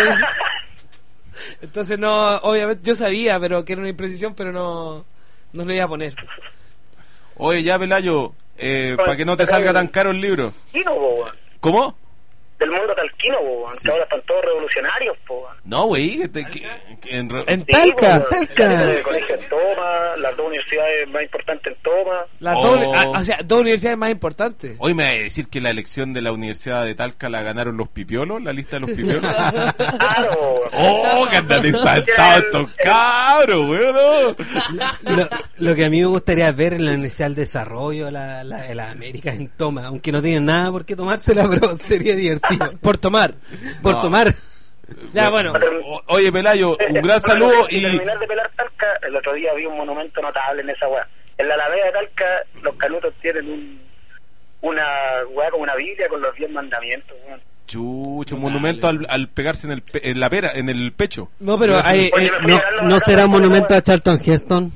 entonces no, obviamente yo sabía, pero que era una imprecisión, pero no, no lo iba a poner. Oye, ya, Pelayo, eh, para que no te salga tan caro el libro. Talquino, po, weón. ¿Cómo? Del mundo talquino, po, weón. Sí. Que ahora están todos revolucionarios, po, weón. No, güey, que te- que- que en re- En Sí, Talca. po, weón. La gente del colegio en Toma, las dos universidades más importantes en Toma. Las Oh. dos, ah, o sea, dos universidades más importantes. Hoy me va a decir que la elección de la Universidad de Talca la ganaron los pipiolos, la lista de los pipiolos. Claro, weón. ¡Oh, que andan exaltados estos cabros, weón! ¿no? Lo, lo que a mí me gustaría ver en la Universidad del Desarrollo, la, la, de las Américas en Toma, aunque no tienen nada por qué tomársela, pero sería divertido. Por tomar. Por No. tomar. Ya, bueno. O- Oye, Pelayo, un gran saludo y y... terminar de pelar Talca, el otro día vi un monumento notable en esa weá. En la Alameda de Talca, los canutos tienen un una weá como una Biblia con los diez mandamientos, weón. Chucho, un monumento al, al pegarse en, el pe- en la pera, en el pecho. No, pero hay, Oye, eh, me fui No, a darlo no acá, será un por monumento favor. a Charlton Heston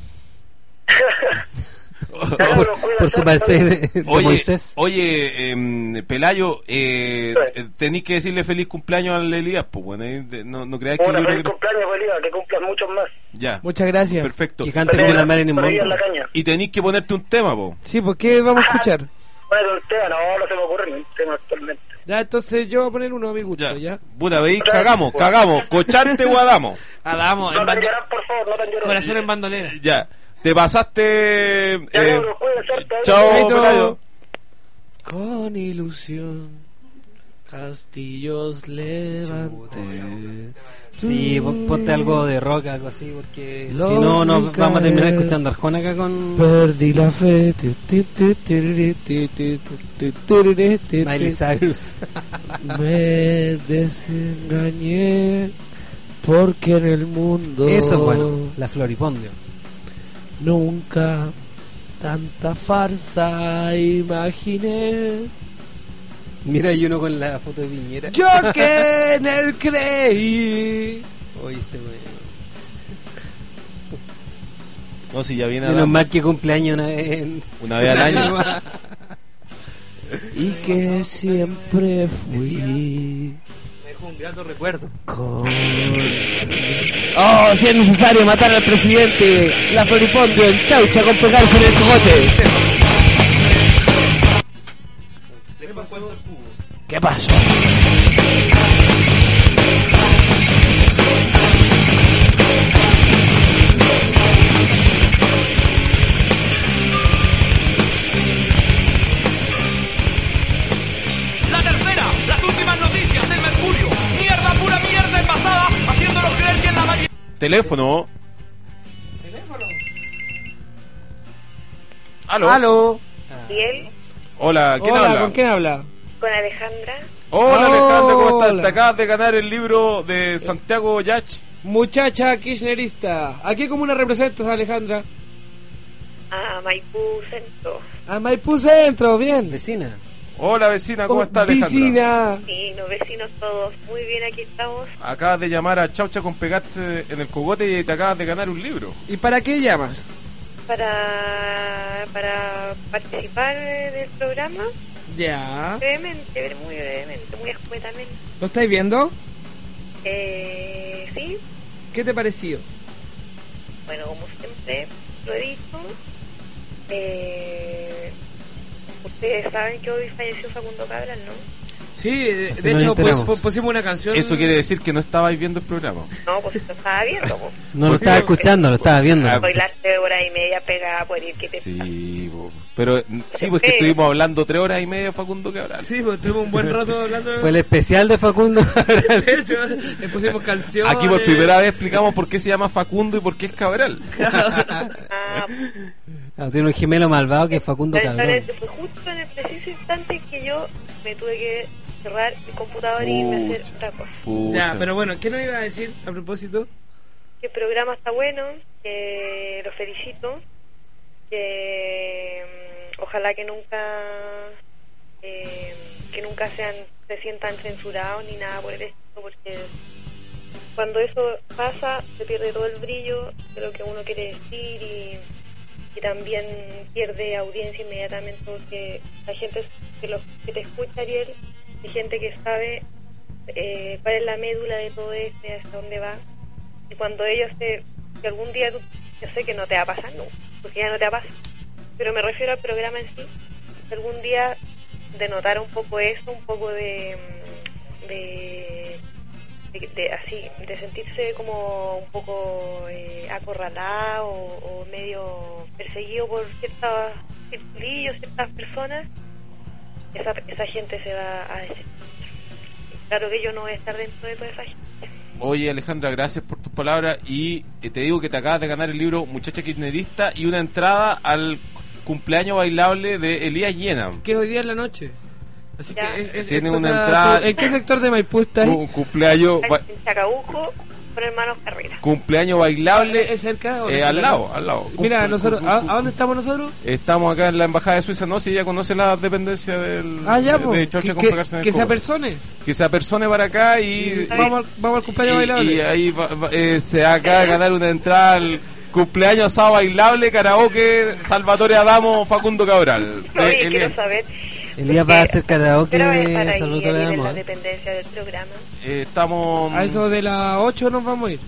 por, por su parcel de, de Oye, Moisés. oye em, Pelayo, eh, Sí. eh, tenéis que decirle feliz cumpleaños al Elías, pues bueno, eh, de- no, no creáis que el Una libro... feliz cumpleaños, Bolívar, que cumplan muchos más. Ya, muchas gracias. perfecto. Que cante como la Marilyn Por ahí en la Monroe. caña. Y tenéis que ponerte un tema, po. Sí, ¿por qué vamos a escuchar? Bueno, un tema, no, no se me ocurre ningún tema actualmente. Ya, entonces yo voy a poner uno a mi gusto, Ya. ¿ya? Puta, veis, cagamos, cagamos. Cochante guadamos. Hagamos, No en tan bando- llorar, por favor, no tan llorar. corazón en bandolera. Ya, te pasaste... Ya, eh, cabros, cuídense harto, ¿eh? chao, Chaito. Pelayo. Con ilusión, castillos levanté. Sí, pon- ponte algo de rock, algo así, porque si Lo no, nos vi vamos a terminar caer. escuchando Arjona acá con Perdí la fe. Ti, ti, ti, tiriri, ti, ti, tu, ti, tiriri, ti, ti. Miley Cyrus. Me desengañé porque en el mundo Eso es bueno, la Floripondio. nunca tanta farsa imaginé. Mira, hay uno con la foto de Piñera. Yo que en él creí. Oye, este weón. No, si ya viene Menos Adán, mal que cumpleaños una vez en- una vez al año. Y que siempre fui Grato recuerdo. Con... Oh, si es necesario matar al presidente, la Floripondio en Chaucha con pegarse en el cogote. Después cuento el cubo. ¿Qué pasó? La tercera, las últimas noticias, el Mercurio. Mierda, pura mierda envasada, haciéndonos creer que en la mayoría... Teléfono. ¿Teléfono? Aló. Aló. Bien, Hola, ¿quién Hola, habla? ¿con quién habla? con Alejandra. Hola Alejandra, ¿cómo estás? Hola. Te acabas de ganar el libro de Santiago Yach. Muchacha kirchnerista. ¿A qué comuna representas, Alejandra? A Maipú Centro. A Maipú Centro, bien. Vecina. Hola vecina, ¿cómo Oh, está Alejandra? Vecina. Sí, los vecinos todos. Muy bien, aquí estamos. Acabas de llamar a Chaucha con pegarte en el cogote y te acabas de ganar un libro. ¿Y para qué llamas? Para, para participar del programa. Ya. Brevemente, muy brevemente, muy escuetamente. ¿Lo estáis viendo? Eh, sí, ¿Qué te pareció? bueno, como siempre lo he dicho. Eh, ustedes saben que hoy falleció Facundo Cabral, ¿no? Sí, de, Así de nos hecho pues, enteramos. pu- pusimos una canción. Eso quiere decir que no estabais viendo el programa. No, pues lo estaba viendo. Pues. No lo estaba escuchando, lo estaba viendo. Ah, Hoy las tres horas y media pegada por ir que te Sí, bo. pero sí, pues que estuvimos hablando tres horas y media de Facundo Cabral. Sí, pues tuvimos un buen rato hablando. Fue el especial de Facundo. De hecho, le pusimos canciones. Aquí por primera vez explicamos por qué se llama Facundo y por qué es Cabral. Ah, Ah, tiene un gemelo malvado que es Facundo Cabrón. lamentablemente fue justo en el preciso instante que yo me tuve que cerrar el computador y irme a hacer Pucha. otra cosa. Pucha. Ya, pero bueno, ¿qué nos iba a decir a propósito? Que el programa está bueno, que lo felicito, que mm, ojalá que nunca eh, que nunca sean se sientan censurados ni nada por el estilo, porque cuando eso pasa se pierde todo el brillo de lo que uno quiere decir y, y también pierde audiencia inmediatamente, porque la gente que, lo, que te escucha, Ariel, hay gente que sabe eh, cuál es la médula de todo esto y hasta dónde va. Y cuando ellos te, que algún día tú, yo sé que no te va a pasar, no, porque ya no te va a pasar, pero me refiero al programa en sí, que algún día denotar un poco eso, un poco de, de, de, de así, de sentirse como un poco eh, acorralado o, o medio perseguido por ciertos circulillos, ciertas personas, esa, esa gente se va a decir. Claro que yo no voy a estar dentro de toda esa gente. Oye Alejandra, gracias por tus palabras y eh, te digo que te acabas de ganar el libro Muchacha Kirchnerista y una entrada al cumpleaños bailable de Elías Llena. Que es hoy día en la noche. Así Ya. que, eh, eh, Tiene o una sea, entrada- ¿tú- ¿En qué sector de Maipú estás? Un cumpleaños ba- En Chacabuco, con hermanos Carrera. cumpleaños bailable ¿Es cerca o eh, no? al lado, al lado. Mira, Cum- nosotros, cum- ¿a, cum- a dónde estamos nosotros? Estamos acá en la embajada de Suiza, no, si ella conoce la dependencia del Ah, ya, de, pues. de Chaucha Que, con que, pegarse en el que se codo. apersone. Que se apersone para acá y, Vamos, al- vamos al cumpleaños y, bailable. y ahí va- va- eh, se acaba de ganar una entrada al cumpleaños asado bailable karaoke Salvatore Adamo Facundo Cabral. Oye, Eh, quiero Elías- saber. Elías va a hacer karaoke Pero voy a estar de ahí Salvatore en Adamo. la ¿eh? dependencia del programa. eh, estamos A eso de las ocho nos vamos a ir.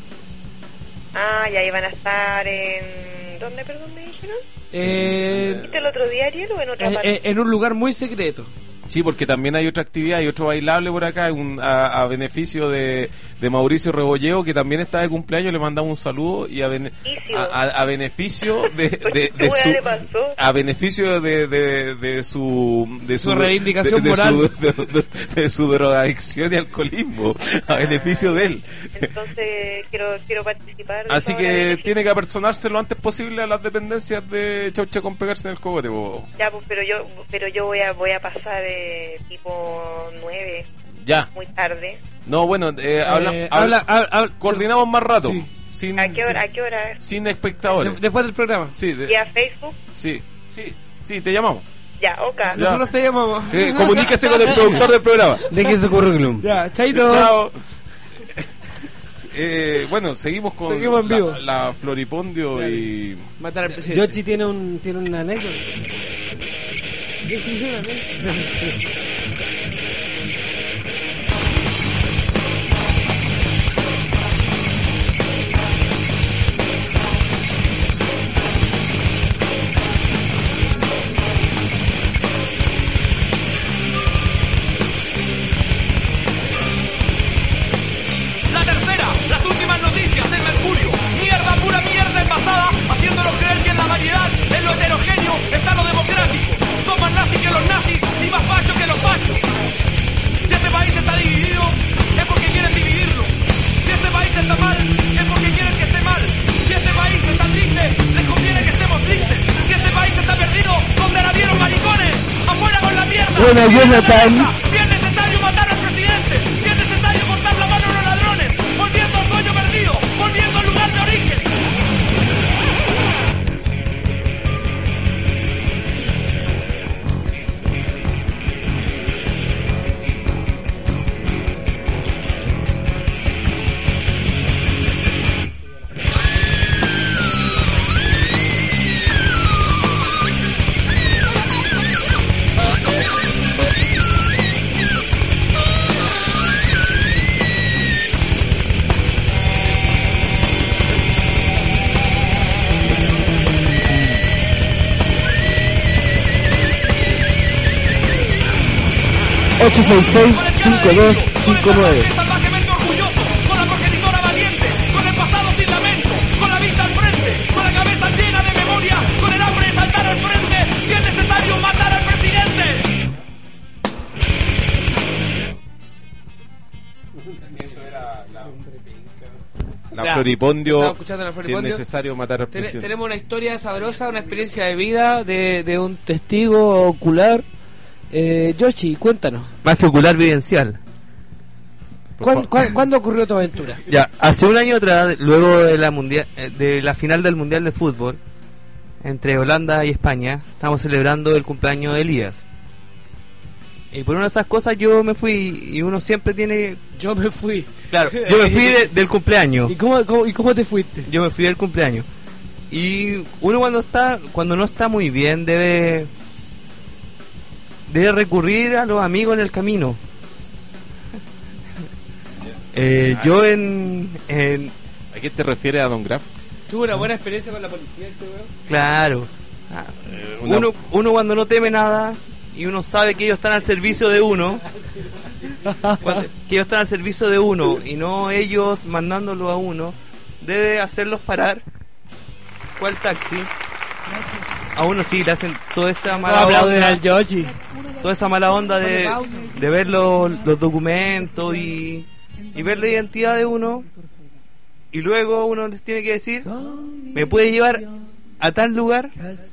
Ah, y ahí van a estar en... ¿Dónde, perdón, me dijeron? Eh, ¿Viste el otro día, Ariel, o en otra eh, parte? eh, en un lugar muy secreto. Sí, porque también hay otra actividad, hay otro bailable por acá, un, a, a beneficio de, de Mauricio Rebolleo, que también está de cumpleaños, le mandamos un saludo y a, bene- Mauricio. a, a- a beneficio de, de, ¿Qué de hueá su le pasó? a beneficio de, de, de su de Su reivindicación de, de moral. su, de, de- de su drogadicción y alcoholismo, a beneficio de él. Entonces quiero quiero participar. de Así toda la que beneficio. tiene que apersonarse lo antes posible a las dependencias de Chaucha con pegarse en el cogote, po. Ya, pues, pero yo pero yo voy a voy a pasar eh, tipo nueve, Ya. muy tarde. No, bueno, eh, habla, Eh, habla- habla- habla- habla- coordinamos más rato. Sí. Sin, ¿A qué hora? ¿A sin, qué hora? sin espectadores. De- después del programa. Sí, de- ¿Vía Facebook? sí, sí, sí, te llamamos. Ya, ok. Ya. Nosotros te llamamos. Eh, comuníquese con el productor del programa. Deje su currículum. Ya, chaito. Chao. Eh, bueno, seguimos con Seguimos en vivo. La, la Floripondio Dale. y... Matar al presidente. Yoshi tiene un tiene una anécdota. Yo sí, yo también. Sí, sí. Escuchen a Jonathan. Si es necesario matar al presidente, si es necesario cortar la mano a los ladrones, volviendo al sueño perdido, volviendo al lugar de origen. ocho seis seis, cinco dos cinco nueve. Salvajemente orgulloso, con la progenitora valiente, con el pasado sin lamento, con la vista al frente, con la cabeza llena de memoria, con el hambre de saltar al frente, si es necesario matar al presidente. La Ya, Floripondio, estaba escuchando la si es Floripondio. necesario matar al Ten- presidente. tenemos una historia sabrosa, una experiencia de vida de, de un testigo ocular. Eh, Yoshi, cuéntanos. Más que ocular, vivencial. ¿Cuán- cuán- ¿Cuándo ocurrió tu aventura? Ya, hace un año atrás, luego de la mundial, eh, de la final del Mundial de Fútbol entre Holanda y España, estamos celebrando el cumpleaños de Elías. Y por una de esas cosas yo me fui, y uno siempre tiene... Yo me fui. Claro, yo me fui de- del cumpleaños. ¿Y cómo, cómo- ¿Y cómo te fuiste? Yo me fui del cumpleaños. Y uno cuando está, cuando no está muy bien, debe... debe recurrir a los amigos en el camino. Eh, yo en, en... ¿A qué te refieres, a Don Graf? Tuve una buena experiencia con la policía, este weón. Claro. Ah, una- uno, uno cuando no teme nada y uno sabe que ellos están al servicio de uno, cuando- que ellos están al servicio de uno y no ellos mandándolo a uno, debe hacerlos parar. ¿Cuál taxi? A uno sí le hacen toda esa mala Aplauden onda, al Yoshi. toda esa mala onda de, de ver los, los documentos y, y ver la identidad de uno, y luego uno les tiene que decir, ¿me puede llevar a tal lugar?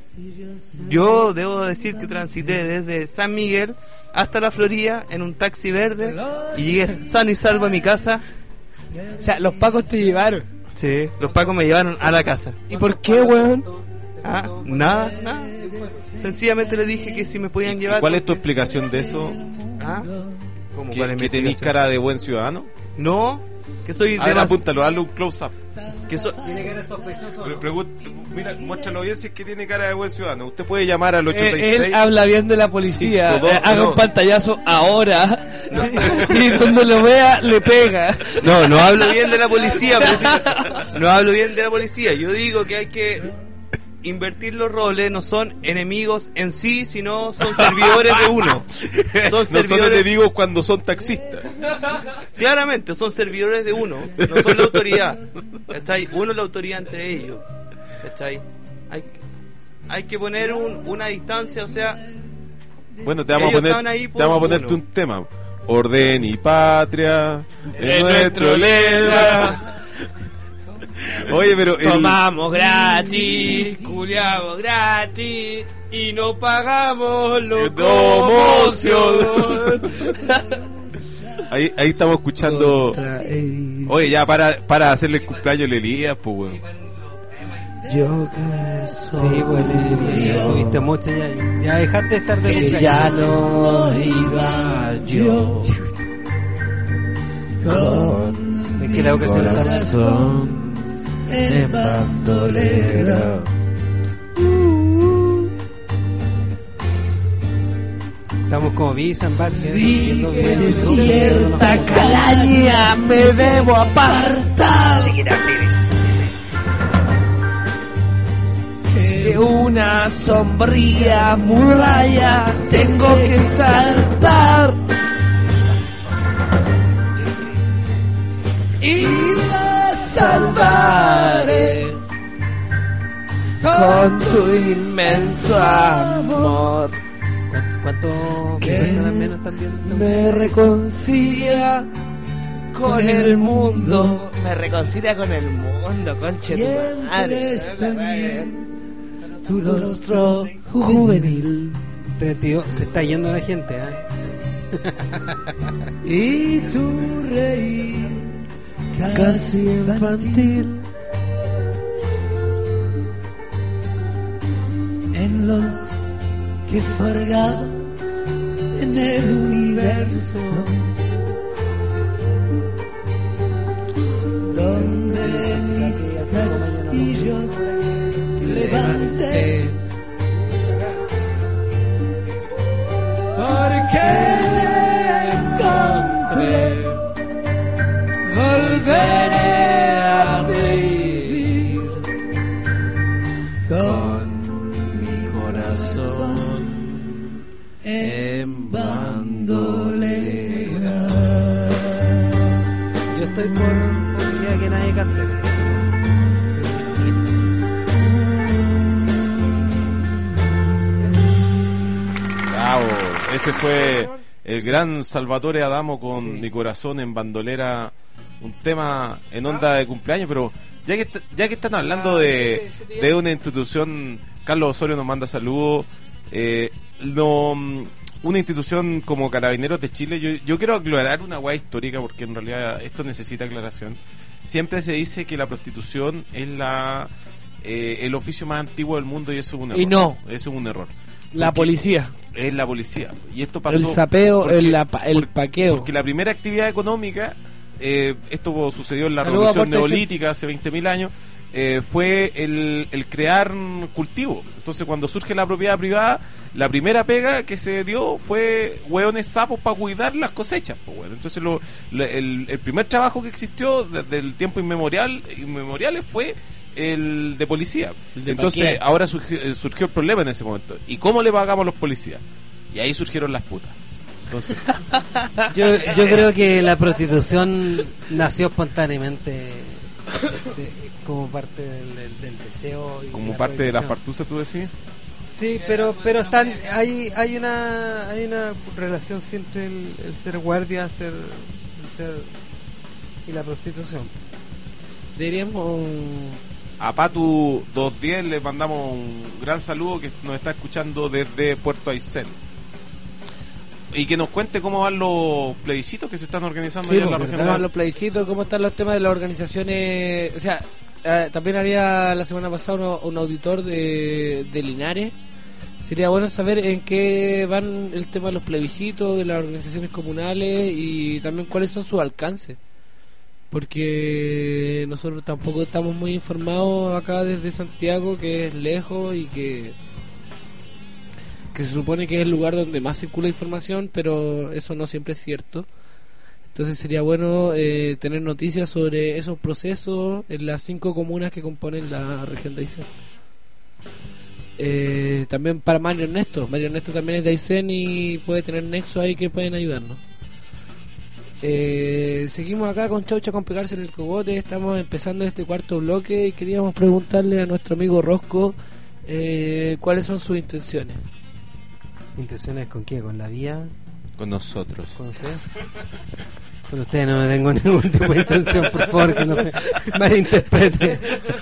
Yo debo decir que transité desde San Miguel hasta la Florida en un taxi verde y llegué sano y salvo a mi casa. O sea, los pacos te llevaron. Sí, los pacos me llevaron a la casa. ¿Y por qué, weón? Ah, nada, nada. Sencillamente le dije que si me podían llevar. ¿Cuál es tu explicación de eso? ¿Ah? ¿Cómo, ¿Que, cuál es mi que tenés explicación? cara de buen ciudadano? No, que soy A ver, demas- apúntalo, hazle un close-up. que so- Tiene que ser sospechoso. Pre- pregunta- mira, muéstralo bien si es que tiene cara de buen ciudadano. Usted puede llamar al ocho seis Eh, seis. él habla bien de la policía. cinco dos, Eh, haga no. un pantallazo ahora. Y cuando lo vea, le pega. No, no hablo bien de la policía, pero- no hablo bien de la policía. Yo digo que hay que invertir los roles, no son enemigos en sí, sino son servidores de uno. Son No son servidores, enemigos cuando son taxistas. claramente, son servidores de uno, no son la autoridad. ¿Cachai? Uno es la autoridad entre ellos. ¿Cachai? Hay, hay que poner un- una distancia, o sea, Bueno, te vamos a ellos poner, estaban ahí te por vamos a ponerte uno. un tema. Orden y patria es Es nuestro nuestro lema. Oye, pero el- Tomamos gratis, culiamos gratis y no pagamos locomoción. ahí, ahí estamos escuchando. Contra el- Oye, ya para, para hacerle el cumpleaños a Elías, pues, weón. Yo que soy Sí, pues le- le- tuviste mucho ya. Ya dejaste de estar de que cumpleaños. ya no iba yo con Es que la boca se le está- corazón en bandolera. Estamos como Beavis and Butthead, Vi viendo que videos de en YouTube, cierta viendo- calaña me debo apartar. De una sombría muralla tengo que saltar. Y la salvaré con tu inmenso amor. ¿Cuánto, cuánto ¿Qué? personas menos están viendo esta Me reconcilia con el mundo. Me reconcilia con el mundo, conche tu madre. Tu rostro juvenil treinta y dos, se está yendo la gente, ¿eh? Y tu reír Casi infantil. en los que forgaban en el universo, donde mis castillos levanté, porque encontré, volveré a reír con en bandolera. Yo estoy por, por ya que nadie cante. Sí, Bravo, ese fue el gran Salvatore Adamo con Sí. Mi corazón en bandolera, un tema en onda de cumpleaños, pero ya que est- ya que están hablando de, de una institución, Carlos Osorio nos manda saludos, eh, no, mm, una institución como Carabineros de Chile, yo, yo quiero aclarar una hueá histórica porque en realidad esto necesita aclaración. Siempre se dice que la prostitución es la eh, el oficio más antiguo del mundo y eso es un error. Y no. Eso es un error. La Porque policía. Es la policía. Y esto pasó El sapeo, porque- el, apa- el porque- paqueo. Porque la primera actividad económica, eh, esto sucedió en la Saludos, revolución aportación. neolítica hace veinte mil años, eh, fue el, el crear cultivo. Entonces cuando surge la propiedad privada, la primera pega que se dio fue hueones sapos para cuidar las cosechas. Pues, bueno. Entonces lo, la- el, el primer trabajo que existió desde el tiempo inmemorial inmemoriales fue el de policía. El de Entonces paquete. ahora surgió, eh, surgió el problema en ese momento. ¿Y cómo le pagamos a los policías? Y ahí surgieron las putas. Entonces, Yo, yo creo que la prostitución nació espontáneamente de- como parte del, del- del deseo. Y como la parte de las prohibición. partusas, tú decís. Sí, pero pero están hay hay una hay una relación sí, entre el, el ser guardia, ser, el ser y la prostitución. Deberíamos. A Patu doscientos diez le mandamos un gran saludo que nos está escuchando desde Puerto Aysén. Y que nos cuente cómo van los plebiscitos que se están organizando Sí, allá en la pues, región. ¿cómo de- van los plebiscitos? ¿Cómo están los temas de las organizaciones? O sea, eh, también había la semana pasada uno- un auditor de, de Linares. Sería bueno saber en qué van el tema de los plebiscitos, de las organizaciones comunales y también cuáles son sus alcances. Porque nosotros tampoco estamos muy informados acá desde Santiago, que es lejos y que que se supone que es el lugar donde más circula información, pero eso no siempre es cierto. Entonces sería bueno eh, tener noticias sobre esos procesos en las cinco comunas que componen la región de Aysén. Eh, también para Mario Ernesto. Mario Ernesto también es de Aysén y puede tener nexo ahí que pueden ayudarnos. Eh, seguimos acá con Chaucha con pegarse en el cogote. Estamos empezando este cuarto bloque y queríamos preguntarle a nuestro amigo Rosco eh, cuáles son sus intenciones. ¿Intenciones con qué? ¿Con la vía? Con nosotros. ¿Con ustedes? Con ustedes no tengo ningún tipo de intención, por favor, que no se malinterprete.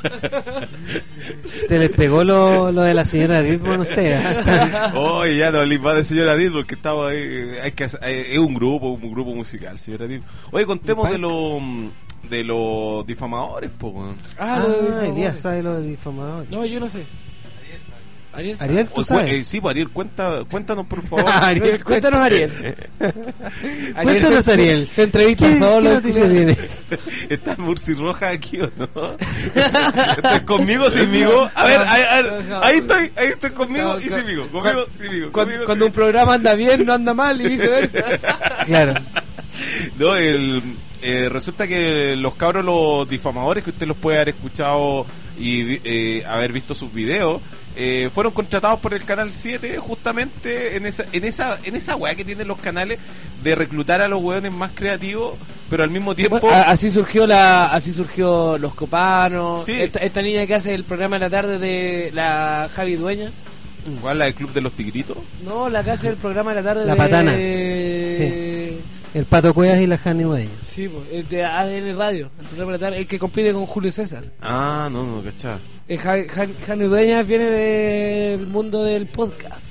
Se les pegó lo, lo de la señora Ditborn a ustedes. Oye, ya no hablé más de señora Did porque estaba ahí, eh, hay que hacer- eh, es un grupo, un grupo musical, señora Did. Oye, contemos de los de los difamadores, po, weón. Ah, lo de difamores. Elías sabe lo de difamadores. No, yo no sé. Ariel, sabe. Ariel, ¿tú Oye, sabes? eh, sí, pues, Ariel, cuenta, cuéntanos por favor. Ariel, Cuéntanos, Ariel. Cuéntanos, se- Ariel. Se entrevista ¿Qué, solo. ¿qué noticia tienes? ¿Está Murci Roja aquí o no? ¿Estás conmigo o sinmigo? A ver, a ver, a ver, ahí estoy, ahí estoy conmigo y sinmigo. Conmigo, sinmigo. Cuando, conmigo, cuando un programa anda bien, no anda mal y viceversa. Claro. No, el, eh, resulta que los cabros, los difamadores, que usted los puede haber escuchado y eh, haber visto sus videos, eh, fueron contratados por el Canal siete justamente en esa en esa en esa weá que tienen los canales de reclutar a los weones más creativos, pero al mismo tiempo... Bueno, a- así surgió la así surgió Los Copanos. Sí. Esta, esta niña que hace el programa de la tarde de la Javi Dueñas. ¿Cuál? ¿La del Club de los Tigritos? No, la que hace el programa de la tarde La de... Patana. Sí. El Pato Cuevas y la Jani Huella. Sí, pues, el de A D N Radio, el programa de la tarde, el que compite con Julio César. Ah, no, no, cachá. Eh, Ja- Ja- Jani Dueñas viene del mundo del podcast.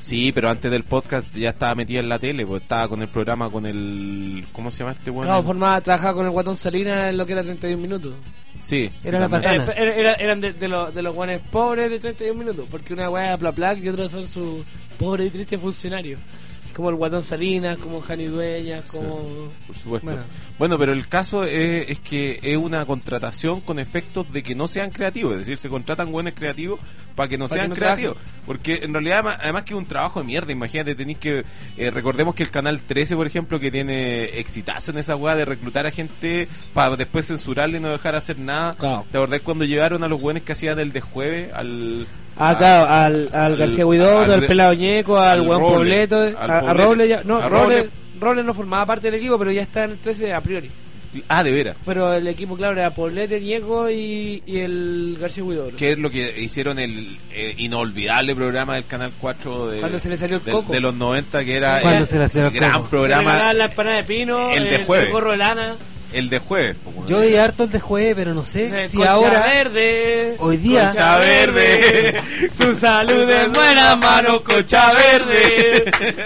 Sí, pero antes del podcast ya estaba metida en la tele, pues estaba con el programa con el... ¿Cómo se llama este weón? Claro, formaba, trabajaba con el Guatón Salinas en lo que era treinta y un minutos. Sí. Era la también. patana. Era- era- eran de, de los de los guanes pobres de treinta y un minutos, porque una weá es Pla Pla y otros son sus pobres y tristes funcionarios. Como el Guatón Salinas, como Jani Dueñas, como... Por supuesto. Bueno. Bueno, pero el caso es, es que es una contratación con efectos de que no sean creativos, es decir, se contratan buenos creativos para que no Para sean que no creativos, porque en realidad además, además que es un trabajo de mierda, imagínate, tenéis que, eh, recordemos que el Canal trece, por ejemplo, que tiene exitazo en esa weá de reclutar a gente para después censurarle y no dejar hacer nada. Claro. ¿Te acordás cuando llevaron a los buenos que hacían el de jueves al... Ah, claro, al, al García Huidobro, al, Pelado Ñeco, al, al Juan Roble, Pobleto, al a, a Poblete, Roble, ya, no, a Roble, Roble. Roble no formaba parte del equipo, pero ya está en el trece a priori. Ah, de veras. Pero el equipo, claro, era Poblete, Ñeco y, y el García Huidobro. Que es lo que hicieron el eh, inolvidable programa del Canal cuatro de, Cuando se le salió el de, coco. de los noventa, que era Cuando el, se le salió el gran coco. programa, Regalaban la empanada de pino, el de jueves. el gorro de lana, el de jueves. po, weón. Yo vi harto el de jueves, pero no sé el si Concha ahora, Verde, hoy día, Concha Verde. su salud en buena mano, Concha Verde.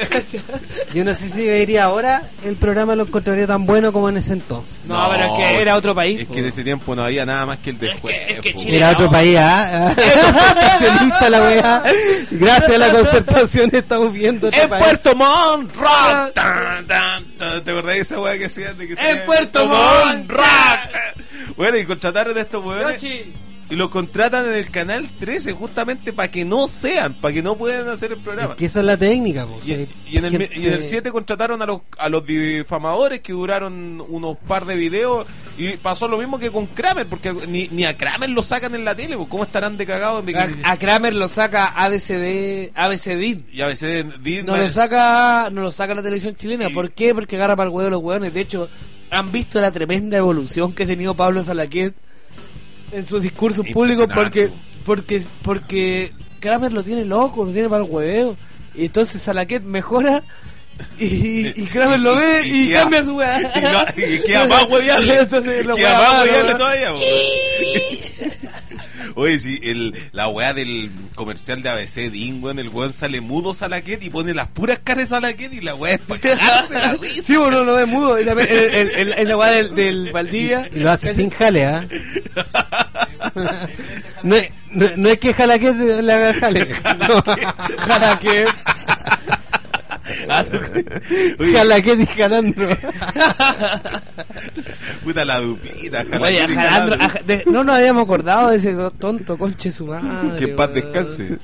yo no sé si vería ahora el programa lo encontraría tan bueno como en ese entonces. No, pero es que era otro país. Es po. que en ese tiempo no había nada más que el de jueves. es que po, Chile- Era otro no. país, ¿ah? Concertacionista la weá. Gracias a la concertación estamos viendo otro En país. Puerto Montt, rock, tan, tan, tan. ¿Te acordás de esa weá que hacían? De que En salían Puerto Montt, rock. Bueno, y contrataron a estos weones Yoshi. y los contratan en el Canal trece justamente para que no sean, para que no puedan hacer el programa. Es que esa es la técnica, pues. Y, hay y en el, gente- y en el siete contrataron a los, a los difamadores que duraron unos par de videos y pasó lo mismo que con Kramer, porque ni, ni a Kramer lo sacan en la tele, pues, ¿cómo estarán de cagados? De que, A, a Kramer lo saca A B C D, A B C D. y a veces No lo saca, no lo saca la televisión chilena. ¿Por qué? Porque agarra para el huevo los hueones. De hecho, han visto la tremenda evolución que ha tenido Pablo Salaquet en sus discursos públicos porque porque porque Kramer lo tiene loco, lo tiene para el hueveo. Y entonces Salaquet mejora y, y Kramer lo ve y, y queda- cambia su weá. y no- y queda más hueviable. Entonces lo Queda weá más va, hueviable ¿no? todavía, pues. Oye, sí, el, la weá del comercial de A B C Dean, weón, el weón sale mudo Salaquet y pone las puras caras de Salaquet y la weá es para cagarse la risa. Sí, bueno, lo ve mudo. Y también el, el, el- esa weá del, del Valdivia. Y lo hace sin jale, ¿ah? no, es- no, no es que Jalaquet le haga el jale. No. Jalaquet. Oye, Jalaquet y Jalandro. puta la dupita, Oye, a Jalaquet y Jalandro, Jalandro. a Ja- de- no nos habíamos acordado de ese tonto conche su madre. Que en paz weón. descanse.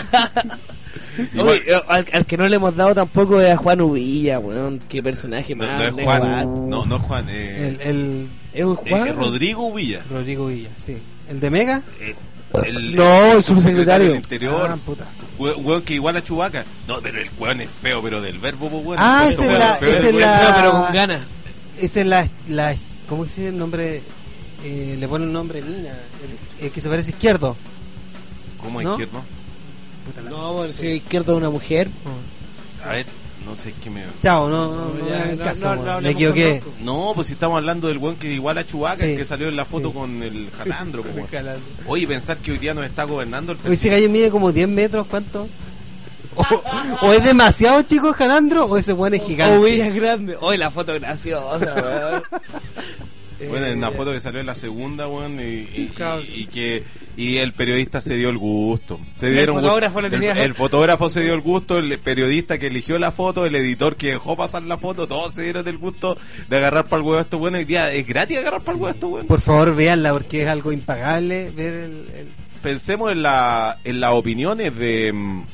Oye, al, al que no le hemos dado tampoco es a Juan Ubilla, weón. Qué personaje No, más. no es de Juan, guato. no, no es Juan, eh, El, el ¿Es un eh, Juan? eh, Rodrigo Villa. Rodrigo Villa, sí. ¿El de Mega? Eh, el, No, el subsecretario. del Interior. Ah, puta. Hue- Weón que igual a Chubaca. No, pero el weón es feo, pero del verbo, pues, weón. Ah, El esa es weón la- feo, esa el es weón la- Feo, pero con ganas. Esa es la, la... ¿Cómo se dice el nombre? Eh, le pone un nombre Mina. El, el que se parece izquierdo. ¿Cómo ¿No? izquierdo? Puta la- No, bueno, si izquierdo de una mujer. A ver, no sé qué me. Chao, no, no, no, No, me ya, hagan no, caso, no, weón. no me hablemos equivoqué. con Rocco. No, pues si estamos hablando del weón que igual a Chubaca, Sí, el que salió en la foto sí. con el Jalandro, pues, weón. Oye, pensar que hoy día nos está gobernando el Hoy ese gallo mide como diez metros, ¿cuánto? O, o es demasiado chico Jalandro o ese weón es gigante. O Villa es grande. Hoy la foto graciosa, weón. Bueno, en Eh, una foto que salió en la segunda, weón, y, y, y- y que y el periodista se dio el gusto. Se El dieron fotógrafo gusto. le tenía- el, el fotógrafo se dio el gusto, el periodista que eligió la foto, el editor que dejó pasar la foto, todos se dieron el gusto de agarrar para el huevo a estos buenos. Hoy día es gratis agarrar para el huevo a estos buenos. Por favor, véanla porque es algo impagable ver el... el- Pensemos en la en las opiniones de mm,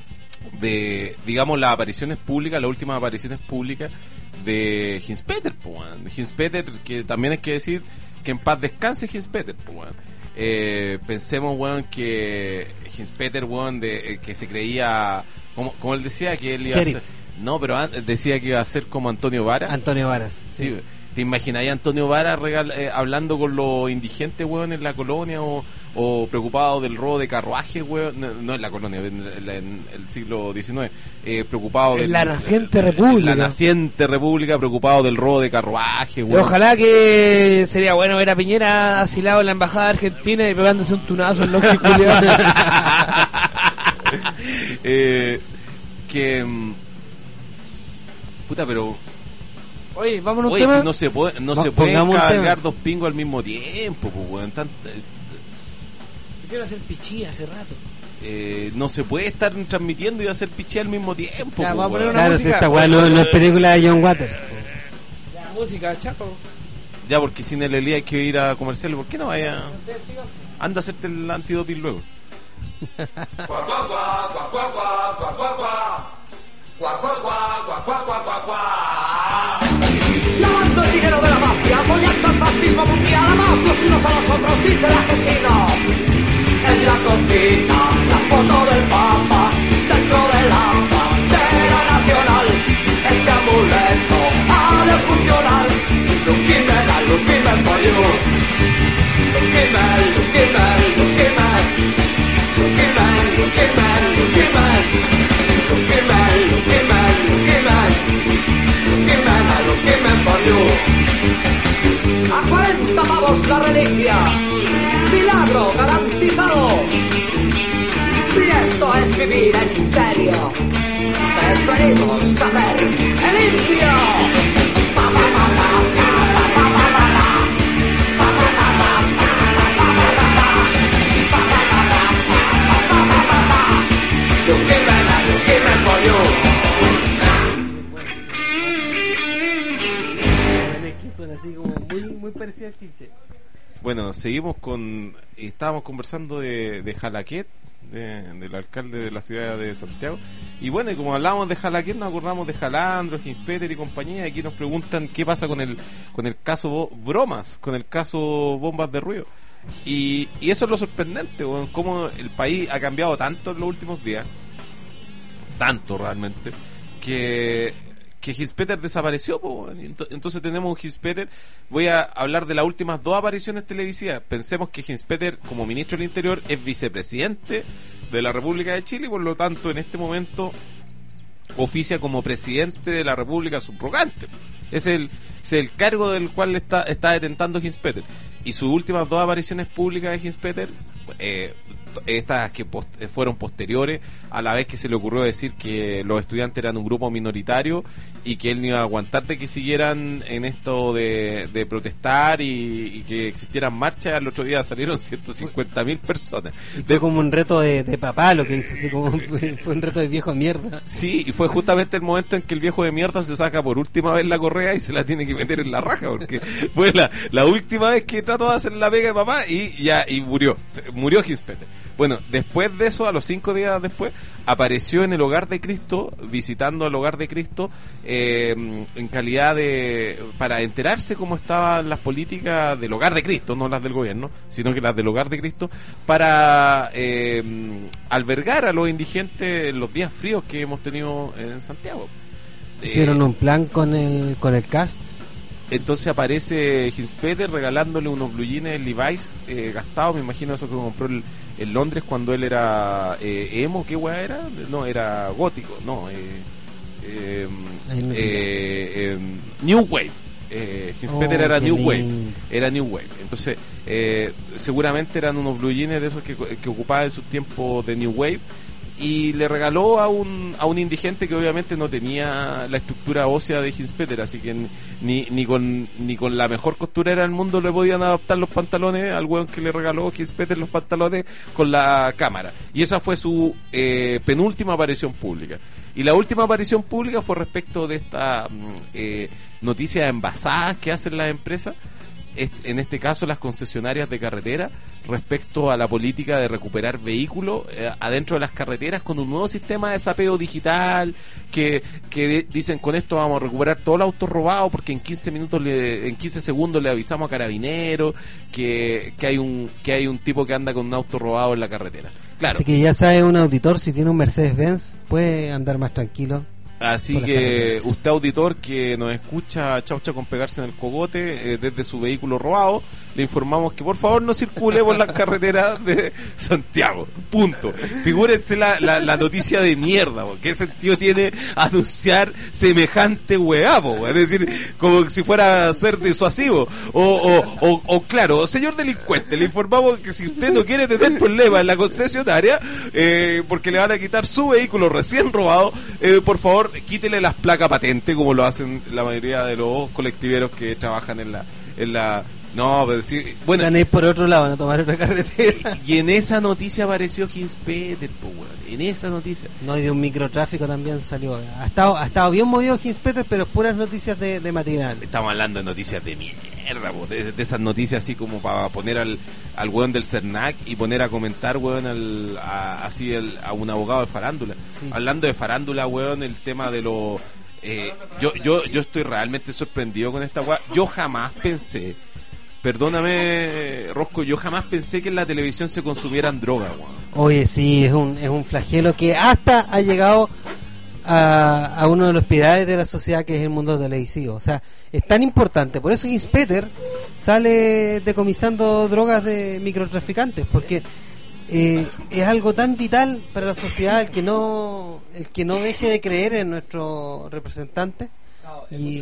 de digamos las apariciones públicas, las últimas apariciones públicas de Hinspeter, po, weón. Hinspeter, que también hay que decir que en paz descanse Hinspeter, po, weón. Eh, pensemos, weón, que Hinspeter, weón, de, eh, que se creía, como, como él decía, que él iba Sheriff. a ser, no, pero an- decía que iba a ser como Antonio Vara. Antonio Varas. Sí, Sí. ¿te imagináis a Antonio Vara regal- eh, hablando con los indigentes, weón, en la colonia o, o preocupado del robo de carruajes, weón? No, no en la colonia, en, en- en el siglo diecinueve. Eh, preocupado En del- la naciente en república. La naciente república, preocupado del robo de carruajes, Y weón. ojalá que sería bueno ver a Piñera asilado en la embajada de Argentina y pegándose un tunazo en los culiados. eh, que... mm, Puta, pero... Oye, vámonos un Oye, tema. si no se puede, no Va- se pueden pongamos un cargar tema. dos pingos al mismo tiempo, pues, weón. Tan- Yo quiero hacer pichí hace rato. eh, no se puede estar transmitiendo y hacer piché al mismo tiempo, Ya, pues, vamos a poner weón. una Claro, si música. esta weá no, no es película de John Waters. La música, chapo. Ya, porque sin el Elías hay que ir a comercial. ¿Por qué no vaya? Anda a hacerte el antidoping luego. Lavando el dinero de la mafia, apoyando al fascismo mundial, amados los unos a los otros, dice el asesino. En la cocina, la foto del Papa, dentro de la bandera nacional. Este amuleto ha de funcionar. Lucky man, lucky man for you. Lucky man, lucky man, lucky man. Lucky man, lucky man, lucky man. Lucky man, lucky man, lucky man. Lucky man, lucky man for you. A cuarenta pavos la reliquia. Milagro garantizado. Si esto es vivir en serio, preferimos hacer el indio. Pa, pa, pa, pa, pa, pa, pa, pa, pa, pa. Pa, pa, pa, pa, pa, pa, pa, pa, pa, pa. Pa, pa, pa, pa, pa, pa, pa, pa, pa. Lucky man, lucky man for you. Es que son así como muy, muy parecido al cliché. Bueno, seguimos con... Estábamos conversando de, de Jalaquet, de- del alcalde de la ciudad de Santiago. Y bueno, y como hablábamos de Jalaquet, nos acordamos de Jalandro, Ginspeter y compañía. Y aquí nos preguntan qué pasa con el con el caso Bo- Bromas, con el caso Bombas de Ruido. Y, y eso es lo sorprendente, weón, cómo el país ha cambiado tanto en los últimos días, tanto realmente, que que Ginspeter desapareció, po, weón. Ent- entonces tenemos un Ginspeter. Voy a hablar de las últimas dos apariciones televisivas. Pensemos que Ginspeter, como ministro del Interior, es vicepresidente de la República de Chile y por lo tanto en este momento oficia como presidente de la República subrogante. Es el, es el cargo del cual está, está detentando Ginspeter. Y sus últimas dos apariciones públicas de Ginspeter, eh, estas que post- fueron posteriores a la vez que se le ocurrió decir que los estudiantes eran un grupo minoritario y que él no iba a aguantar de que siguieran en esto de, de protestar y, y que existieran marchas. Al otro día salieron ciento cincuenta mil personas. Y fue como un reto de, de papá, lo que dice, así como fue, fue un reto de viejo mierda. Sí, y fue justamente el momento en que el viejo de mierda se saca por última vez la correa y se la tiene que meter en la raja, porque fue la, la última vez que trató de hacer la pega de papá y ya y murió, se- murió Ginspeter. Bueno, después de eso, a los cinco días después, apareció en el Hogar de Cristo, visitando el Hogar de Cristo, eh, en calidad de... para enterarse cómo estaban las políticas del Hogar de Cristo, no las del gobierno, sino que las del Hogar de Cristo, para eh, albergar a los indigentes en los días fríos que hemos tenido en Santiago. Hicieron Eh, un plan con el con el cast. Entonces aparece Ginspeter regalándole unos blue jeans Levi's eh, gastados, me imagino eso que compró el- en Londres cuando él era eh, emo, ¿qué weá era? No, era gótico, no, eh, eh, Ay, no eh, eh, New Wave. Eh, Ginspeter Oh, era qué New lindo. Wave, era New Wave. Entonces, eh, seguramente eran unos blue jeans de esos que, que ocupaba en sus tiempos de New Wave. Y le regaló a un, a un indigente que obviamente no tenía la estructura ósea de Ginspeter, así que ni, ni con ni con la mejor costurera del mundo le podían adaptar los pantalones al weón que le regaló Ginspeter los pantalones con la cámara. Y esa fue su eh, penúltima aparición pública. Y la última aparición pública fue respecto de esta mm, eh, noticias envasadas que hacen las empresas, est- en este caso las concesionarias de carretera, respecto a la política de recuperar vehículos eh, adentro de las carreteras con un nuevo sistema de sapeo digital que, que de- dicen con esto vamos a recuperar todo el auto robado porque en quince minutos le, en quince segundos le avisamos a carabineros que, que hay un que hay un tipo que anda con un auto robado en la carretera. Claro. Así que ya sabe un auditor, si tiene un Mercedes-Benz, puede andar más tranquilo. Así Por las que carreteras. usted auditor que nos escucha chaucha con pegarse en el cogote eh, desde su vehículo robado, le informamos que por favor no circule por las carreteras de Santiago, punto. Figúrense la, la, la noticia de mierda, po. ¿Qué sentido tiene anunciar semejante weá, po? Es decir, como si fuera a ser disuasivo o, o, o, o claro, señor delincuente, le informamos que si usted no quiere tener problemas en la concesionaria eh, porque le van a quitar su vehículo recién robado, eh, por favor quítele las placas patentes como lo hacen la mayoría de los colectiveros que trabajan en la en la no, pero sí, bueno, Van a ir por otro lado, van a tomar otra carretera. y en esa noticia apareció Hinspeter, po, weón, en esa noticia. No, y de un microtráfico también salió. Ha estado, ha estado bien movido Hinspeter, pero puras noticias de, de matinal. Estamos hablando de noticias de mierda, po, de, de esas noticias así como para poner al, al weón del Cernac y poner a comentar, weón, al, a, así el, a un abogado de farándula. Sí. Hablando de farándula, weón, el tema de los... Eh, yo, yo, yo estoy realmente sorprendido con esta weá. Yo jamás pensé, perdóname, Rosco, yo jamás pensé que en la televisión se consumieran drogas, weón. Oye, sí, es un, es un flagelo que hasta ha llegado a, a uno de los pilares de la sociedad, que es el mundo televisivo. O sea, es tan importante. Por eso Hinspeter sale decomisando drogas de microtraficantes, porque eh, es algo tan vital para la sociedad el que no el que no deje de creer en nuestro representante. Y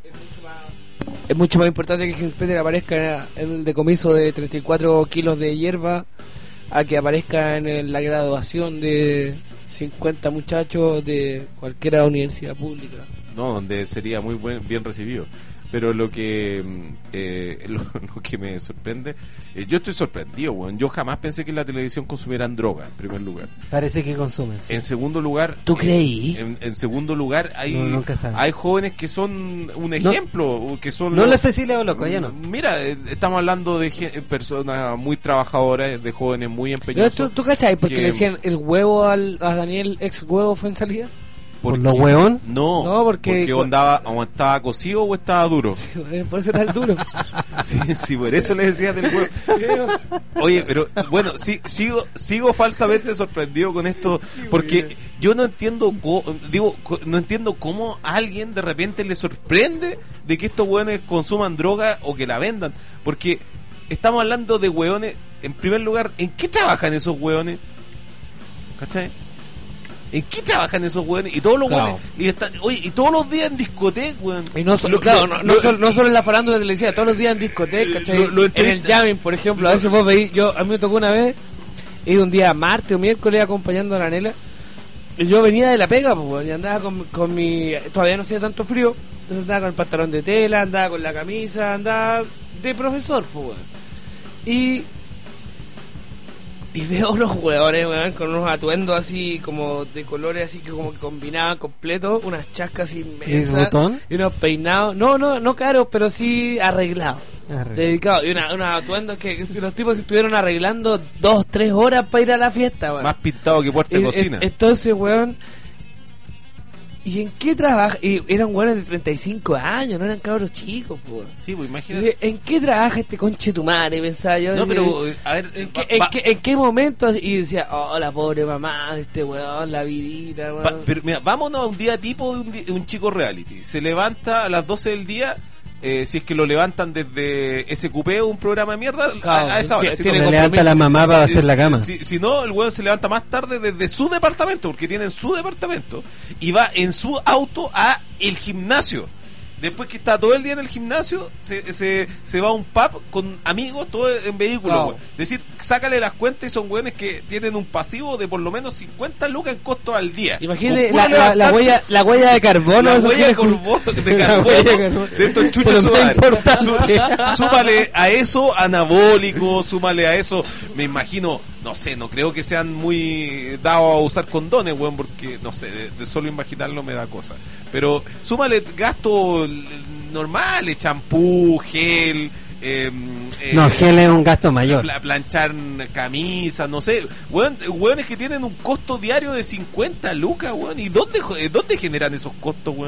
Es mucho más importante que Hinspeter aparezca en el decomiso de treinta y cuatro kilos de hierba a que aparezca en el- la graduación de cincuenta muchachos de cualquier universidad pública. No, donde sería muy buen, bien recibido. Pero lo que mm, eh, lo, lo que me sorprende, eh, yo estoy sorprendido, weón. Yo jamás pensé que en la televisión consumieran droga, en primer lugar. parece que consumen. Sí. En segundo lugar, ¿Tú eh, creí? En, en segundo lugar, hay No, nunca sabe. hay jóvenes que son un ejemplo, que son No los- la Cecilia Boloco, ya no. Mira, eh, estamos hablando de ge- personas muy trabajadoras, de jóvenes muy ¿No, empeñosos. ¿Tú, tú cachai? Porque que- le decían el huevo al, a Daniel, ex huevo, fue en salida. ¿Por los hueón? No, No, porque- andaba, o estaba cocido o estaba duro. Por eso era el duro. Sí, sí, por eso le decía del huevo. Oye, pero bueno, sí, sigo sigo falsamente sorprendido con esto, porque yo no entiendo, co- digo, co- no entiendo cómo a alguien de repente le sorprende de que estos hueones consuman droga o que la vendan, porque estamos hablando de hueones, en primer lugar, ¿en qué trabajan esos hueones? ¿Cachai? ¿En qué trabajan esos hueones? Y todos los Claro. hueones, y están, oye, y todos los días en discoteca, hueón. Y no solo, Lo- claro, lo- no, lo- no, solo, no solo en la farándula de televisión, todos los días en discoteca, ¿cachai? Lo- lo En el entrevista- jamming, por ejemplo, a veces vos veis, yo, a mí me tocó una vez, ir un día martes o miércoles acompañando a la Nela, y yo venía de la pega, pues, y andaba con, con mi, todavía no hacía tanto frío, entonces andaba con el pantalón de tela, andaba con la camisa, andaba de profesor, pues, weón. Y Y veo unos hueones, weón, con unos atuendos así como de colores así que como que combinaban completo, unas chascas inmensas botón? y unos peinados, no, no, no caros, pero sí arreglados, Arreglado. dedicados, y una, unos atuendos que, que si los tipos estuvieron arreglando dos, tres horas para ir a la fiesta, weón. Más pintado que puerta de Y, cocina. e- Entonces, weón, ¿y en qué trabaja? Y eran weones de treinta y cinco años, no eran cabros chicos, weón. Sí, pues imagínate. ¿En qué trabaja este conche tu madre? Pensaba yo. No, Así, pero, eh, a ver, ¿en va- qué, en va- qué- en qué momento? Y decía, oh, la pobre mamá de este weón, la vidita, weón. Va- pero mira, vámonos a un día tipo de un, di- de un chico reality. Se levanta a las doce del día, eh, si es que lo levantan desde S Q P o un programa de mierda, a- Claro, a, esa hora. tiene- Si tiene no- Le levanta la mamá para hacer la cama. Si, si no, el weón se levanta más tarde desde su departamento, porque tienen su departamento, y va en su auto a el gimnasio. Después que está todo el día en el gimnasio, se, se, se va a un pub con amigos, todo en vehículo, Claro. weón. Es decir, sácale las cuentas y son weones que tienen un pasivo de por lo menos cincuenta lucas en costo al día. Imagínate Con la, puro la, la levantarse- huella, la huella de carbono. la eso huella de que- carbono, de, La carbono, huella de carbono. de estos Eso chuchos es lo más sudar. importante. Sú- súmale a eso anabólico, súmale a eso, me imagino, no sé, no creo que sean muy dados a usar condones, weón, porque, no sé, de, de solo imaginarlo me da cosa. Pero súmale gastos normales, champú, gel, eh, eh, No, gel es un gasto mayor. pla- planchar camisas, no sé, weón, weones que tienen un costo diario de cincuenta lucas, weón, ¿y dónde, jo- dónde generan esos costos, weón?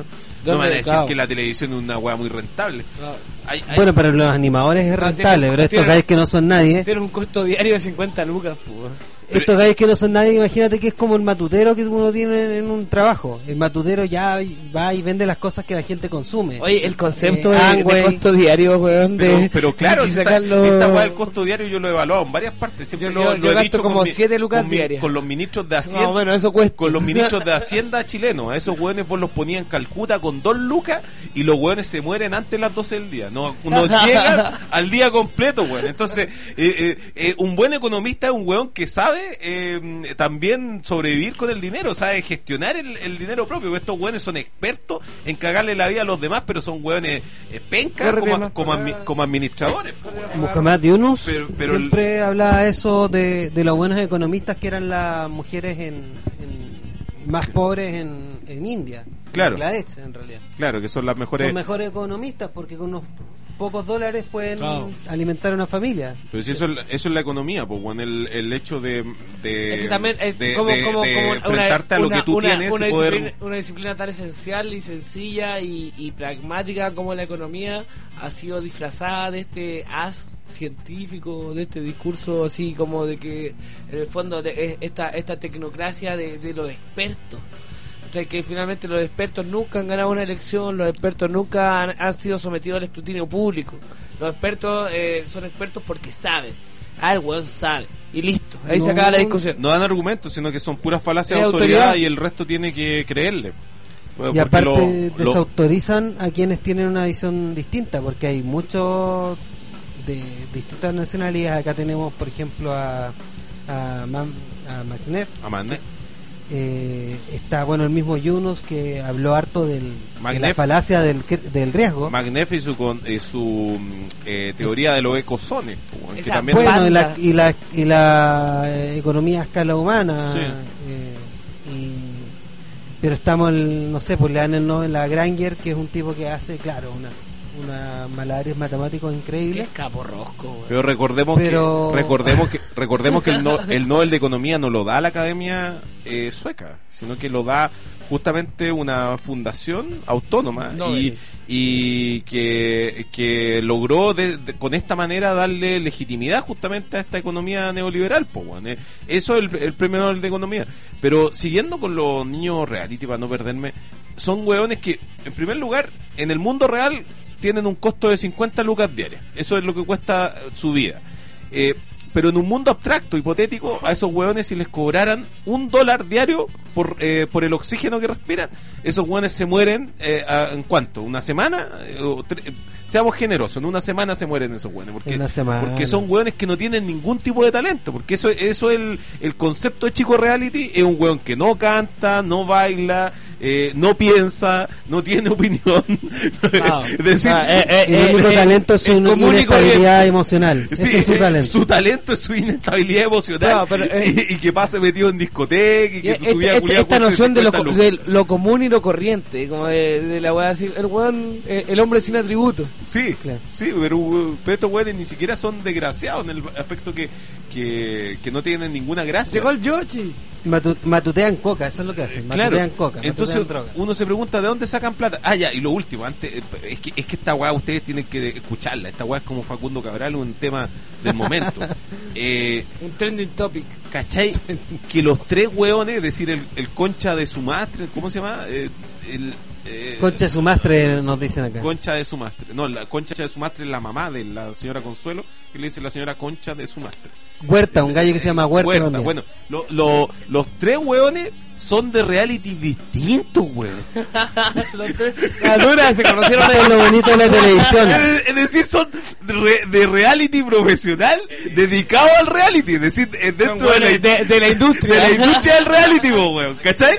No me van a ¿Dónde? decir Claro. que la televisión es una weá muy rentable. Claro. Hay- hay- Bueno, para los animadores es Ah, rentable, tiene- pero estos tiene- gallos que no son nadie, Tiene un costo diario de cincuenta lucas, pues. estos gallos que no son nadie, imagínate que es como el matutero que uno tiene en, en un trabajo. El matutero ya va y vende las cosas que la gente consume. Oye, el concepto Eh, de, Amway. de costo diario, weón, de... Pero, pero claro, y si esta, sacarlo- esta weá del costo diario yo lo he evaluado en varias partes. Siempre Yo- lo, yo- lo yo he gasto dicho como con mi- siete lucas con mi- diarias. Con los ministros de Hacienda. No, bueno, eso cuesta. Con los ministros de Hacienda chilenos. A esos hueones vos los ponías en Calcuta con dos lucas y los hueones se mueren antes de las doce del día. No, no llegan al día completo, weón. Entonces, eh, eh, eh, un buen economista es un hueón que sabe eh, también sobrevivir con el dinero, sabe gestionar el, el dinero propio. Estos hueones son expertos en cagarle la vida a los demás, pero son hueones eh, pencas Corre, como, más, como, admi- como administradores. po, weón. Muhammad Yunus Pero- pero el- siempre hablaba eso de, de los buenos economistas que eran las mujeres en, en- más pobres en, en India, Claro. en Bangladesh, en realidad. Claro, que son las mejores. Son mejores economistas porque con unos pocos dólares pueden Claro. alimentar a una familia. Pero si eso, es la- eso es la economía, pues, bueno, el, el hecho de, de, Es que también es de- como, de- como, de como enfrentarte a lo una- que tú una- tienes una y poder... disciplina, una disciplina tan esencial y sencilla y, y pragmática como la economía ha sido disfrazada de este haz científico, de este discurso así como de que en el fondo de, es esta esta tecnocracia de, de los expertos. O sea, que finalmente los expertos nunca han ganado una elección, los expertos nunca han, han sido sometidos al escrutinio público. Los expertos eh, son expertos porque saben. Ah, el weón sabe. Y listo. Ahí se No, acaba la discusión. No dan argumentos, sino que son puras falacias Es de autoridad, autoridad. y el resto tiene que creerle. Bueno, Y porque aparte lo- lo- desautorizan a quienes tienen una visión distinta, porque hay muchos de distintas nacionalidades. Acá tenemos, por ejemplo, a, a, Mam- a Max Neff. Amanda. Eh, está, bueno, el mismo Yunus que habló harto del, de la Magnef- falacia del, cr- del riesgo. Magnef y su, con- eh, su mm, eh, teoría de los ecozones, como que Esa también Bueno, y la, banda. y la, y la eh, economía a escala humana. Sí. eh, y- pero estamos, el, no sé, pues le dan el Nobel a Granger, que es un tipo que hace, claro, una, una malabares matemáticos Qué increíbles. capo rosco, weón. Pero recordemos Pero- que recordemos que recordemos que el, no- el Nobel de Economía no lo da la Academia eh, Sueca, sino que lo da justamente una fundación autónoma Nobel. y, y que, que logró de- de- con esta manera darle legitimidad justamente a esta economía neoliberal. Po, weón, eh. Eso es el, el premio Nobel de Economía. Pero siguiendo con los niños reality, para no perderme, son hueones que, en primer lugar, en el mundo real tienen un costo de cincuenta lucas diarias. Eso es lo que cuesta eh, su vida. Eh, pero en un mundo abstracto, hipotético, a esos hueones, si les cobraran un dólar diario por, eh, por el oxígeno que respiran, esos hueones se mueren eh, a- ¿en cuánto? ¿Una semana? Eh, o tre- eh, seamos generosos, en una semana se mueren esos hueones. Porque, En una semana. porque son hueones que no tienen ningún tipo de talento. Porque eso, eso es el, el concepto de chico reality. Es un hueón que no canta, no baila, eh, no piensa, no tiene opinión. Claro. Es decir, Ah, eh, eh, Y el único eh, talento es su es común y inestabilidad corriente. emocional. Sí, Ese es su talento. su talento es su inestabilidad emocional. No, pero, eh, y, y que pase metido en discoteca y que Y tu este- vida este- culiada esta cueste noción de lo, cincuenta co- lucas. de lo común y lo corriente, como de, de la weá así, el weón, eh, el hombre sin atributos. Sí, Claro. sí, pero, uh, pero estos güeyes ni siquiera son desgraciados en el aspecto que, que, que no tienen ninguna gracia. Llegó el Yoshi. Matu- matutean coca, eso es lo que hacen. Claro, Matutean coca, entonces matutean droga. uno se pregunta de dónde sacan plata. Ah, ya, y lo último, antes eh, es que, es que esta weá ustedes tienen que escucharla. Esta weá es como Facundo Cabral, un tema del momento. eh, Un trending topic. ¿Cachai? Que los tres weones, es decir, el, el concha de Sumastre, ¿cómo se llama? Eh, el, eh, Concha de su mastre, nos dicen acá. Concha de Sumastre. No, la Concha de Sumastre es la mamá de la señora Consuelo, que le dice la señora Concha de Sumastre. Huerta, un gallo que se llama Huerta. también. Bueno, lo- lo- los tres weones son de reality distintos, weón. Los tres, la dura, se conocieron Eso es lo bonito de la televisión. Es, es decir, son de, re- de reality profesional dedicado al reality. Es decir, es dentro de la, de, de, de la industria. de la industria del reality, po, weón. ¿Cachai?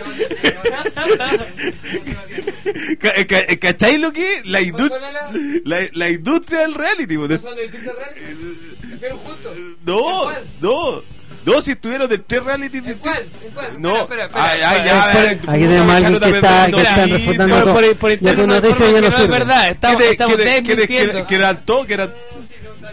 Ca- ca- ¿Cachai lo que es? La, indu- la, la industria del reality, po. De- ¿Son de distintos reality? ¿Estuvieron juntos? No, ¿En cuál? no. No, si estuvieron de tres reality ¿En distintos. cuál? ¿En cuál? No, Espera, espera, ay, espera. ay, ya, Espera, a ver, aquí tenemos a alguien que está- que está refutando todo. Por, por, por Ya internet tu nos noticia informan ya que no no es sirve. verdad. Estamos, que, estamos que, que, que, desmintiendo. que eran todos, que eran...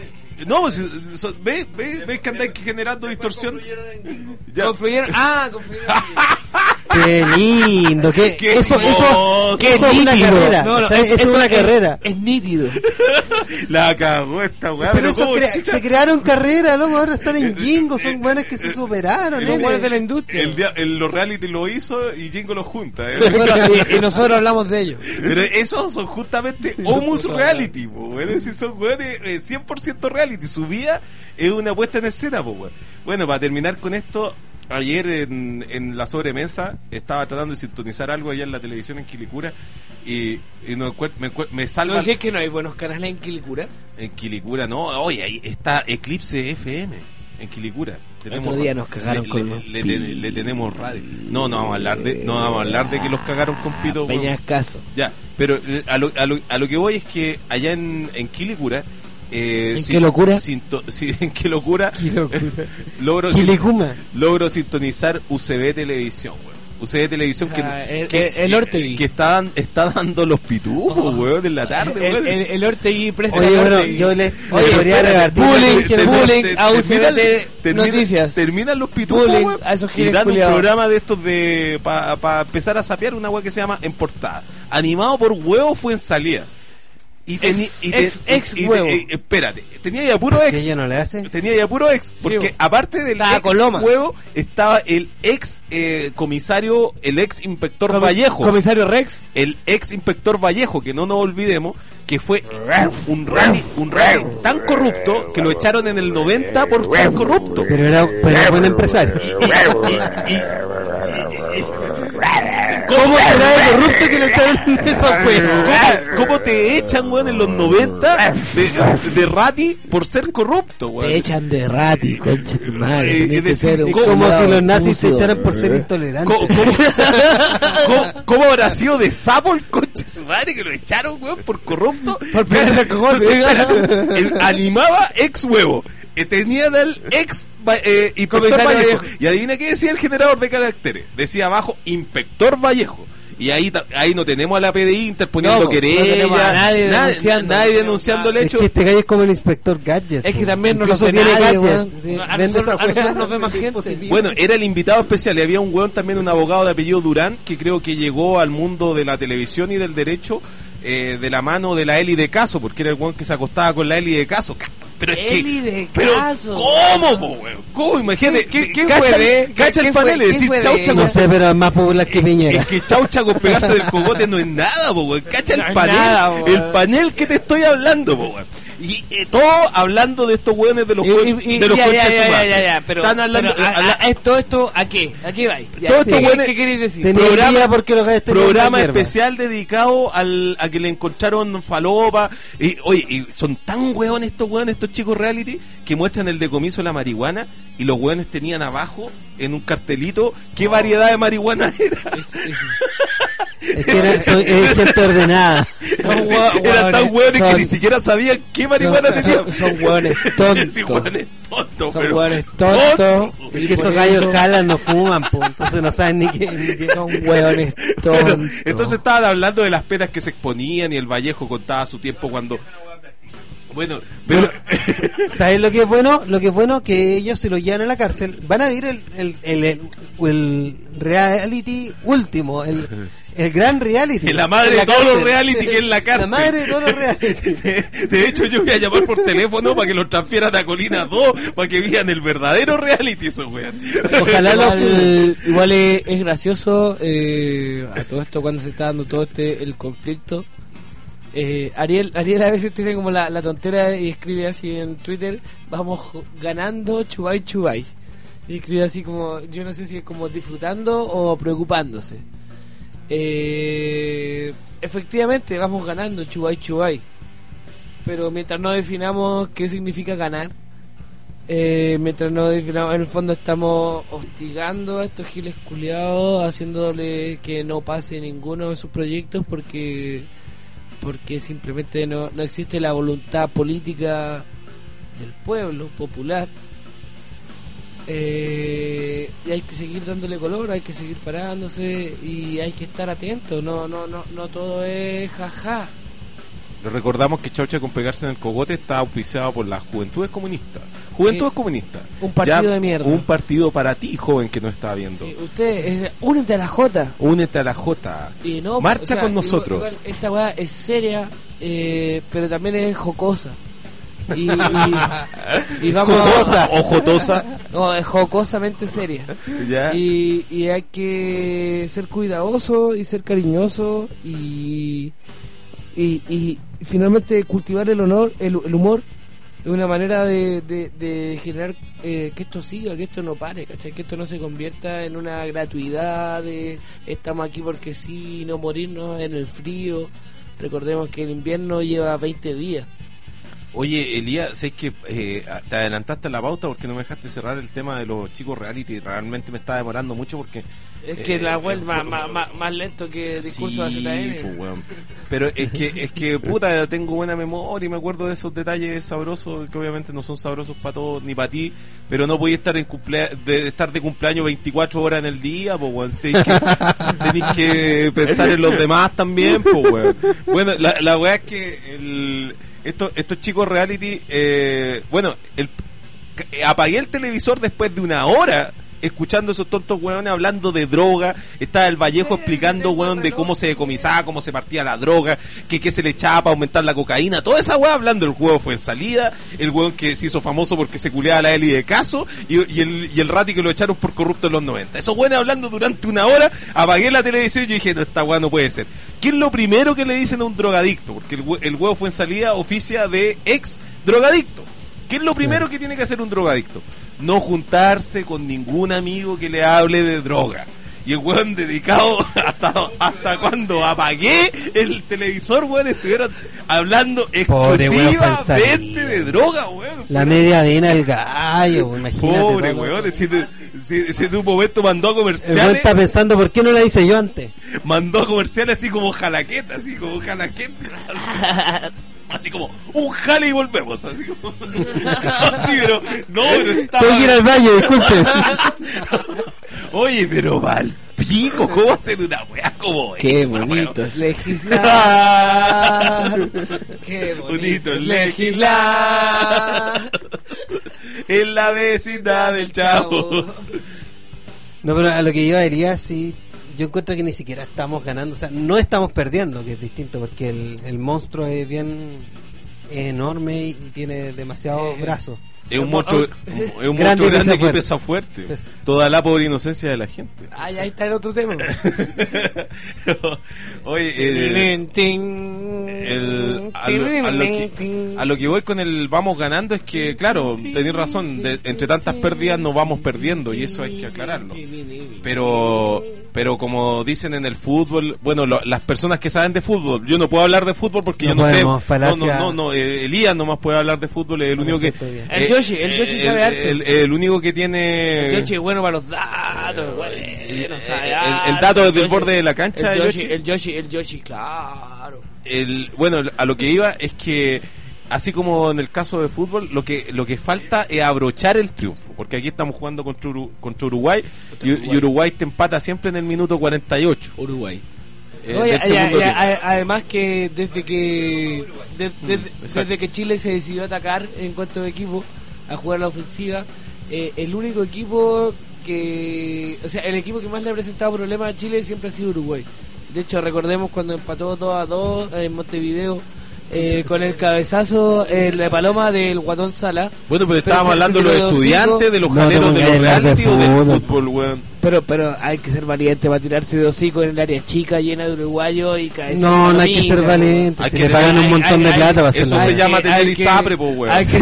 No, pues, so- ¿ves, ves, ves que andáis generando distorsión? Ya. Confluyeron. Ah, confluyeron. Qué lindo, qué, Qué eso, eso, hermoso. eso es una nítido. carrera, No, no, ¿sabes? Eso es esto una carrera. Es nítido. La cagó esta weá. Pero eso ¿cómo, crea- chucha? se crearon carreras, loco, ahora están en Jingo, son buenos que se superaron, Son nene. buenos de la industria. El, dia- el- los reality lo hizo y Jingo lo junta. ¿eh? Nosotros- y, y nosotros hablamos de ellos. Pero esos son justamente homus reality, po, es decir, son weones eh, cien por ciento reality. Su vida es una puesta en escena, po, weón. Bueno, para terminar con esto, ayer en, en la sobremesa estaba tratando de sintonizar algo allá en la televisión en Quilicura y, y no encuent- me, encuent- me ¿No salva decís que no hay buenos canales en Quilicura? en Quilicura, no, oye, ahí está Eclipse F M en Quilicura. Otro día nos cagaron le, con le, los le, le- le tenemos radio. No, no vamos a hablar de no vamos a hablar de que los cagaron con pito. weón. Peñascaso. Ya, pero eh, a lo, a lo, a lo que voy es que allá en, en Quilicura eh, ¿En qué locura? sinto- sí, en qué locura, Qué locura. logro, Quilicuma. logro sintonizar U C B Televisión, weón. U C B Televisión que, Ah, el- que, el- el que- Ortegui. que está, dan- está dando los pitujos, weón, en la tarde, El, weón. el, el Ortegui presta Oye, el bueno, Ortegui. yo le, le Oye, podría espérate, rebatir bullying, lo que dijeron. bullying a U C B terminan- T terminan- Noticias. terminan los pitujos, Bullying weón, a esos y giles dan un culiados. programa de estos de para empezar a sapear una weá que se llama En Portada, animado por Huevo Fue en Salida. Y, teni- Ex- y te- ex- ex y- y- Huevo. eh, espérate, tenía ya puro ¿Que ex. ella no le hace? Tenía ya puro ex, porque bo. aparte del Estaba ex Coloma. Huevo estaba el ex eh, comisario, el ex inspector Comi- Vallejo. Comisario Rex. El ex inspector Vallejo, que no nos olvidemos, que fue un rally, un rally tan corrupto que lo echaron en el noventa por ser corrupto. Pero era, pero era buen empresario. ¿Cómo será de corrupto que le echaron esos juegos? ¿Cómo, cómo te echan, weón, en los noventa de, de rati por ser corrupto, weón? Te echan de rati, concha tu madre. Eh, Tenés es que decir, ser un ¿cómo- Como culiao si los nazis te sucio. echaran por ser intolerantes. ¿Cómo, cómo, cómo- cómo habrá sido de sapo el coche su madre que lo echaron, weón, por corrupto? Por pegarse al cogote. Entonces, espérate, el- animaba ex huevo, eh, tenía del ex va- eh, inspector Comisario Vallejo. Vallejo. Y adivina qué decía el generador de caracteres. Decía abajo inspector Vallejo. Y ahí, ta- ahí no tenemos a la P D I interponiendo No, no querella, tenemos a nadie nadie, denunciando. nadie denunciando el Es hecho. que este gallo es como el inspector Gadget. Es que po. también no lo Incluso ve tiene nadie, gadgets. weón. Sí, A vende nosotros- esa a nosotros weá. nos ve más gente. Positivo. Bueno, era el invitado especial y había un weón también, un abogado de apellido Durán, que creo que llegó al mundo de la televisión y del derecho eh, de la mano de la Eli de Caso, porque era el weón que se acostaba con la Eli de Caso. Ca- Pero es Eli que, de pero Caso. ¿cómo, po, weón? ¿Cómo? Imagínate, ¿Qué- qué- qué cacha, fue de- cacha qué el fue- panel y qué decir fue de chaucha ella? No con sé, pero es más popular que Piñera. es que chaucha con pegarse del cogote no es nada, po, weón. Cacha No el es panel, nada, po, el weón. panel que te estoy hablando, po, weón. Y eh, todo hablando de estos weones de los, Y- jue- y- y- de los ya, conchas ya, ya, sumatres. ya, ya, pero, Están hablando, pero, a- habla- a- esto, esto, ¿a qué? ¿A qué vais? Ya, Todo esto, ¿qué- bueno, ¿Qué queréis decir? Tenía programa- día porque los gallos tenían programa la hierba. especial dedicado al, a que le encontraron falopa y oye, y son tan hueones estos hueones, estos chicos reality, que muestran el decomiso de la marihuana y los hueones tenían abajo en un cartelito qué variedad de marihuana era. Es- es- Es que era, soy- es gente ordenada. Son hue- Eran tan hueones, hueones que son- ni siquiera sabían qué marihuana son- tenían. son- son hueones tontos. Sí, hueones tontos, Son pero hueones tontos. Y que esos gallos jalan, no fuman, po, entonces no saben ni qué. ni qué- Son hueones Bueno, tontos. entonces estaban hablando de las penas que se exponían y el Vallejo contaba su tiempo cuando. Bueno, pero. ¿Sabes lo que es bueno? Lo que es bueno que ellos si los llevan a la cárcel van a vivir el, el, el, el, el reality último, el, el gran reality. La madre En la de todos los cárcel. reality que es la cárcel. La madre de todos los reality. De, de hecho, yo voy a llamar por teléfono para que los transfieran a Colina dos, para que vean el verdadero reality, esos weón. Ojalá lo Igual, igual es, es gracioso eh, a todo esto cuando se está dando todo este el conflicto. Eh, Ariel Ariel a veces tiene como la, la tontera y escribe así en Twitter: vamos jo- ganando, chubay chubay. Y escribe así como, yo no sé si es como disfrutando o preocupándose. Eh, efectivamente, vamos ganando, chubay chubay. Pero mientras no definamos qué significa ganar, eh, mientras no definamos, en el fondo estamos hostigando a estos giles culiados, haciéndole que no pase ninguno de sus proyectos porque porque simplemente no, no existe la voluntad política del pueblo popular. Eh, y hay que seguir dándole color, hay que seguir parándose y hay que estar atento. No, no, no, no todo es jaja. Les recordamos que Chaucha con pegarse en el cogote está auspiciado por las Juventudes Comunistas. Juventudes Sí. Comunistas. Un partido Ya, de mierda. Un partido para ti, joven, que no está viendo. Sí, usted, es, únete a la J. Únete a la J. Y no, Marcha o sea, con igual- nosotros. igual esta weá es seria, eh, pero también es jocosa. Y, y, y vamos Jocosa o jotosa. No, es jocosamente seria. Ya. Y, y hay que ser cuidadoso y ser cariñoso y, y, y finalmente cultivar el honor, el, el humor de una manera de, de, de generar eh, que esto siga, que esto no pare, ¿cachai? Que esto no se convierta en una gratuidad de estamos aquí porque sí, no morirnos en el frío. Recordemos que el invierno lleva veinte días. Oye, Elías, sé que eh, te adelantaste a la pauta porque no me dejaste cerrar el tema de los chicos reality. Realmente me está demorando mucho porque... Es que eh, la web eh, más, más, más, más lento que el discurso sí, de A Z N. pues, weón. Pero es que, es que, puta, tengo buena memoria y me acuerdo de esos detalles sabrosos que obviamente no son sabrosos para todos ni para ti, pero no podías estar en cumplea de estar de cumpleaños veinticuatro horas en el día, pues, weón. Tenés que, tenés que pensar en los demás también, pues, weón. Bueno, la, la weá es que el, estos, estos chicos reality, eh, bueno, el, apagué el televisor después de una hora escuchando esos tontos weones hablando de droga. Estaba el Vallejo explicando, weón, de cómo se decomisaba, cómo se partía la droga, que qué se le echaba para aumentar la cocaína, toda esa weá hablando. El juego fue en salida, el weón que se hizo famoso porque se culeaba a la Eli de Caso, y, y el y el Rati que lo echaron por corrupto en los noventa. Esos weones hablando durante una hora. Apagué la televisión y yo dije, no, esta weá no puede ser. ¿Qué es lo primero que le dicen a un drogadicto? Porque el, el huevo fue en salida oficia de ex drogadicto. ¿Qué es lo primero que tiene que hacer un drogadicto? No juntarse con ningún amigo que le hable de droga. Y el weón dedicado hasta, hasta cuando apagué el televisor, weón, estuvieron hablando Pobre weón, exclusivamente de droga, weón. La media avena del gallo, weón, imagínate. Pobre todo. weón, si, si, si en un momento mandó a El weón comerciales. está pensando, ¿por qué no la hice yo antes? Mandó a comerciales así como jalaqueta, así como jalaqueta. Así, así como, un jale y volvemos. Así como. Así, pero, no, pero estaba. Tengo que ir al baño, disculpe. Oye, pero mal pico, ¿cómo hacer una weá como Qué esa, bonito weón? es legislar. Qué bonito es legislar. En la vecindad del Chavo. No, pero a lo que yo diría, sí, yo encuentro que ni siquiera estamos ganando, o sea, no estamos perdiendo, que es distinto, porque el, el monstruo es bien es enorme y tiene demasiados Eh, brazos. Es un monstruo, es un Grande monstruo y grande pesa que fuerte. pesa fuerte. Pesa. Toda la pobre inocencia de la gente. Ay, ahí está el otro tema. Oye, eh, el, a, lo, a, lo que, a lo que voy con el vamos ganando es que, claro, tenés razón, de, entre tantas pérdidas nos vamos perdiendo y eso hay que aclararlo. Pero pero como dicen en el fútbol, bueno, lo, las personas que saben de fútbol, yo no puedo hablar de fútbol porque No yo no podemos, sé. falacia. No, no, no, eh, Elías nomás puede hablar de fútbol, es el No único me que. siento bien. El Yoshi, el Yoshi sabe el, harto. el, el único que tiene. El Yoshi es bueno para los datos, bueno, sabe el- harto. el dato desde el Yoshi- borde de la cancha, El Yoshi, Yoshi. el Yoshi, el Yoshi, claro. El, bueno, a lo que iba es que así como en el caso de fútbol, lo que lo que falta es abrochar el triunfo, porque aquí estamos jugando contra, Uru- contra Uruguay, y, y Uruguay te empata siempre en el minuto cuarenta y ocho. Uruguay. eh, No, del y- y- segundo y- tiempo. a- además que desde que de- de- exacto. desde que Chile se decidió atacar en cuanto a equipo a jugar la ofensiva, eh, el único equipo que, o sea, el equipo que más le ha presentado problemas a Chile siempre ha sido Uruguay. De hecho, recordemos cuando empató dos a dos en Montevideo eh, con el cabezazo en la paloma del Guatón Sala. Bueno, pero Pero estábamos se- hablando se de los tiró de estudiantes, hocico. de los No, jaleros, te de los pongas a hablar de reality o del fútbol. fútbol, weón. Pero pero hay que ser valiente para tirarse de hocico en el área chica llena de uruguayos y caerse. No, en no la hay que ser mina, valiente, Hay si que le pagan hay- un montón hay- de hay- plata para eso hacerlo. se Hay llama que- tener hay que- ISAPRE, po, weón. hay que-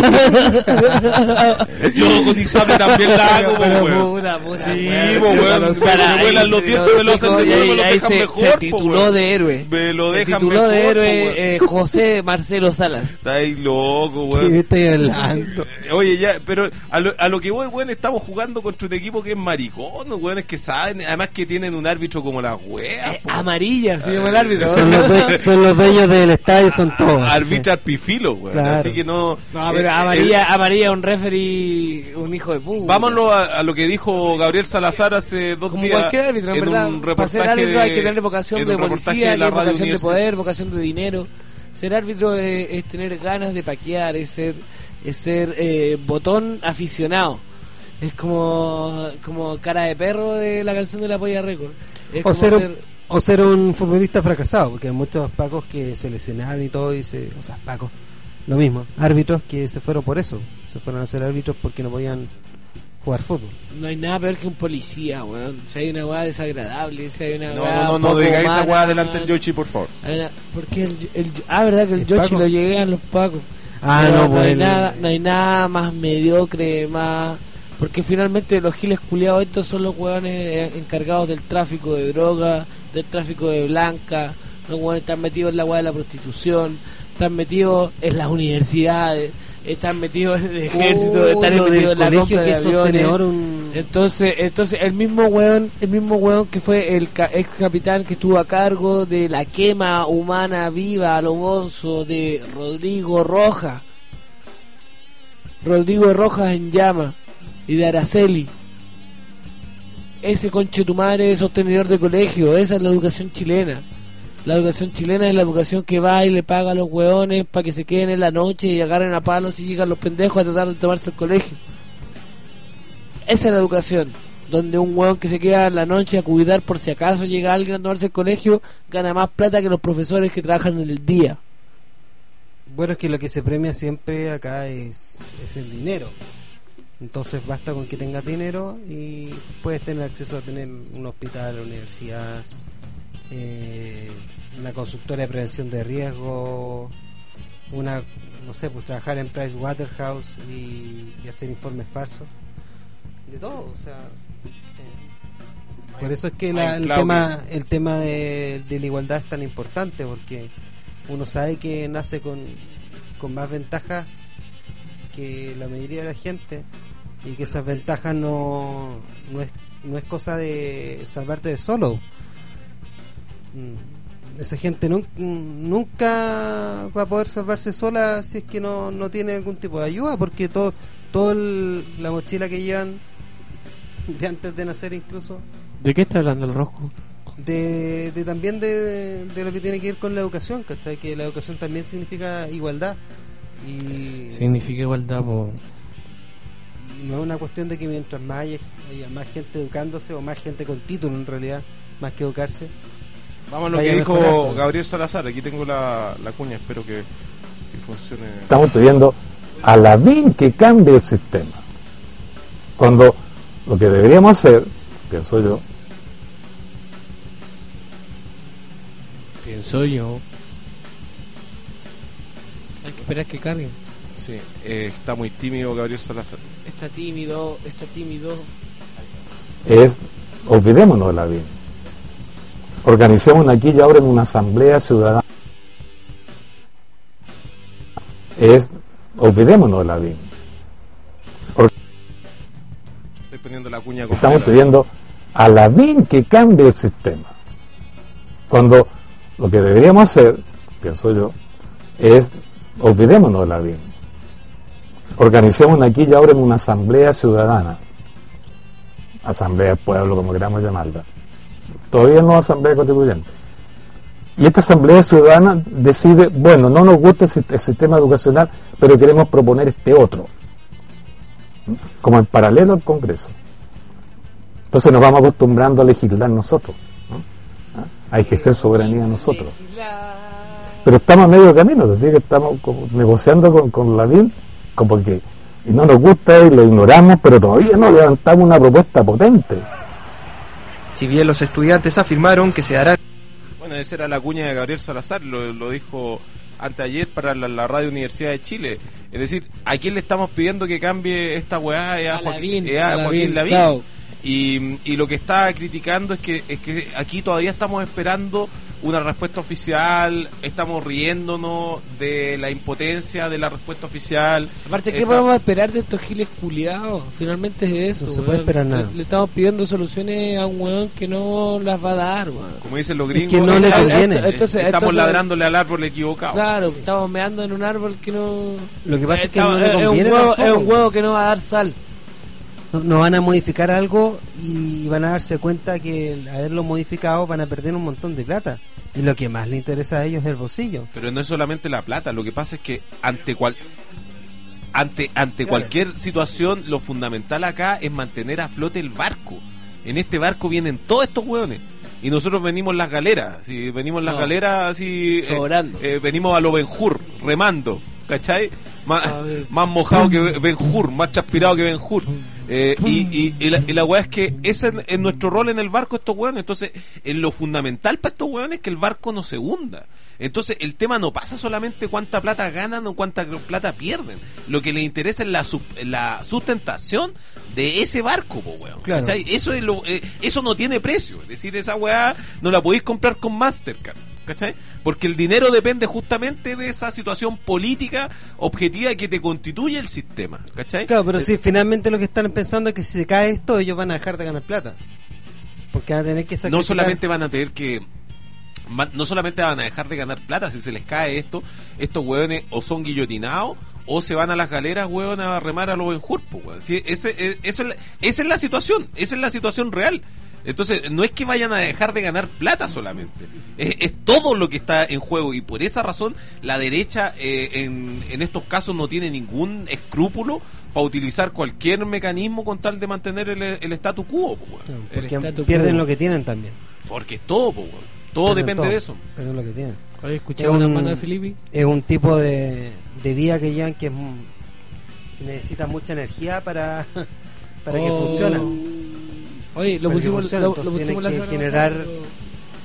Yo con ISAPRE también la hago, po, Pero, weón. puta, puta, Sí, weón. po, weón. Cuando Me- Sara me vuelan ahí los se dientes, tiró me lo hacen de hocico y nuevo, ahí- me lo ahí dejan se- mejor, Se po, tituló weón. de héroe. Me lo Se dejan tituló mejor, de po, héroe weón. eh, José Marcelo Salas. Está ahí loco, ¿Qué weón. estoy hablando? Oye, ya, pero a lo, a lo que voy, weón, estamos jugando contra un equipo que es maricón, weón, es que saben, además que tienen un árbitro como las weas, Eh, po. amarilla, se llama el árbitro. Son los, due- son los dueños del estadio, son todos. Arbitra pifilo, weón, Claro. así que no... No, pero eh, amarilla, eh, amarilla un referee, un hijo de puta. Vámonos a, a lo que dijo Gabriel Salazar hace dos Como días cualquier árbitro, en, en verdad. un Para ser reportaje árbitro hay que de- tener vocación en de un reportaje policía, de la hay radio vocación de Universidad. poder, vocación de dinero. Ser árbitro es, es tener ganas de paquear, es ser, es ser eh, botón aficionado. Es como, como cara de perro de la canción de la Polla Record. Es O como ser, un, ser- o ser un futbolista fracasado, porque hay muchos pacos que se lesionaron y todo, y se, o sea, pacos, lo mismo, árbitros que se fueron por eso, se fueron a ser árbitros porque no podían jugar fútbol. No hay nada peor que un policía, weón. Si hay una weá desagradable, si hay una No, weá no, no, no poco digáis esa humana, weá delante del weón. Yoshi, por favor. Hay una- Porque el, el- ah, verdad que el ¿Es Yoshi Paco? lo llegan los pacos. Ah, Pero no, no pues hay el- nada, no hay nada más mediocre, más porque finalmente los giles culiados estos son los weones eh, encargados del tráfico de droga, del tráfico de blanca, los weones están metidos en la weá de la prostitución, están metidos en las universidades, están metidos en el ejército, Oh, están lo del metidos en la colegio compra que de es aviones. sostenedor, un- Entonces, entonces el mismo weón, el mismo weón que fue el ca- ex capitán que estuvo a cargo de la quema humana viva a lo bonzo de Rodrigo Rojas, Rodrigo Rojas en llama y de Araceli. Ese conche tu madre es sostenedor de colegio, esa es la educación chilena. La educación chilena es la educación que va y le paga a los hueones para que se queden en la noche y agarren a palos y llegan los pendejos a tratar de tomarse el colegio. Esa es la educación, donde un hueón que se queda en la noche a cuidar por si acaso llega alguien a tomarse el colegio gana más plata que los profesores que trabajan en el día. Bueno, es que lo que se premia siempre acá es, es el dinero. Entonces basta con que tengas dinero y puedes tener acceso a tener un hospital, una universidad, eh, una consultora de prevención de riesgo, una, no sé, pues trabajar en Price Waterhouse y, y hacer informes falsos, de todo, o sea, eh, por eso es que la- el tema, el tema de, de la igualdad es tan importante, porque uno sabe que nace con, con más ventajas que la mayoría de la gente y que esas ventajas no, no es no es cosa de salvarte del solo. Mm, esa gente nun- nunca va a poder salvarse sola si es que no, no tiene algún tipo de ayuda, porque todo todo el- la mochila que llevan de antes de nacer incluso ¿De qué está hablando el rojo? de, de también de, de lo que tiene que ver con la educación, ¿cachai? Que la educación también significa igualdad y Significa igualdad, po. y no es una cuestión de que mientras más haya, haya más gente educándose o más gente con título en realidad, más que educarse, Vamos a lo vaya que a mejorar dijo todo. Gabriel Salazar. Aquí tengo la, la cuña, espero que, que funcione. Estamos pidiendo a la V I N que cambie el sistema. Cuando lo que deberíamos hacer, pienso yo, Pienso yo. Hay que esperar que carguen. Sí, eh, está muy tímido Gabriel Salazar. Está tímido, está tímido. es, olvidémonos de la V I N. Organicemos aquí y ahora en una asamblea ciudadana. Es, olvidémonos de la V I N. Or- Estoy poniendo la cuña Estamos completa. pidiendo a la V I N que cambie el sistema. Cuando lo que deberíamos hacer, pienso yo, es, olvidémonos de la V I N. Organicemos aquí y ahora en una asamblea ciudadana. Asamblea del pueblo, como queramos llamarla. Todavía no asamblea constituyente. Y esta asamblea ciudadana decide, bueno, no nos gusta el, si- el sistema educacional, pero queremos proponer este otro, como en paralelo al Congreso. Entonces nos vamos acostumbrando a legislar nosotros, ¿no? ¿Ah? A ejercer soberanía nosotros. Pero estamos a medio camino, es decir, que estamos como negociando con, con la V I N, como que y no nos gusta y lo ignoramos, pero todavía no levantamos una propuesta potente. Si bien los estudiantes afirmaron que se darán... Bueno, esa era la cuña de Gabriel Salazar, lo, lo dijo anteayer para la, la Radio Universidad de Chile. Es decir, ¿a quién le estamos pidiendo que cambie esta weá? Es a, A Joaquín, Lavín, es a a Joaquín Lavín, Lavín. claro. Y, y lo que está criticando es que, es que aquí todavía estamos esperando una respuesta oficial, estamos riéndonos de la impotencia de la respuesta oficial. Aparte, ¿qué Esta- podemos esperar de estos giles culiados? Finalmente es eso. No se weón. puede esperar nada. Le, le estamos pidiendo soluciones a un weón que no las va a dar, weón. Como dicen los Es gringos, que no le eh, conviene. eh, Entonces- estamos entonces- ladrándole al árbol equivocado. Claro, estamos meando en un árbol que no... Lo que pasa es que Estamos- no le es un conviene huevo- tampoco. es un huevo que no va a dar sal. no, no van a modificar algo y van a darse cuenta que al haberlo modificado van a perder un montón de plata. Y lo que más le interesa a ellos es el bolsillo. Pero no es solamente la plata, lo que pasa es que ante cual ante ante Claro. cualquier situación, lo fundamental acá es mantener a flote el barco. En este barco vienen todos estos hueones. Y nosotros venimos en las galeras, si venimos en las No. galeras así, eh, Sobrando. eh, venimos a lo Ben-Hur, remando, ¿cachai? Más, A ver. más mojado que Ben-Hur, más transpirado que Ben-Hur. Eh, y, y, y la, y la weá es que ese es, es nuestro rol en el barco, estos hueones. Entonces, en lo fundamental para estos hueones es que el barco no se hunda. Entonces, el tema no pasa solamente cuánta plata ganan o cuánta plata pierden. Lo que les interesa es la, sus- la sustentación de ese barco, po, weón. Claro. ¿Cachai? Eso, es lo, eh, eso no tiene precio. Es decir, esa weá no la podéis comprar con Mastercard. ¿Cachai? Porque el dinero depende justamente de esa situación política objetiva que te constituye el sistema. ¿Cachai? Claro, pero Eh, si finalmente lo que están pensando es que si se cae esto, ellos van a dejar de ganar plata. Porque van a tener que sacrificar. no solamente van a tener que ma- no solamente van a dejar de ganar plata si se les cae esto, estos hueones o son guillotinados o se van a las galeras, hueón, a remar a los Ben-Hur, po, hueón. Sí, ese, eh, eso es la- esa es la situación, esa es la situación real. Entonces, no es que vayan a dejar de ganar plata solamente, es, es todo lo que está en juego, y por esa razón la derecha eh, en, en estos casos no tiene ningún escrúpulo para utilizar cualquier mecanismo con tal de mantener el, el statu quo, po, hueón. Porque El statu pierden quo. lo que tienen también. Porque es todo, po, hueón. todo Pierden depende todo, de eso. Pierden lo que tienen. Oye, Es escuchaba una un- mano de Felipe. Es un tipo de, de vida que llevan que es mu- que necesita mucha energía para, para que Oh. funcione. Oye, lo Para que pusimos, funcione, lo, lo entonces pusimos la tienen que semana generar pasada, pero-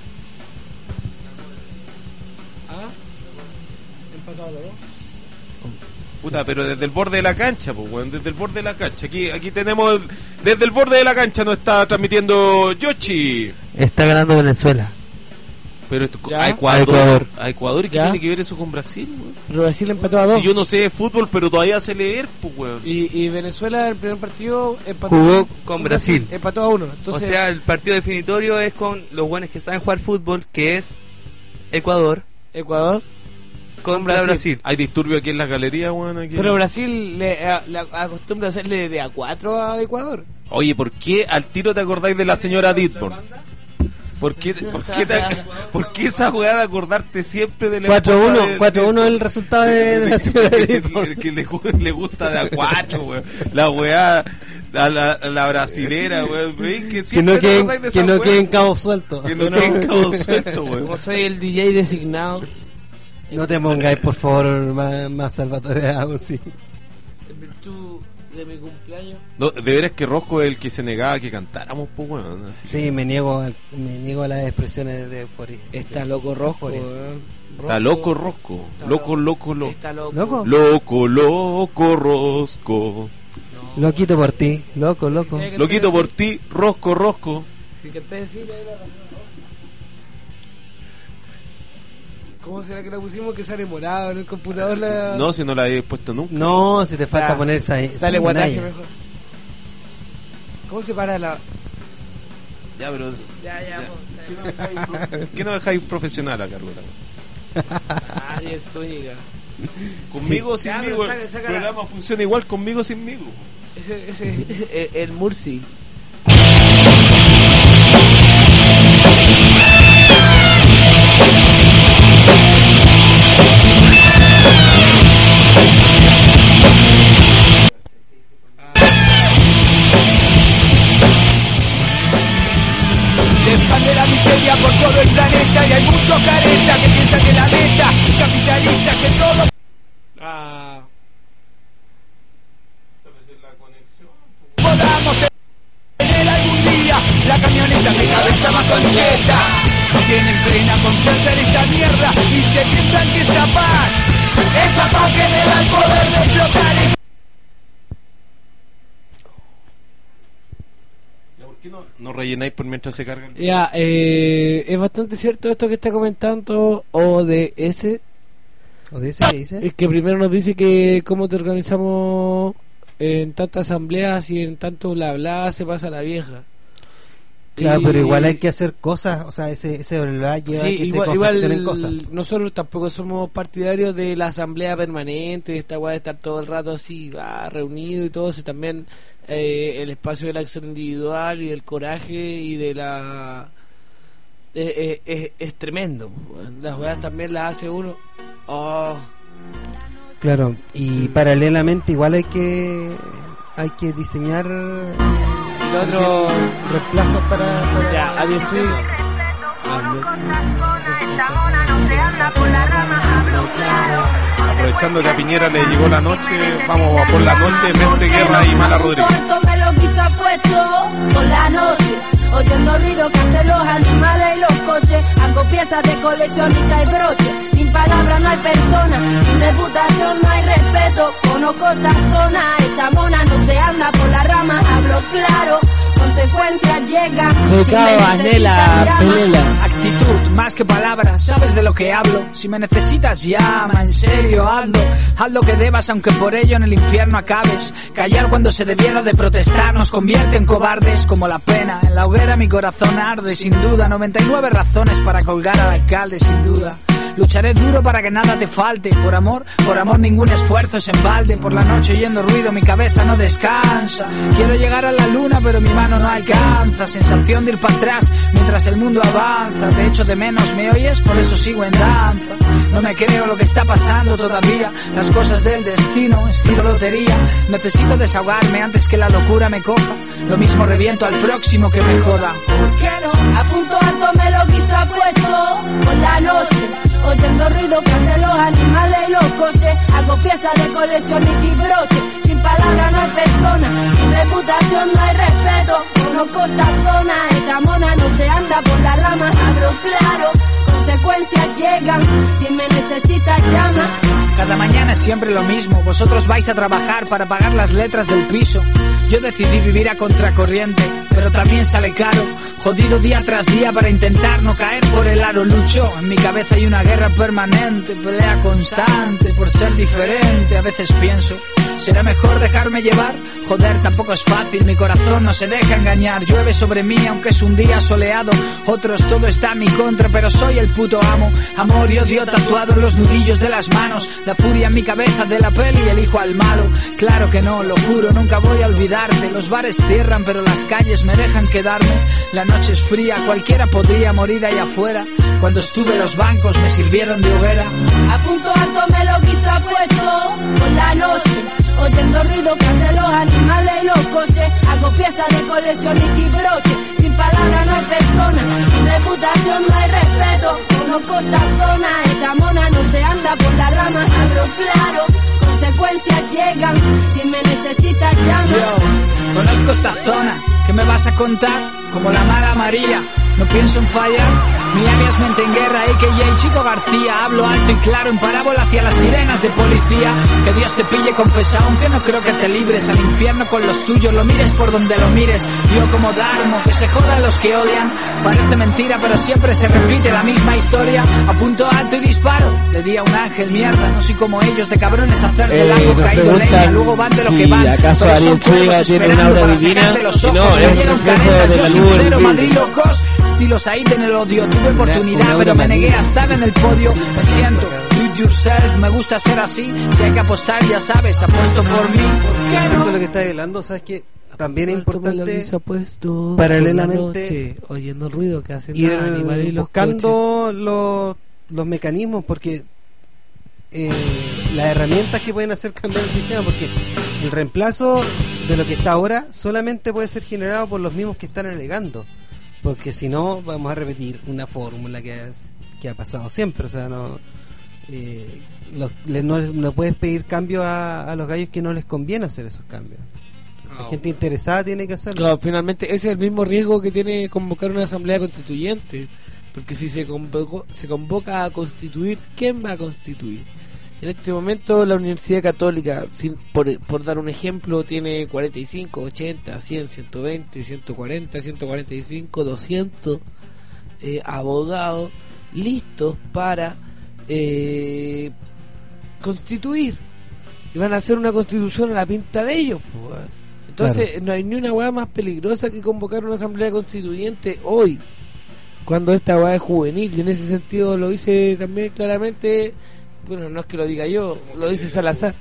¿Ah? Empatado a los dos. Puta, pero desde el borde de la cancha, pues, weón, desde el borde de la cancha. Aquí, aquí tenemos, el- desde el borde de la cancha nos está transmitiendo Yoshi. Está ganando Venezuela. Pero esto, Ya. a Ecuador, A Ecuador. a Ecuador, ¿y qué Ya. tiene que ver eso con Brasil, weón? Pero Brasil empató a dos. Si yo no sé de fútbol, pero todavía sé leer, pues, weón. Y, y Venezuela, el primer partido, empató Jugó con Brasil. Empató a uno. Entonces, O sea, el partido definitorio es con los buenos que saben jugar fútbol, que es Ecuador Ecuador. contra Brasil. Brasil. Hay disturbio aquí en las galerías, weón. Aquí. Pero Brasil le, a- le acostumbra a hacerle de a cuatro a Ecuador. Oye, ¿por qué al tiro te acordáis de la señora Ditborn? ¿Por qué, por qué, te- por qué esa jugada de acordarte siempre de la cuatro esposa uno de- cuatro uno es el resultado de, de la señora que, Ditborn. que le, gu- le gusta de a cuatro, weón. La weá, a la, a la brasilera, weón. ¿Veis? Que Que siempre no te queden, acordáis de que esa no weá. queden cabos sueltos. Que no queden cabos sueltos, weón. Como soy el D J designado. No te pongáis, por favor, más, más Salvatore Agusí. En virtud de mi cumpleaños. No, de veras que Rosco es el que se negaba a que cantáramos, pues, weón. Así. Sí, me niego, a- me niego a las expresiones de euforia. Está loco Rosco, Euforia. weón. Está loco, Rosco. Está Loco, loco, loco. Está loco. ¿Loco? Loco, loco, Rosco. Loquito por ti, loco, loco. Sí, que Loquito te- por ti, Rosco, Rosco. Si que te decía, era razón, ¿no? ¿Cómo será que la pusimos que sale morado en el computador? La... No, si no la he puesto nunca. No, si te falta Ya. poner esa. Dale esa guataje medalla. mejor. ¿Cómo se para la...? Ya, pero. Ya, ya, Ya. po. ¿Por qué no dejáis profesional acá, weón? Ay, el Zúñiga. Conmigo o Sí. Ya, sinmigo. pero saca- El saca la- programa funciona igual conmigo o sinmigo. Ese, ese, el, el Murci. Se expande la miseria por todo el planeta y hay muchos caretas que piensan que la meta capitalista que todo Ah, podamos tener algún día la camioneta de cabeza más concheta. No tienen plena confianza en esta mierda y se piensan que esa paz, esa paz que le da el poder de explotar es ¿Por qué no, no rellenáis por mientras se cargan? ya, eh, es bastante cierto esto que está comentando O D S. ¿O dice qué dice? Es que primero nos dice que cómo te organizamos en tantas asambleas y en tanto bla bla se pasa la vieja. Claro, Y- pero igual hay que hacer cosas, o sea, ese, ese bla lleva Sí, a que igual, se igual confeccionen cosas. nosotros tampoco somos partidarios de la asamblea permanente, de esta weá de estar todo el rato así ah, reunido y todo, si también eh, el espacio de la acción individual y del coraje y de la eh, eh, eh, es tremendo. Las weas también las hace uno. Oh. Claro, y paralelamente igual hay que hay que diseñar otro reemplazos para, para ya, a ver si aprovechando que a Piñera le llegó la noche, vamos a por la noche, Mente, Guerra y Mala Rodríguez. Me lo quiso puesto por la noche, oyendo ruido que hacen los animales y los coches. Hago piezas de coleccionista y broche. Sin palabras no hay persona, sin reputación no hay respeto. Conozco esta zona, esta mona no se anda por las ramas. Hablo claro, consecuencias llegan. Si me necesitas, llama. Actitud, más que palabras, sabes de lo que hablo. Si me necesitas, llama, en serio, hazlo. Haz lo que debas, aunque por ello en el infierno acabes. Callar cuando se debiera de protestar nos convierte en cobardes. Como la pena, en la hoguera mi corazón arde, sin duda. noventa y nueve razones para colgar al alcalde, sin duda. Lucharé duro para que nada te falte. Por amor, por amor ningún esfuerzo es en balde. Por la noche oyendo ruido mi cabeza no descansa. Quiero llegar a la luna pero mi mano no alcanza. Sensación de ir para atrás mientras el mundo avanza. Te echo de menos, ¿me oyes? Por eso sigo en danza. No me creo lo que está pasando todavía. Las cosas del destino, estilo lotería. Necesito desahogarme antes que la locura me coja. Lo mismo reviento al próximo que me joda. ¿Por qué no? A punto alto me lo quiso puesto por la noche, oyendo ruido que hacen los animales y los coches. Hago piezas de coleccionista y broche. Sin palabras no hay persona, sin reputación no hay respeto. Conozco esta zona, esta mona no se anda por las ramas. Hablo claro, consecuencias llegan. Si me necesitas, llama. Cada mañana es siempre lo mismo. Vosotros vais a trabajar para pagar las letras del piso. Yo decidí vivir a contracorriente, pero también sale caro. Jodido día tras día para intentar no caer por el aro. Lucho, en mi cabeza hay una guerra permanente, pelea constante por ser diferente. A veces pienso, ¿será mejor dejarme llevar? Joder, tampoco es fácil, mi corazón no se deja engañar. Llueve sobre mí aunque es un día soleado. Otros todo está en mi contra, pero soy el puto amo. Amor y odio tatuado en los nudillos de las manos. La furia en mi cabeza de la peli y elijo al malo. Claro que no, lo juro, nunca voy a olvidarte. Los bares cierran pero las calles me dejan quedarme. La noche es fría, cualquiera podría morir ahí afuera. Cuando estuve los bancos me sirvieron de hoguera. A punto alto me lo quiso puesto por la noche, oyendo ruido que hacen los animales y los coches. Hago piezas de coleccionista y broche. Sin palabras no hay persona, sin reputación no hay respeto. Conozco esta zona, esta mona no se anda por las ramas. Hablo claro, consecuencias llegan. Si me necesitas, llama. Yo conozco esta zona, ¿qué me vas a contar? Como la mala María, no pienso en fallar. Mi alias Mente en Guerra, a k a. Chico García. Hablo alto y claro en parábola hacia las sirenas de policía. Que Dios te pille confesado, aunque no creo que te libres. Al infierno con los tuyos, lo mires por donde lo mires. Yo como Darmo, que se jodan los que odian. Parece mentira pero siempre se repite la misma historia. Apunto alto y disparo, le di a un ángel, mierda. No soy como ellos de cabrones hacer de Eh, largo nos caído preguntan leña. Luego van de lo si que van. acaso Todos Ariel son cuervos Chuega tiene una esperando aura para divina. sacarle los Si no, ojos. es un Cayeron reflejo caretas, de yo la luz sincero, del Madrid vidrio. locos. Estilos ahí en el odio. Tuve oportunidad una pero me aura negué a divina. estar en el podio. Me siento, do it yourself. Me gusta ser así. Si hay que apostar ya sabes, apuesto por mí. ¿Por qué Respecto a no? lo que está hablando, sabes que también es Alto me lo importante quiso puesto paralelamente por la noche, oyendo el ruido que hacen ir los animales y los coches. buscando los, los mecanismos, porque eh, las herramientas que pueden hacer cambiar el sistema, porque el reemplazo de lo que está ahora solamente puede ser generado por los mismos que están alegando, porque si no vamos a repetir una fórmula que, es, que ha pasado siempre. O sea, no, eh, los- le- no, no puedes pedir cambio a, a los gallos que no les conviene hacer esos cambios. La gente interesada tiene que hacerlo. Claro, finalmente ese es el mismo riesgo que tiene convocar una asamblea constituyente, porque si se convocó- se convoca a constituir, ¿quién va a constituir? En este momento la Universidad Católica, sin, por, por dar un ejemplo, tiene cuarenta y cinco, ochenta, cien, ciento veinte, ciento cuarenta, ciento cuarenta y cinco, doscientos eh, abogados listos para eh, constituir, y van a hacer una constitución a la pinta de ellos, pues. Entonces Claro. no hay ni una hueá más peligrosa que convocar una asamblea constituyente hoy, cuando esta hueá es juvenil. Y en ese sentido lo dice también claramente, bueno, no es que lo diga yo, lo dice Salazar.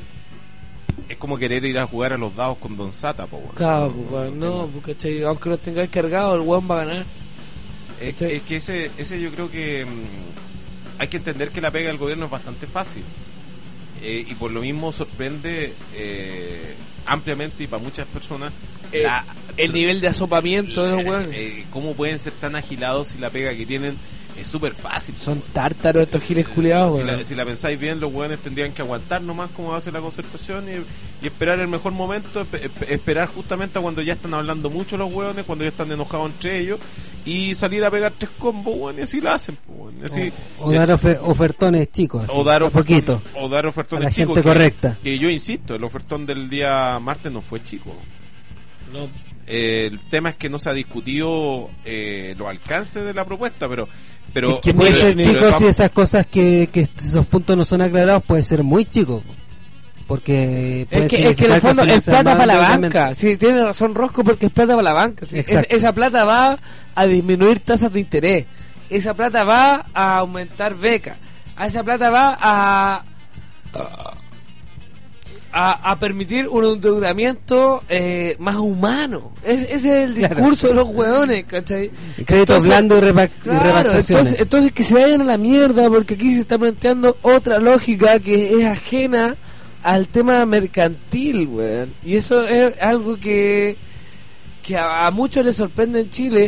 Es como querer ir a jugar a los dados con Don Sata, po, weón. Claro, pues, weón, no, porque, ¿cachai? Aunque los tengáis cargados, el weón va a ganar. Es, es que ese, ese yo creo que mm, hay que entender que la pega del gobierno es bastante fácil. Eh, y por lo mismo sorprende eh, ampliamente y para muchas personas eh, la, el nivel de asopamiento la, de los hueones. Eh, cómo pueden ser tan agilados si la pega que tienen es súper fácil. Son tártaros estos giles culiados. Si la, si la pensáis bien, los hueones tendrían que aguantar nomás cómo va a ser la concertación y, y esperar el mejor momento, esp- esperar justamente a cuando ya están hablando mucho los hueones, cuando ya están enojados entre ellos, y salir a pegar tres combos, hueón, y así la hacen, hueón, y así, O, o dar ofer- ofertones chicos, así, o dar un ofertón, poquito. o dar ofertones a la chicos, gente que, correcta. que yo insisto, el ofertón del día martes no fue chico. No. Eh, el tema es que no se ha discutido eh, los alcances de la propuesta, pero pero es que puede pero, ser pero, chico pero, si esas cosas que, que esos puntos no son aclarados, puede ser muy chico, porque puede Es que, es que en el significar fondo es financiar plata más para la endeudamiento. banca. Sí, tiene razón Rosco, porque es plata para la banca. Sí, es- Exacto. esa plata va a disminuir tasas de interés. Esa plata va a aumentar becas. A esa plata va a a, a permitir un endeudamiento eh, más humano. Es, ese es el Claro. discurso de los hueones, ¿cachai? Crédito blando y, repa- y Claro, repatriaciones. entonces, entonces que se vayan a la mierda, porque aquí se está planteando otra lógica que es ajena al tema mercantil, weón. Y eso es algo que que a, a muchos les sorprende en Chile,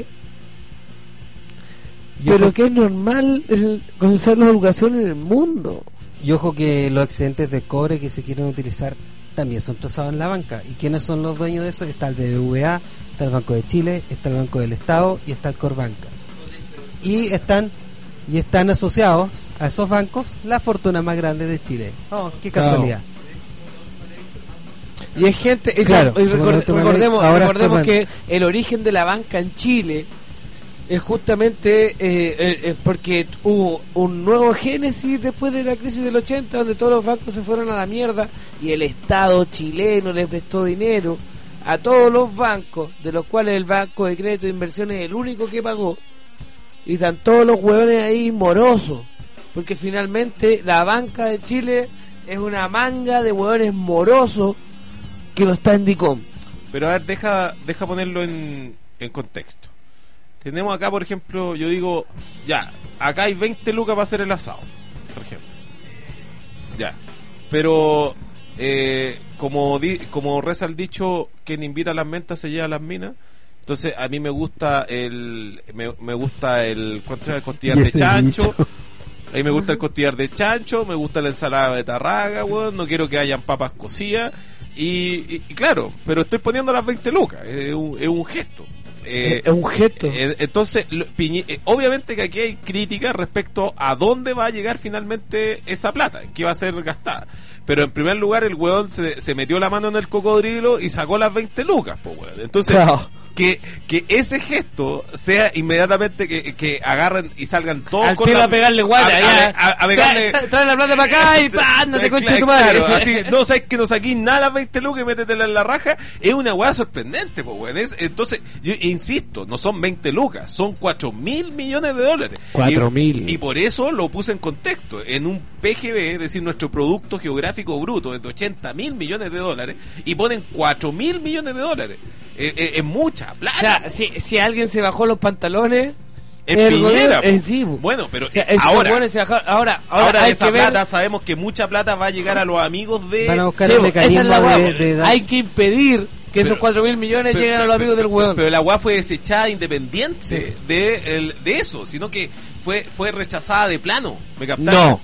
Yo pero creo- que es normal el conceder la educación en el mundo. Y ojo que los excedentes de cobre que se quieren utilizar también son trazados en la banca. ¿Y quiénes son los dueños de eso? Está el B B V A, está el Banco de Chile, está el Banco del Estado y está el Corbanca. Y están y están asociados a esos bancos las fortunas más grandes de Chile. Oh, qué Claro. casualidad. Y es gente, esa- Claro, y recor- seguramente una ley, recordemos, ahora recordemos es que el origen de la banca en Chile es justamente eh, eh, eh, porque hubo un nuevo génesis después de la crisis del ochenta, donde todos los bancos se fueron a la mierda y el Estado chileno le prestó dinero a todos los bancos, de los cuales el Banco de Crédito de Inversión es el único que pagó, y están todos los hueones ahí morosos, porque finalmente la banca de Chile es una manga de hueones morosos que no está en DICOM. pero a ver, deja deja ponerlo en, en contexto. Tenemos acá, por ejemplo, yo digo, ya, acá hay veinte lucas para hacer el asado, por ejemplo. Ya. Pero, eh, como di, como reza el dicho, quien invita a las mentas se lleva a las minas. Entonces, a mí me gusta el me, me gusta el, ¿cuánto se llama? El costillar Y de ese chancho. dicho. A mí me gusta el costillar de chancho, me gusta la ensalada de tarraga, weón, no quiero que hayan papas cocidas. Y, y, y claro, pero estoy poniendo las veinte lucas, es un, es un gesto. Eh, Es un gesto. eh, entonces, lo- Piñe- eh, obviamente que aquí hay críticas respecto a dónde va a llegar finalmente esa plata, en qué va a ser gastada. Pero en primer lugar, el weón se, se metió la mano en el cocodrilo y sacó las veinte lucas, po, weón. Entonces, Claro. que, que ese gesto sea inmediatamente que, que agarren y salgan todos Al con tiro la- a pegarle guaya, a- ya. a- a- a pegarle- Trae, trae la plata para acá y pa, ándate, concha de tu madre. Claro, así, no sabes que no saquís nada las veinte lucas y métetela en la raja, es una weá sorprendente, po, weón. Es- entonces, yo insisto, no son veinte lucas, son cuatro mil millones de dólares. Cuatro Y- mil. Y por eso lo puse en contexto. En un P G B, es decir, nuestro Producto Geográfico Bruto, es de ochenta mil millones de dólares, y ponen cuatro mil millones de dólares. Es, es- es mucha plata. O sea, si, si alguien se bajó los pantalones, Es el Piñera, gobierno- po. eh, sí, po. Bueno, pero O sea, eh, esos ahora, hueones se bajaron- ahora, ahora, ahora hay esa que ver- plata sabemos que mucha plata va a llegar a los amigos de... Van a buscar Sí, el po, esa mecanismo es la de, hueá, po. de dar- Hay que impedir que esos Pero- cuatro mil millones Pero- lleguen a los amigos del hueón. Pero la U A fue desechada independiente de, el- de eso, sino que fue fue rechazada de plano. ¿Me captaron? No.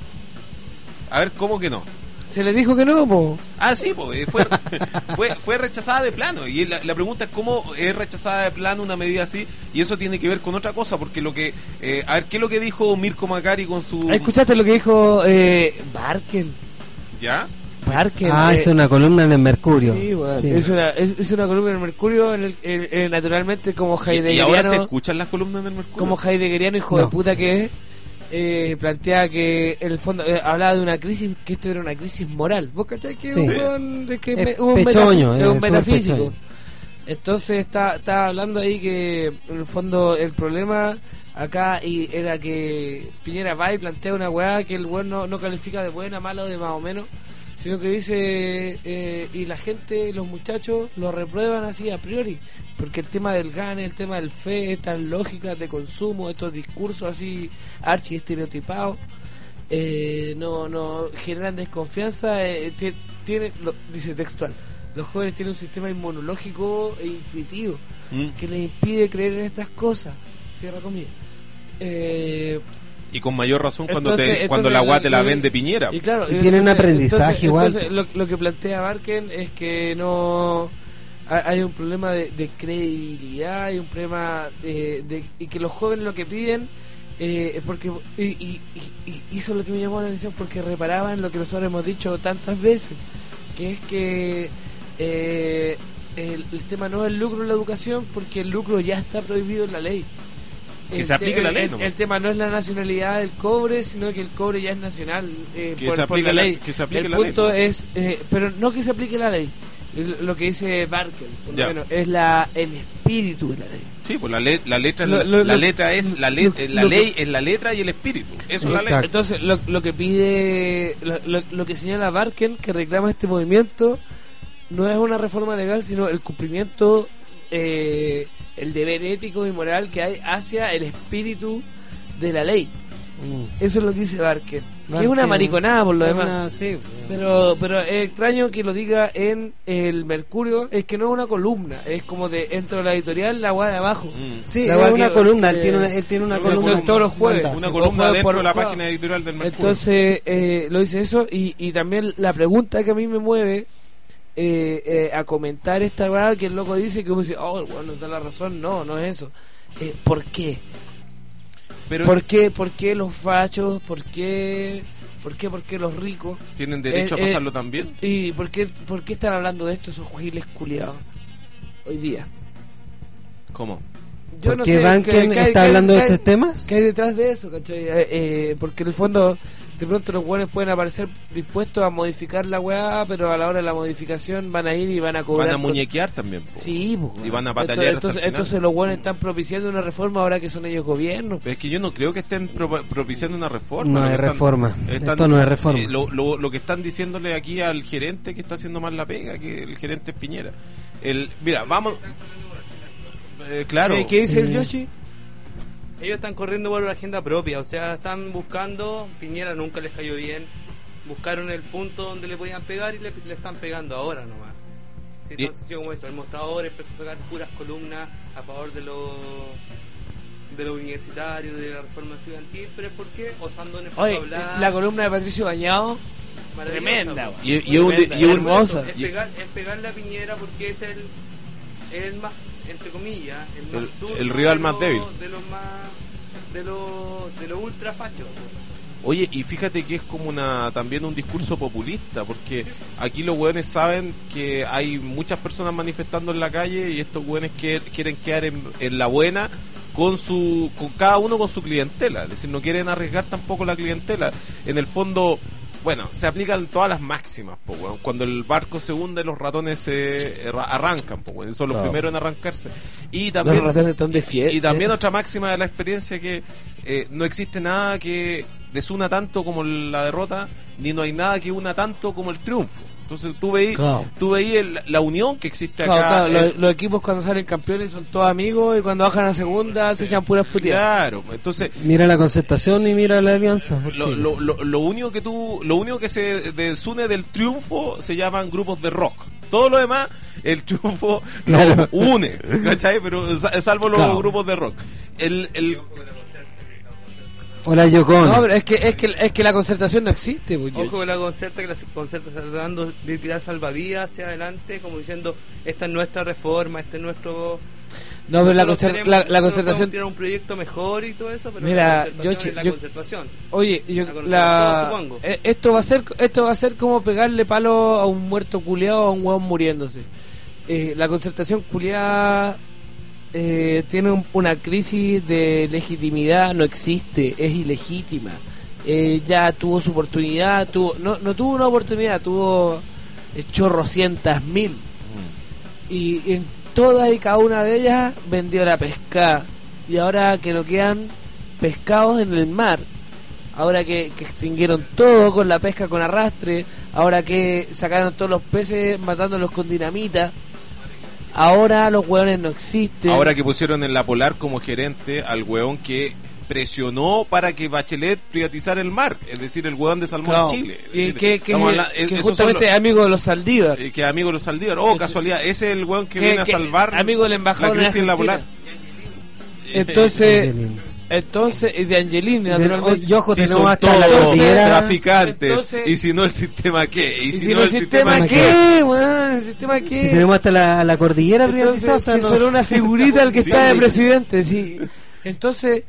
A ver, ¿cómo que no? Se les dijo que no, po. Ah, sí, pues, fue, fue, fue rechazada de plano. Y la, la pregunta es cómo es rechazada de plano una medida así. Y eso tiene que ver con otra cosa, porque lo que... eh, a ver, ¿qué es lo que dijo Mirko Macari con su... ¿Escuchaste lo que dijo eh, Barken? ¿Ya? Barken. Ah, eh, es una columna en el Mercurio. Sí, bueno, Sí. Es, una, es, es una columna en el Mercurio, en el, en- en- naturalmente como ¿Y, y ahora se heideggeriano, escuchan las columnas del Mercurio? como heideggeriano hijo No, de puta sí. que es, eh, plantea que en el fondo eh, hablaba de una crisis, que esto era una crisis moral. ¿Vos cachai que Sí. un weón de que Es me- un pechoño, metafi- es un súper metafísico? pechoño. Entonces está, está hablando ahí que en el fondo el problema acá y era que Piñera va y plantea una weá que el weón no, no califica de buena, mala o de más o menos, sino que dice, eh, y la gente, los muchachos, lo reprueban así a priori, porque el tema del gane, el tema del fe, estas lógicas de consumo, estos discursos así archi estereotipados, eh, no, no generan desconfianza, eh, t- tiene, lo, dice textual, los jóvenes tienen un sistema inmunológico e intuitivo Mm. que les impide creer en estas cosas, cierra comillas. Eh, Y con mayor razón cuando Entonces- te cuando entonces la agua te lo- la lo- vende Piñera. Y, claro, Y tienen aprendizaje entonces- igual. entonces lo, lo que plantea Barken es que no ha- hay un problema de, de credibilidad, hay un problema de, de- y que los jóvenes lo que piden eh, es porque y, y, y- y eso es lo que me llamó la atención, porque reparaban lo que nosotros hemos dicho tantas veces, que es que eh, el, el tema no es el lucro en la educación, porque el lucro ya está prohibido en la ley. Que El se aplique te- la ley el, nomás. el tema no es la nacionalidad del cobre, sino que el cobre ya es nacional eh, Que por, se por aplique la la- ley. que se aplique el la punto ley. es, eh, pero no que se aplique la ley, es lo que dice Barker, por lo Ya. menos, es la el espíritu de la ley. Sí, pues la, le- la letra Lo- la, lo- la lo- letra es la, le- lo- la lo ley que- es la letra y el espíritu. Eso es la ley. Exacto. Entonces, lo, lo que pide, lo, lo- lo que señala Barken, que reclama este movimiento, no es una reforma legal, sino el cumplimiento, eh, el deber ético y moral que hay hacia el espíritu de la ley. Mm. Eso es lo que dice Barker. Que es Barker, una mariconada por lo es demás. una- sí. Pero pero es extraño que lo diga en el Mercurio. Es que no es una columna. Es como de dentro de la editorial, la guada de abajo. Mm. Sí, La es guada una que- columna, él que- tiene una, él tiene una que columna todos los jueves. banda, Una sí. columna Ojo, dentro por- de la por- página editorial del Mercurio. Entonces eh, lo dice eso. Y, y también la pregunta que a mí me mueve eh, eh, a comentar esta guada, que el loco dice, que uno dice, oh, bueno, da la razón. No, no es eso. Eh, ¿Por qué? Pero ¿Por qué? ¿Por qué los fachos? ¿Por qué? ¿Por qué? ¿Por qué los ricos? tienen derecho Eh, a pasarlo eh, también. ¿Y por qué, por qué están hablando de esto esos giles culiados hoy día? ¿Cómo? Yo ¿Por qué Banken ¿qué- qué- está qué- hablando de qué- estos temas? ¿Qué hay detrás de eso? ¿Cachai? Eh, eh, porque en el fondo, de pronto los buenos pueden aparecer dispuestos a modificar la weá, pero a la hora de la modificación van a ir y van a cobrar. Van a con- muñequear también. po. Sí, pues, Y van a weón. batallar hasta el Entonces, final. entonces los buenos están propiciando una reforma ahora que son ellos gobierno. Pero es que yo no creo que estén pro- propiciando una reforma. No Lo es que están- reforma. Esto no es reforma. eh, lo, lo, lo que están diciéndole aquí al gerente, que está haciendo más la pega, que el gerente es Piñera. El, mira, vamos. Eh, claro. ¿Qué, qué dice el Sí. Yoshi? Ellos están corriendo por una agenda propia, o sea, están buscando, Piñera nunca les cayó bien, buscaron el punto donde le podían pegar y le, le están pegando ahora nomás. Sí, Y- entonces, sí, como eso, el mostrador empezó a sacar puras columnas a favor de los de los universitarios, de la reforma estudiantil, pero es porque Osandón empezó Oye, a hablar. la columna de Patricio Bañado, maravillosa, tremenda, po. Y- y es un- Tremenda, y es un- hermosa. Es, Y- pegar, es pegarle a Piñera porque es el, el más, entre comillas, el más El- zurdo el rival de más los- débil. de los más de los de los ultra fachos. Oye, y fíjate que es como una también un discurso populista, porque aquí los hueones saben que hay muchas personas manifestando en la calle y estos hueones que quieren quedar en, en la buena con su con cada uno con su clientela, es decir, no quieren arriesgar tampoco la clientela. En el fondo, bueno, se aplican todas las máximas, po, weón. Cuando el barco se hunde, los ratones se eh, ra- arrancan, po, weón. Son los Claro. primeros en arrancarse. Y también los ratones están de fiesta. y también otra máxima de la experiencia, que eh, no existe nada que desuna tanto como la derrota, ni no hay nada que una tanto como el triunfo. Entonces tú veis, Claro. tú veis el- la unión que existe Claro, acá. claro, el- los, los equipos cuando salen campeones son todos amigos y cuando bajan a segunda se echan puras puteadas. Claro, entonces Mira la concertación y mira la alianza. por lo, Chile. lo, lo, lo único que tú, lo único que se desune del triunfo se llaman grupos de rock. Todo lo demás, el triunfo Claro. lo une, ¿cachai? Pero sa- salvo los Claro. grupos de rock. El, el, Hola, Yocón. No, pero es que, es que, es que la concertación no existe. Pues, Ojo con la concerta, que la concerta está tratando de tirar salvavidas hacia adelante, como diciendo, esta es nuestra reforma, este es nuestro... No, pero la, nosotros concer- tenemos- la, la nosotros concertación... podemos tirar un proyecto mejor y todo eso, pero Mira, la concertación Yoshi, es la yo- concertación. Oye, yo, La concertación, la, supongo. eh, esto va a ser esto va a ser como pegarle palo a un muerto culiado, a un hueón muriéndose. Eh, la concertación culiada eh, tiene un- una crisis de legitimidad, no existe, es ilegítima. Eh, ya tuvo su oportunidad, tuvo no, no tuvo una oportunidad, tuvo eh, chorrocientas mil. Y en todas y cada una de ellas vendió la pesca. Y ahora que no quedan pescados en el mar, ahora que, que extinguieron todo con la pesca con arrastre, ahora que sacaron todos los peces matándolos con dinamita, ahora los hueones no existen. Ahora que pusieron en la Polar como gerente al hueón que presionó para que Bachelet privatizara el mar, es decir, el hueón de Salmón Claro. Chile. Es Y decir, que, que, estamos habla- que esos son justamente los- es amigo de los Saldívar. eh, que es amigo de los Saldívar. Oh, casualidad, ese es el hueón que, Que- viene a que- salvar amigo del embajador la crisis en en la Polar. Entonces, Angelini. entonces, y de Angelini, Y de- naturalmente. y ojo, Si tenemos son hasta todos la cordillera. traficantes, Entonces- y si no el sistema qué, y, ¿Y si, si no no el sistema, qué, weón? ¿El sistema qué? Si tenemos hasta la, la cordillera Entonces, privatizada, si o sea, no- solo una figurita el que Sí. está de presidente, sí. Entonces,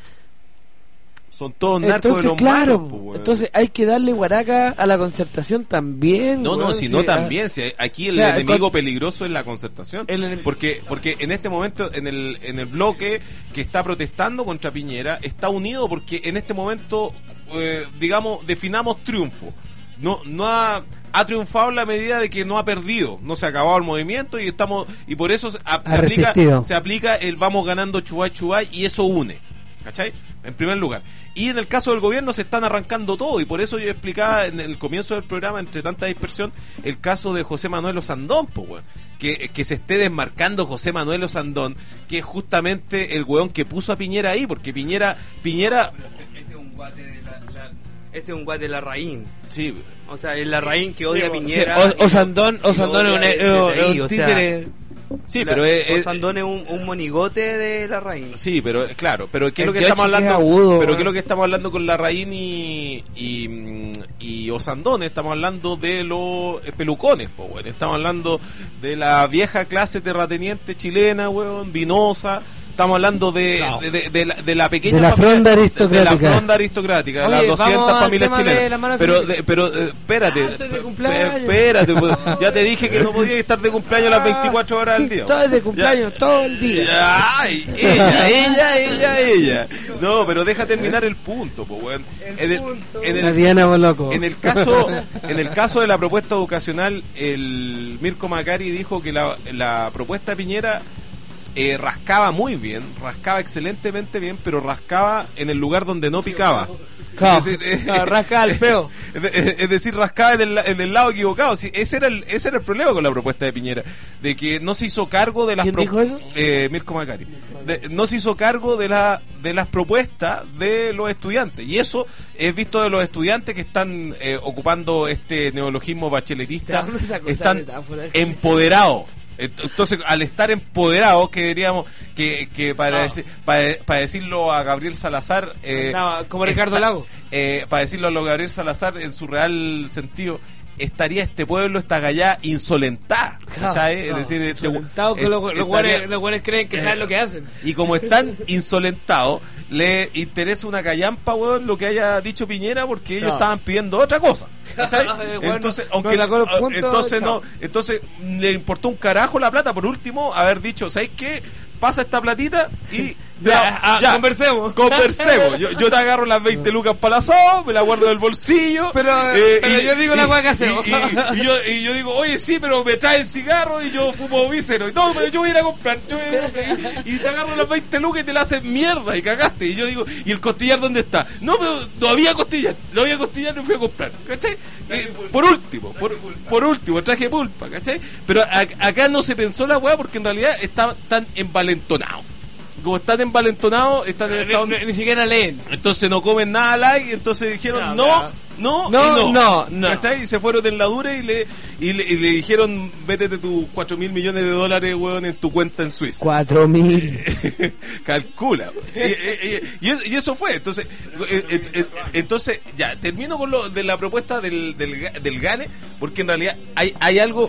son todos narcos de entonces los claro, malos, po, weón. entonces hay que darle guaraca a la concertación también. No, no, weón, si sí, no ah, también, si aquí el o sea, enemigo con- peligroso es la concertación, El enem- porque porque en este momento en el en el bloque que está protestando contra Piñera está unido porque en este momento eh, digamos definamos triunfo. No no ha ha triunfado en la medida de que no ha perdido, no se ha acabado el movimiento y estamos y por eso se, a- se aplica resistido. se aplica el vamos ganando chubay chubay y eso une, ¿cachai? En primer lugar. Y en el caso del gobierno se están arrancando todo y por eso yo explicaba en el comienzo del programa, entre tanta dispersión, el caso de José Manuel Osandón, po, weón. Que, que se esté desmarcando José Manuel Osandón, que es justamente el weón que puso a Piñera ahí, porque Piñera Piñera Ese es un guate de la, la- ese es un guate de la Larraín. sí, O sea, el Larraín que odia Sí, a Piñera. O- y lo- Osandón, y lo Osandón es odia un, desde es ahí, un o sea, títere. sí, la- pero es, es- Osandón es un, un monigote de Larraín. sí, pero eh, claro, pero qué es El lo que Yoshi estamos que es hablando, agudo, pero weón. qué es lo que estamos hablando con Larraín y y, mm, y Osandón, estamos hablando de los eh, pelucones, po, weón. Estamos hablando de la vieja clase terrateniente chilena, weón, vinosa. Estamos hablando de, Claro. de, de- de la, de la pequeña De la familia- fronda de- aristocrática. de la fronda aristocrática, de Oye, las doscientas vamos al familias tema de chilenas. la mano Pero, Felipe. de- pero eh, espérate, Ah, estoy de pe- cumpleaños. espérate, pues, ya te dije que no podías estar de cumpleaños las veinticuatro horas al día. Todo es de cumpleaños, todo el día. Ay, ella, ella, ella, ella. No, pero deja terminar el punto, pues, weón. En el, en La el- Diana Boloco. en el caso, en el caso de la propuesta educacional, el Mirko Macari dijo que la, la propuesta de Piñera eh, rascaba muy bien, rascaba excelentemente bien, pero rascaba en el lugar donde no picaba. Claro, Es decir, eh, claro, rascaba el peo. es de- es decir, rascaba en el, en el lado equivocado. Sí, ese era el ese era el problema con la propuesta de Piñera, de que no se hizo cargo de las ¿Quién pro- dijo eso? eh, Mirko Macari. De- no se hizo cargo de la de las propuestas de los estudiantes, y eso es visto de los estudiantes que están eh, ocupando este neologismo bacheletista, ¿De dónde sacó esa están metáfora? empoderados. Entonces, al estar empoderados, que diríamos que, que para, Ah. decir, para, para decirlo a Gabriel Salazar, eh, No, como Ricardo está- Lago. eh, para decirlo a lo Gabriel Salazar en su real sentido, estaría este pueblo, esta gallá insolentada, ¿cachai? Claro, Es decir, este- insolentado que eh, los, los estaría- guanes- los guanes creen que eh, saben lo que hacen. y como están insolentados, le interesa una callampa, weón, lo que haya dicho Piñera, porque ellos Claro. estaban pidiendo otra cosa. ¿Cachai? Bueno, entonces, no aunque sacó los ah, puntos, entonces chao. no, entonces le importó un carajo la plata, por último, haber dicho, ¿sabes qué? Pasa esta platita y Ya, ah, conversemos. Conversemos. Yo, yo te agarro las veinte lucas para el asado, me la guardo en el bolsillo. Pero, eh, pero yo digo la hueá que hacemos. Y, y- y yo, y yo digo, oye, sí, pero me traen cigarro y yo fumo vícero. Y no, pero yo voy a ir a comprar. Yo voy a ir a comprar. Y te agarro las veinte lucas y te la hacen mierda y cagaste. Y yo digo, ¿y el costillar dónde está? No, pero no había costillar. No había costillar y fui a comprar. ¿Cachai? Eh, por último, por, por último, traje pulpa, ¿cachai? Pero a- acá no se pensó la weá porque en realidad estaban tan envalentonados. Como están envalentonados, están en estado- Ni, ni siquiera leen. entonces no comen nada like, entonces dijeron no, no, No, y no, no, no. ¿cachai? Y se fueron en la dura y le, y le, y le dijeron, vétete tus cuatro mil millones de dólares, weón, en tu cuenta en Suiza. Cuatro mil. Calcula. Y, y- y- y eso fue. Entonces, eh, eh, eh, entonces ya, termino con lo de la propuesta del, del, ga- del GANE, porque en realidad hay, hay algo...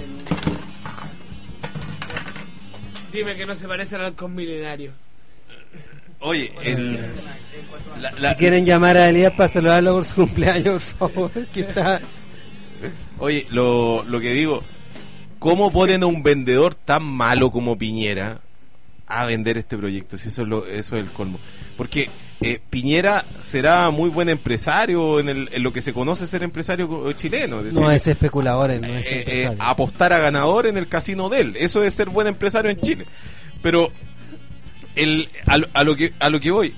Dime que no se parece al halcón milenario. Oye, el... la- la- Si quieren llamar a Elías para saludarlo por su cumpleaños, por favor, que está... Oye, lo, lo que digo, ¿cómo ponen a un vendedor tan malo como Piñera a vender este proyecto? Si eso es, lo, eso es el colmo. Porque eh, Piñera será muy buen empresario en, el, en lo que se conoce ser empresario chileno. Es decir, No es especulador, él no es eh, eh, empresario. apostar a ganador en el casino de él. Eso es ser buen empresario en Chile. Pero el, a, lo- a lo que a lo que voy,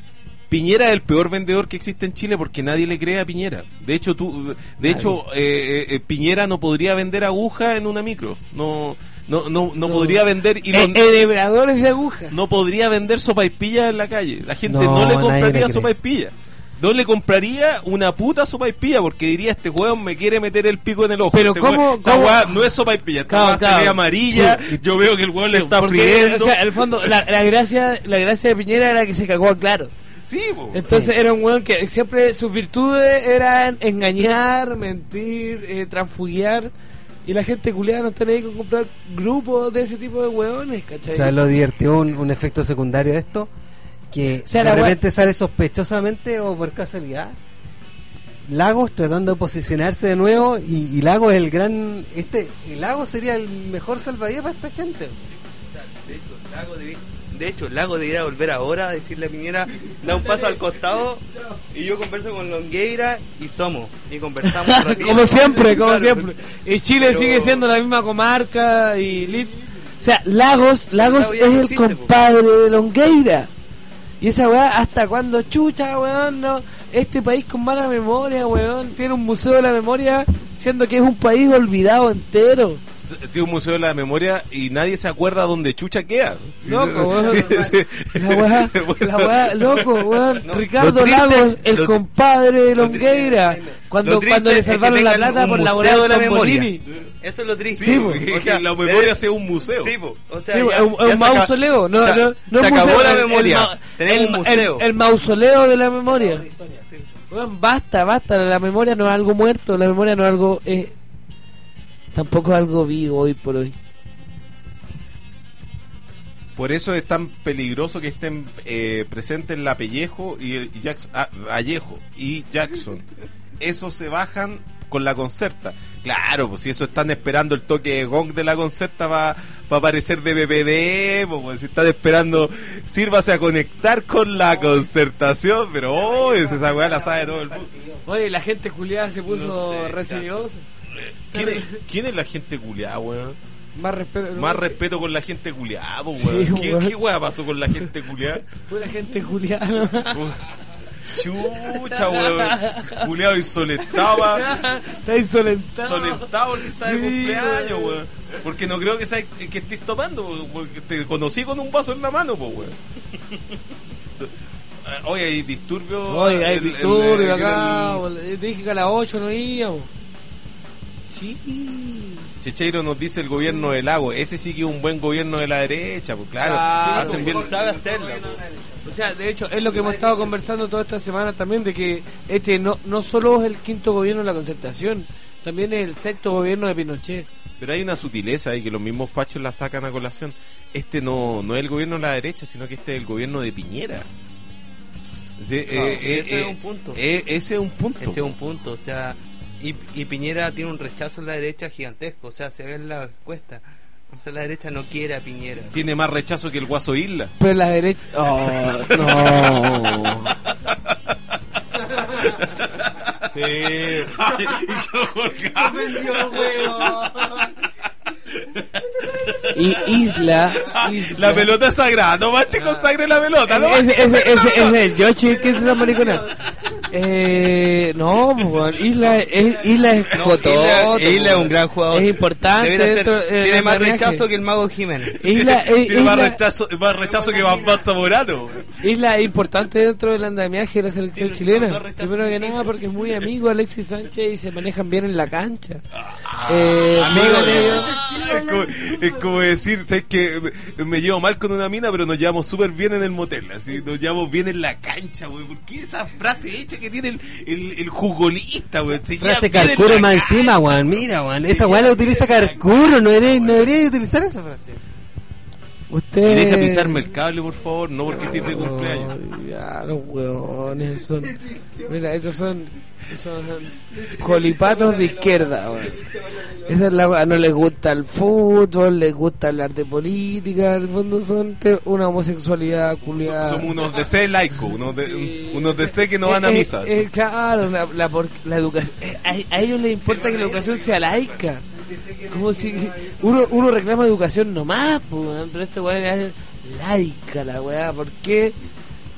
Piñera es el peor vendedor que existe en Chile porque nadie le cree a Piñera. De hecho, tú, de hecho, eh, eh, Piñera no podría vender agujas en una micro. No, no, no, no, no. podría vender y eh, enhebradores de agujas. No podría vender sopaipillas en la calle. La gente no, no le compraría sopaipillas. No le compraría una puta sopaipilla porque diría, este hueón me quiere meter el pico en el ojo. Pero este ¿cómo, hueón, cómo? Esta no es sopaipilla, esta claro, hueá claro. se ve amarilla, sí. Yo veo que el hueón sí, le está porque, friendo. O sea, en el fondo, la, la gracia la gracia de Piñera era que se cagó a Claro. Sí, po. Entonces sí. Era un hueón que siempre sus virtudes eran engañar, mentir, eh, transfugiar. Y la gente culiada no está ahí con comprar grupos de ese tipo de hueones, ¿cachai? O sea, lo divertió un, un efecto secundario de esto, que o sea, de repente wea... sale sospechosamente o por casualidad Lagos tratando de posicionarse de nuevo y, y Lagos es el gran este el Lagos sería el mejor salvavidas para esta gente. De hecho, Lagos debería, de hecho, Lagos debería volver ahora a decirle a Piñera, da un paso al costado y yo converso con Longueira y somos y conversamos un ratito. Como siempre, como claro, siempre. Y Chile pero... sigue siendo la misma comarca y lit... o sea, Lagos, Lagos Lago es el existe, compadre po. de Longueira. Y esa weá, hasta cuando chucha, weón, no, este país con mala memoria, weón, tiene un museo de la memoria, siendo que es un país olvidado entero. Tiene un museo de la memoria y nadie se acuerda dónde chucha queda. Loco, weón. La weá, la weá, loco, weón. No, Ricardo triste, Lagos, el lo, compadre de Longueira, cuando, cuando le salvaron la plata por la volada de la memoria. Eso es lo triste. Sí, po, o sea, la memoria debe... sea un museo. Sí, po, o sea, sí, ya, es un, ya un mausoleo. No, saca, no, no se es acabó museo, la el, memoria. El, Tenemos el, un museo. El, el mausoleo de la memoria. Bueno, basta, basta. La memoria no es algo muerto. La memoria no es algo. Eh, tampoco es algo vivo hoy por hoy. Por eso es tan peligroso que estén eh, presentes la Pellejo y, el, y Jackson, ah, Vallejo y Jackson. Esos se bajan con la Concerta. Claro, pues si eso están esperando el toque de gong de la Concerta va, va a aparecer de B P D, pues si están esperando, sírvase a conectar con la Concertación, pero oh, esa weá la sabe todo el mundo. Oye, la gente culiada se puso no sé, reservosa. ¿Quién es, ¿Quién es la gente culiada, weón? Más respeto, más no, respeto con la gente culiada, weón. Sí, ¿Qué, weón. ¿Qué weá pasó con la gente culiada? Pura gente culiada. Chucha, weón. Culeado insolentado. Está insolentado. Insolentado porque está de sí, cumpleaños, weón. Porque no creo que, sea, que estés tomando, porque te conocí con un vaso en la mano, pues, weón. Oye, hay disturbios. Oye, hay disturbios acá. El... Dije que a las ocho no íbamos. Sí. Checheiro nos dice el gobierno del Lago. Ese sí que es un buen gobierno de la derecha, pues claro. Ah, hacen bien. Sabe hacerlo. O sea, de hecho, es lo que hemos estado conversando toda esta semana también, de que este no, no solo es el quinto gobierno de la Concertación, también es el sexto gobierno de Pinochet. Pero hay una sutileza ahí que los mismos fachos la sacan a colación. Este no, no es el gobierno de la derecha, sino que este es el gobierno de Piñera. Ese, no, eh, ese eh, es un punto. Eh, ese es un punto. Ese es un punto, o sea, y, y Piñera tiene un rechazo en la derecha gigantesco, o sea, se ve en la encuesta. O sea, la derecha no quiere a Piñera. Tiene más rechazo que el Guaso Isla. Pero la derecha... Oh, no. Sí. Ay, se vendió, weón. Y Isla, Isla. La pelota es sagrada, no manches con sangre la pelota, ¿no? Ese es el Yoshi, ¿qué es esa maricona? Eh, no, pues, Isla es Isla es no, Cototo, Isla, Isla es un gran jugador. Es importante. Dentro, ser, tiene más rechazo que el Mago Jiménez. Isla, eh, tiene Isla, más rechazo, más rechazo que Bambán Zamorano. Isla es importante dentro del andamiaje de la selección sí, chilena. Primero que nada porque es muy amigo de Alexis Sánchez y se manejan bien en la cancha. Ah, eh, amigo de ellos. Es como, es como decir, ¿sabes que me, me llevo mal con una mina, pero nos llevamos súper bien en el motel? Así, nos llevamos bien en la cancha, güey. ¿Por qué esa frase hecha que tiene el, el, el jugolista, güey? Frase Carcuro más encima, güey. Mira, güey. Esa güey la utiliza Carcuro. No debería, no debería utilizar esa frase. Usted... Y deja pisarme el cable, por favor, no porque tiene de cumpleaños. Ya, los huevones son... Mira, estos son... son colipatos de izquierda, weón. Esa es la... No les gusta el fútbol, les gusta hablar de política, en el fondo son una homosexualidad culiada. Somos unos de C laicos, unos de, sí. unos de C que no van a misa. Eh, eh, claro, la, la, la educación... Eh, a, a ellos les importa que la educación sea laica. Como si uno, uno reclama educación nomás, pues, pero este weón es laica la weá. ¿Por qué?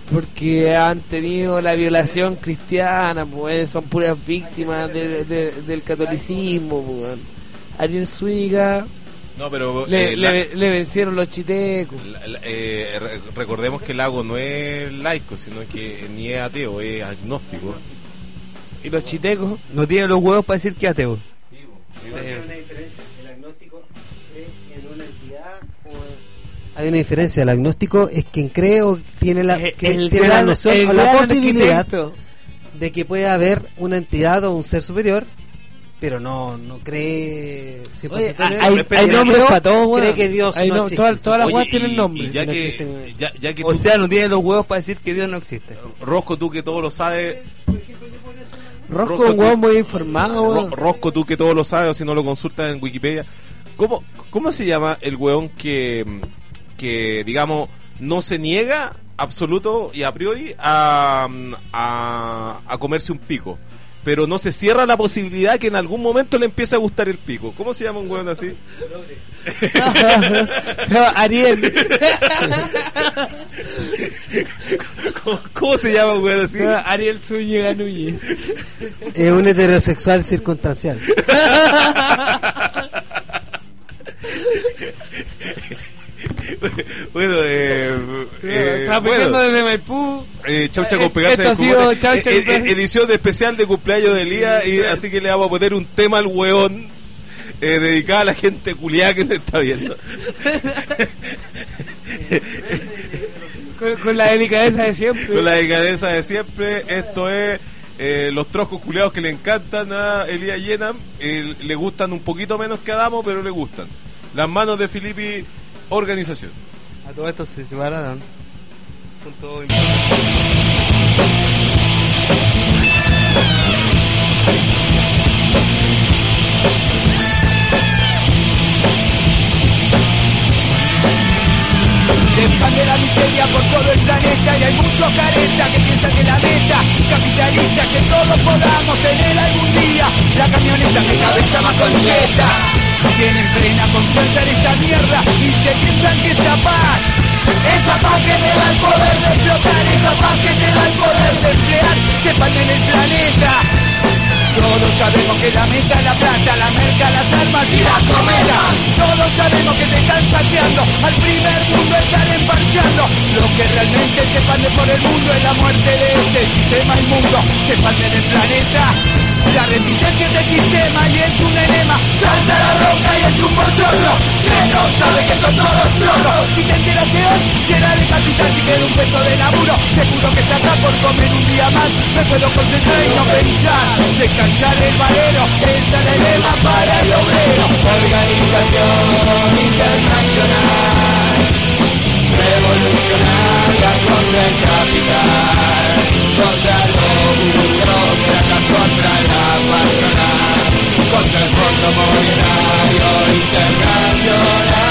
porque han tenido la violación cristiana, pues son puras víctimas de, de, del catolicismo, pues. Ariel Zúñiga, No, pero le, eh, la- le, le vencieron los chitecos. la- la- eh, re- recordemos que Lago no es laico, sino que ni es ateo, es agnóstico. ¿Y los chitecos? No tiene los huevos para decir que es ateo. Hay una diferencia. El agnóstico cree en una entidad. o- Hay una diferencia. El agnóstico es quien cree o tiene la, Eh, que el tiene gran- la noción el o la gran posibilidad arquitecto. de que puede haber una entidad o un ser superior, pero no no cree cien por Oye, ciento en él. hay, hay El nombres ateo para todo, weón. cree que Dios Hay no no- existe. todas, todas las Oye, weas y- tienen nombre. y ya no que, existen. ya, ya que O tú- sea, no tiene los huevos para decir que Dios no existe. Rosco, tú que todo lo sabes. Rosco Rosco, es un tú- weón muy informado, Ro- weón. Rosco, tú que todo lo sabes, o si no lo consultas en Wikipedia. ¿Cómo, cómo se llama el weón que, que, digamos, no se niega absoluto y a priori a, a, a comerse un pico? Pero no se cierra la posibilidad que en algún momento le empiece a gustar el pico. ¿Cómo se llama un weón así? No, Ariel. ¿Cómo, cómo se llama un weón así? No, Ariel Zúñiga Núñez. Es un heterosexual circunstancial. Bueno, eh, eh, Transmitiendo bueno. desde Maipú. Eh, Chaucha Eh, con pegarse esto en ha sido juguete. Chaucha Eh, con- eh, edición especial de cumpleaños de Elías, y así que le vamos a poner un tema al weón eh, dedicado a la gente culiada que nos está viendo. Con, con la delicadeza de siempre. Con la decadencia de siempre. Esto es eh, los troscos culiados que le encantan a Elías Yenam. Eh, le gustan un poquito menos que a Adamo, pero le gustan. Las manos de Filippi Organización. A todo esto se separaron. Punto Se expande la miseria por todo el planeta y hay muchos caretas que piensan que la meta capitalista que todos podamos tener algún día. La camioneta que cabeza más concheta tienen plena confianza en esta mierda y se piensan que esa paz, esa paz que te da el poder de explotar, esa paz que te da el poder de emplear, se expande en el planeta. Todos sabemos que la meta es la plata, la merca, las armas y la comida. Todos sabemos que te están saqueando, al primer mundo están emparchando. Lo que realmente se expande por el mundo es la muerte de este sistema inmundo. Se expande en el planeta la resistencia del sistema y es un enema. Salta la roca y es un bochorno que no sabe que son todos chorros. Si te enteras de hoy, será de capital si queda un puesto de laburo. Seguro que está acá por comer un día más. Me puedo concentrar y no pensar. Descansar el valero, esa es el lema para el obrero. Organización internacional, revolucionaria contra el capital, contra los burócratas, contra la patronal, contra el Fondo Monetario Internacional.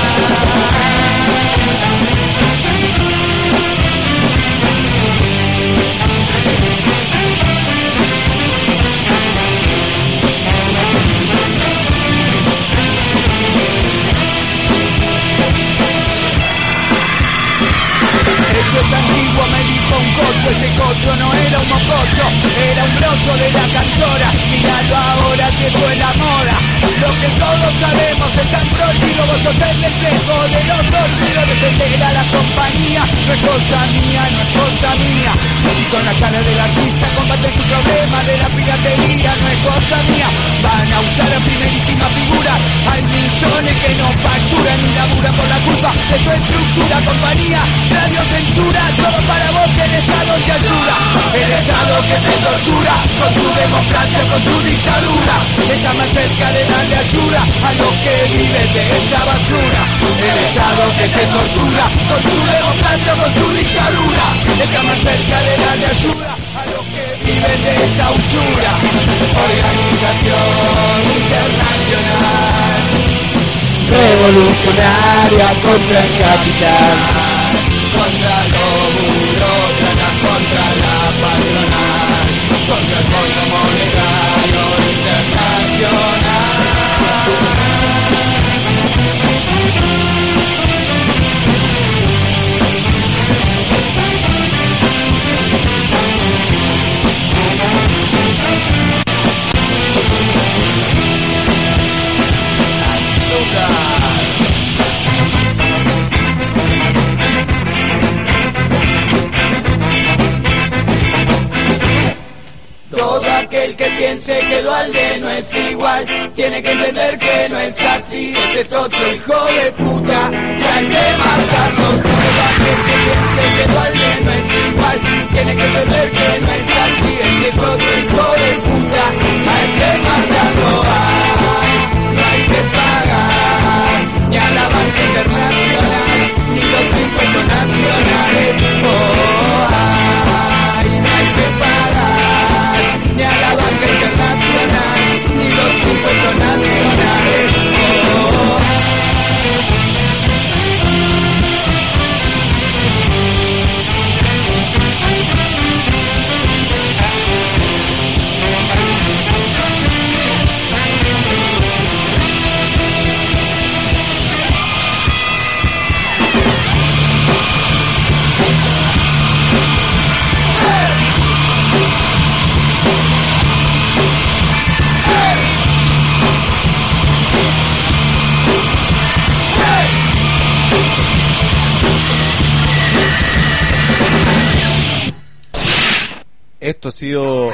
Eso es antiguo, me dijo un coso, ese coso no era un mocoso, era un grosso de la cantora, míralo ahora si eso es la moda. Lo que todos sabemos es tan prohibido, vos sos el reflejo de los dormidos, defender a la compañía, no es cosa mía, no es cosa mía. Y con la cara del artista combaten su problema de la piratería, no es cosa mía. Van a usar a primerísima figura, hay millones que no facturan ni laburan por la culpa de tu estructura, compañía, radio censura, todo para vos que el Estado te ayuda. El Estado que te tortura, con su democracia, con su dictadura, está más cerca de darle ayuda a los que viven de esta basura. El Estado que te tortura, con su democracia, con su dictadura, está más cerca de darle ayuda a los que viven de esta usura. Organización internacional, revolucionaria contra el capital, contra los burócratas, contra la patronal, contra el Fondo Monetario Internacional. piense que Dualde no es igual, tiene que entender que no es así, ese es otro hijo de puta, y hay que matarlo. Toda gente piense que Dualde no es igual, tiene que entender que no es así, ese es otro hijo de puta, hay que matarlo. Ay, no hay que pagar ni a la banca internacional, ni los impuestos nacionales. Oh, ay, no hay que pagar ni a la banca internacional, ni los impuestos nacionales. Oh. Esto ha sido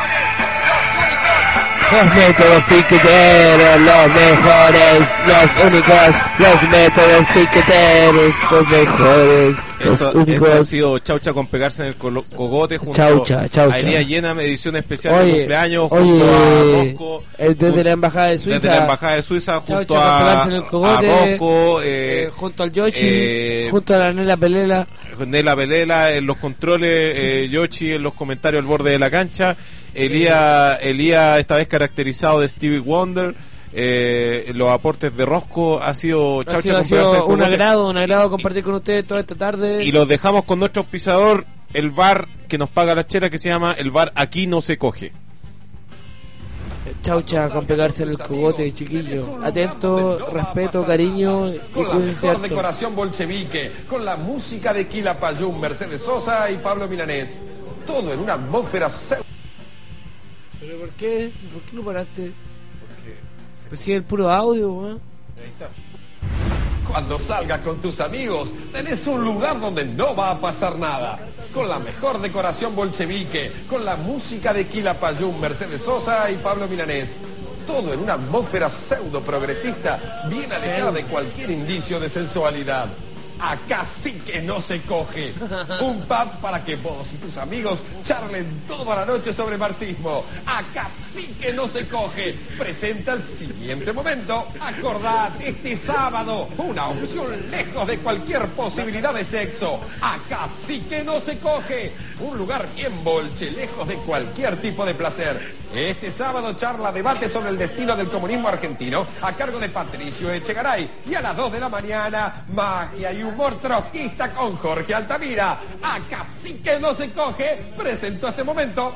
Los métodos piqueteros, los mejores, los únicos, los métodos piqueteros, los mejores, los esto, únicos. esto ha sido Chaucha con pegarse en el colo- cogote junto Chaucha, Chaucha. a Elías Llena, edición especial de Oye, cumpleaños oye, junto a Rosco, el desde la embajada de Suiza, desde la embajada de Suiza junto Chaucha con a, pegarse en el cogote, a Rosco, eh, eh, junto al Yoshi, eh, junto a la Nela Pelela, Nela Pelela en los controles, eh, Yoshi en los comentarios al borde de la cancha, Elías Elías esta vez caracterizado de Stevie Wonder, eh, los aportes de Rosco. Ha sido ha Chaucha sido, ha con pegarse en sido el un cogote. agrado, un agrado compartir con ustedes toda esta tarde. Y los dejamos con nuestro auspiciador, el bar que nos paga la chela, que se llama el bar Aquí No Se Coge. Chaucha con pegarse en el cogote, chiquillo. Atento, respeto, cariño y Con la cuídense mejor harto. decoración bolchevique, con la música de Kila Payún, Mercedes Sosa y Pablo Milanés. Todo en una atmósfera pseudo. ¿Pero por qué? ¿Por qué no paraste? Pues si es el puro audio, weón. Ahí está. Cuando salgas con tus amigos, tenés un lugar donde no va a pasar nada. Con la mejor decoración bolchevique, con la música de Kila Payún, Mercedes Sosa y Pablo Milanés. Todo en una atmósfera pseudo progresista, bien alejada de cualquier indicio de sensualidad. Acá sí que no se coge. Un pub para que vos y tus amigos charlen toda la noche sobre marxismo. Acá sí que no se coge. Presenta el siguiente momento. Acordate, este sábado, una opción lejos de cualquier posibilidad de sexo. Acá sí que no se coge. Un lugar bien bolche, lejos de cualquier tipo de placer. Este sábado charla debate sobre el destino del comunismo argentino a cargo de Patricio Echegaray. Y a las dos de la mañana, magia y humor trotskista con Jorge Altamira. Acá sí que no se coge. Presentó este momento.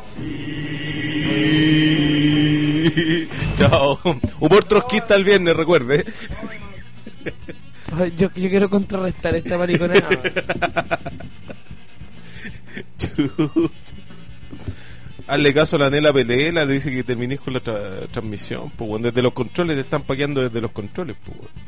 Chao. Humor trotskista el viernes, recuerde. Ay, Yo, yo quiero contrarrestar esta mariconada. Hazle caso a la Nela Pelela, le dice que terminís con la tra- transmisión. Pues, bueno, desde los controles te están paqueando desde los controles. Pues, bueno.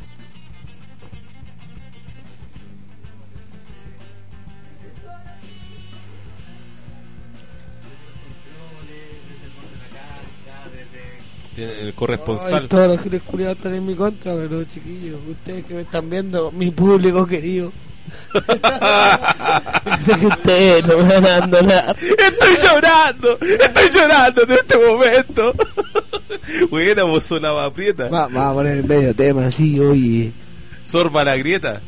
Tiene el corresponsal. Ay, todos los giles culiados están en mi contra, pero chiquillos, ustedes que me están viendo, mi público querido. Sé que ustedes no me van a abandonar. Estoy llorando, estoy llorando en este momento. Buena, vos sos la aprieta. Va, va a poner el medio tema así, oye. Sorba la grieta.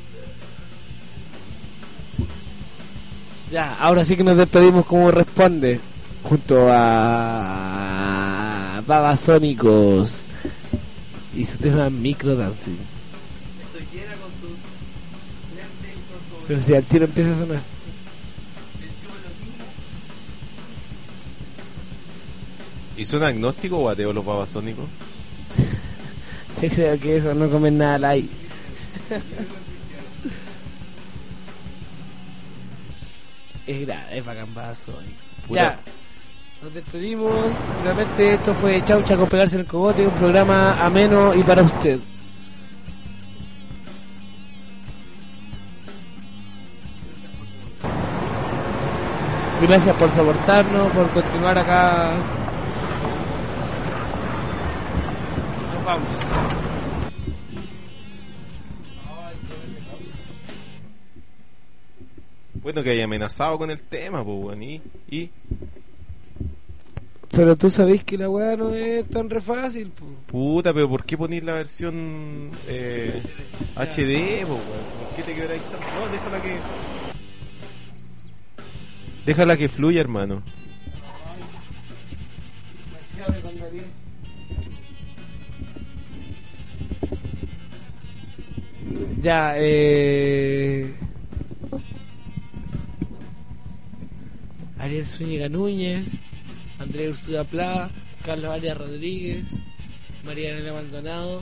Ya, ahora sí que nos despedimos como responde. Junto a Babasónicos y su tema Micro Dancing. Pero si al tiro empieza a sonar. ¿Y son agnósticos o ateos los babasónicos? Yo creo que eso no comen nada al aire. Es grave, es bacán Babasónico. Ya, nos despedimos. Realmente esto fue Chaucha con pegarse en el cogote, un programa ameno y para usted. Gracias por soportarnos, por continuar acá Vamos. Bueno, que haya amenazado con el tema, pues, weón. Y, y Pero tú sabés que la weá no es tan re fácil, po. puta, pero ¿por qué ponís la versión eh, H D, po, weón? ¿Por qué te quebráis tanto? No, déjala que. Déjala que fluya, hermano. Ya, eh. Ariel Zúñiga Núñez, Andrés Ursula Plá, Carlos Arias Rodríguez, María Elena Maldonado,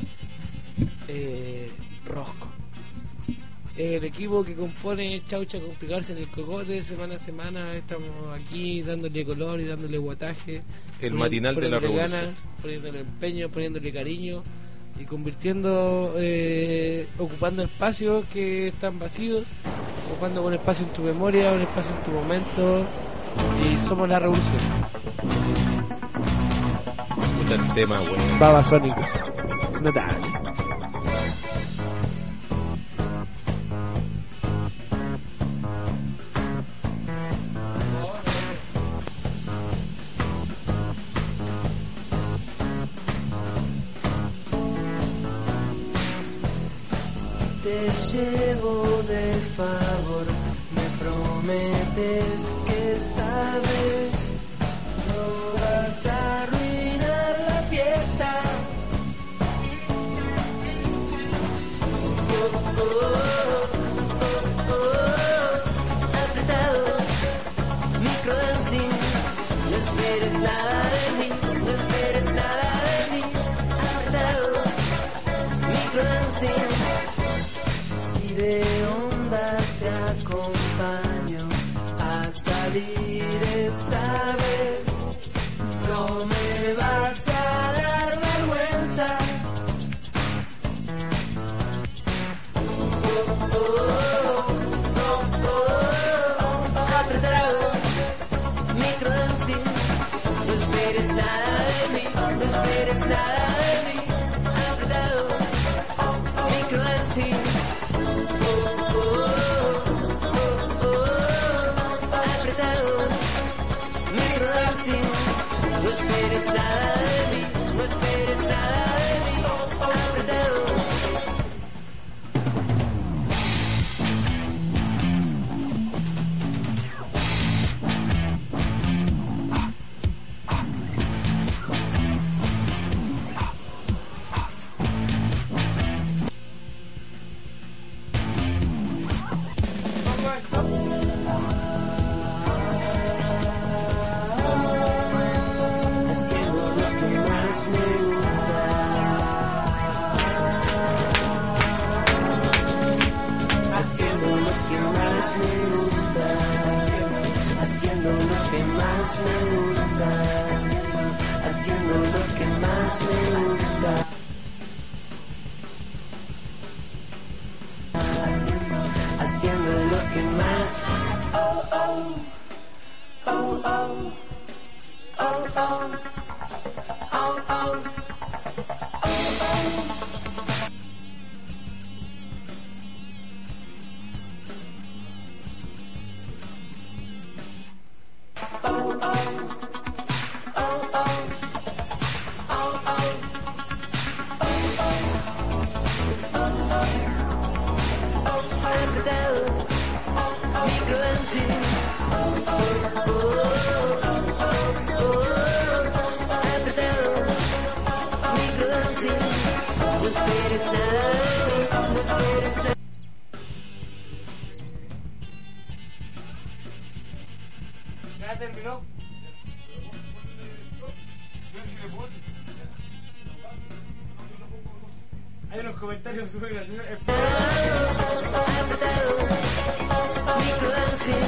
eh, Rosco. El equipo que compone Chaucha con Picarse en el Cogote, semana a semana estamos aquí dándole color y dándole guataje. El matinal de la poniéndole revolución. ganas, poniéndole empeño, poniéndole cariño y convirtiendo, eh, ocupando espacios que están vacíos, ocupando un espacio en tu memoria, un espacio en tu momento, y somos la revolución. Puta el tema, weón. Babasónicos, notable. Te llevo de favor, me prometes que esta vez no vas a arruinar la fiesta. Oh, oh, oh, oh, oh. Apretado, microdancing, no esperes nada de mí, no esperes nada de mí. Apretado, microdancing. De onda te acompaño a salir esta vez. No me vas a dar vergüenza. Oh, oh, oh, oh, oh. Apretado, microdancing. No esperes nada de mí, no esperes nada de mí. Apretado, microdancing. No esperes nada de mí, no esperes nada de mí, apretado. Haciendo lo que más me gusta, haciendo lo que más me gusta, haciendo, haciendo lo que más. Oh oh, oh oh, oh oh, oh oh, oh oh. ¿Ya terminó? Hay unos comentarios súper graciosos. Microdancing.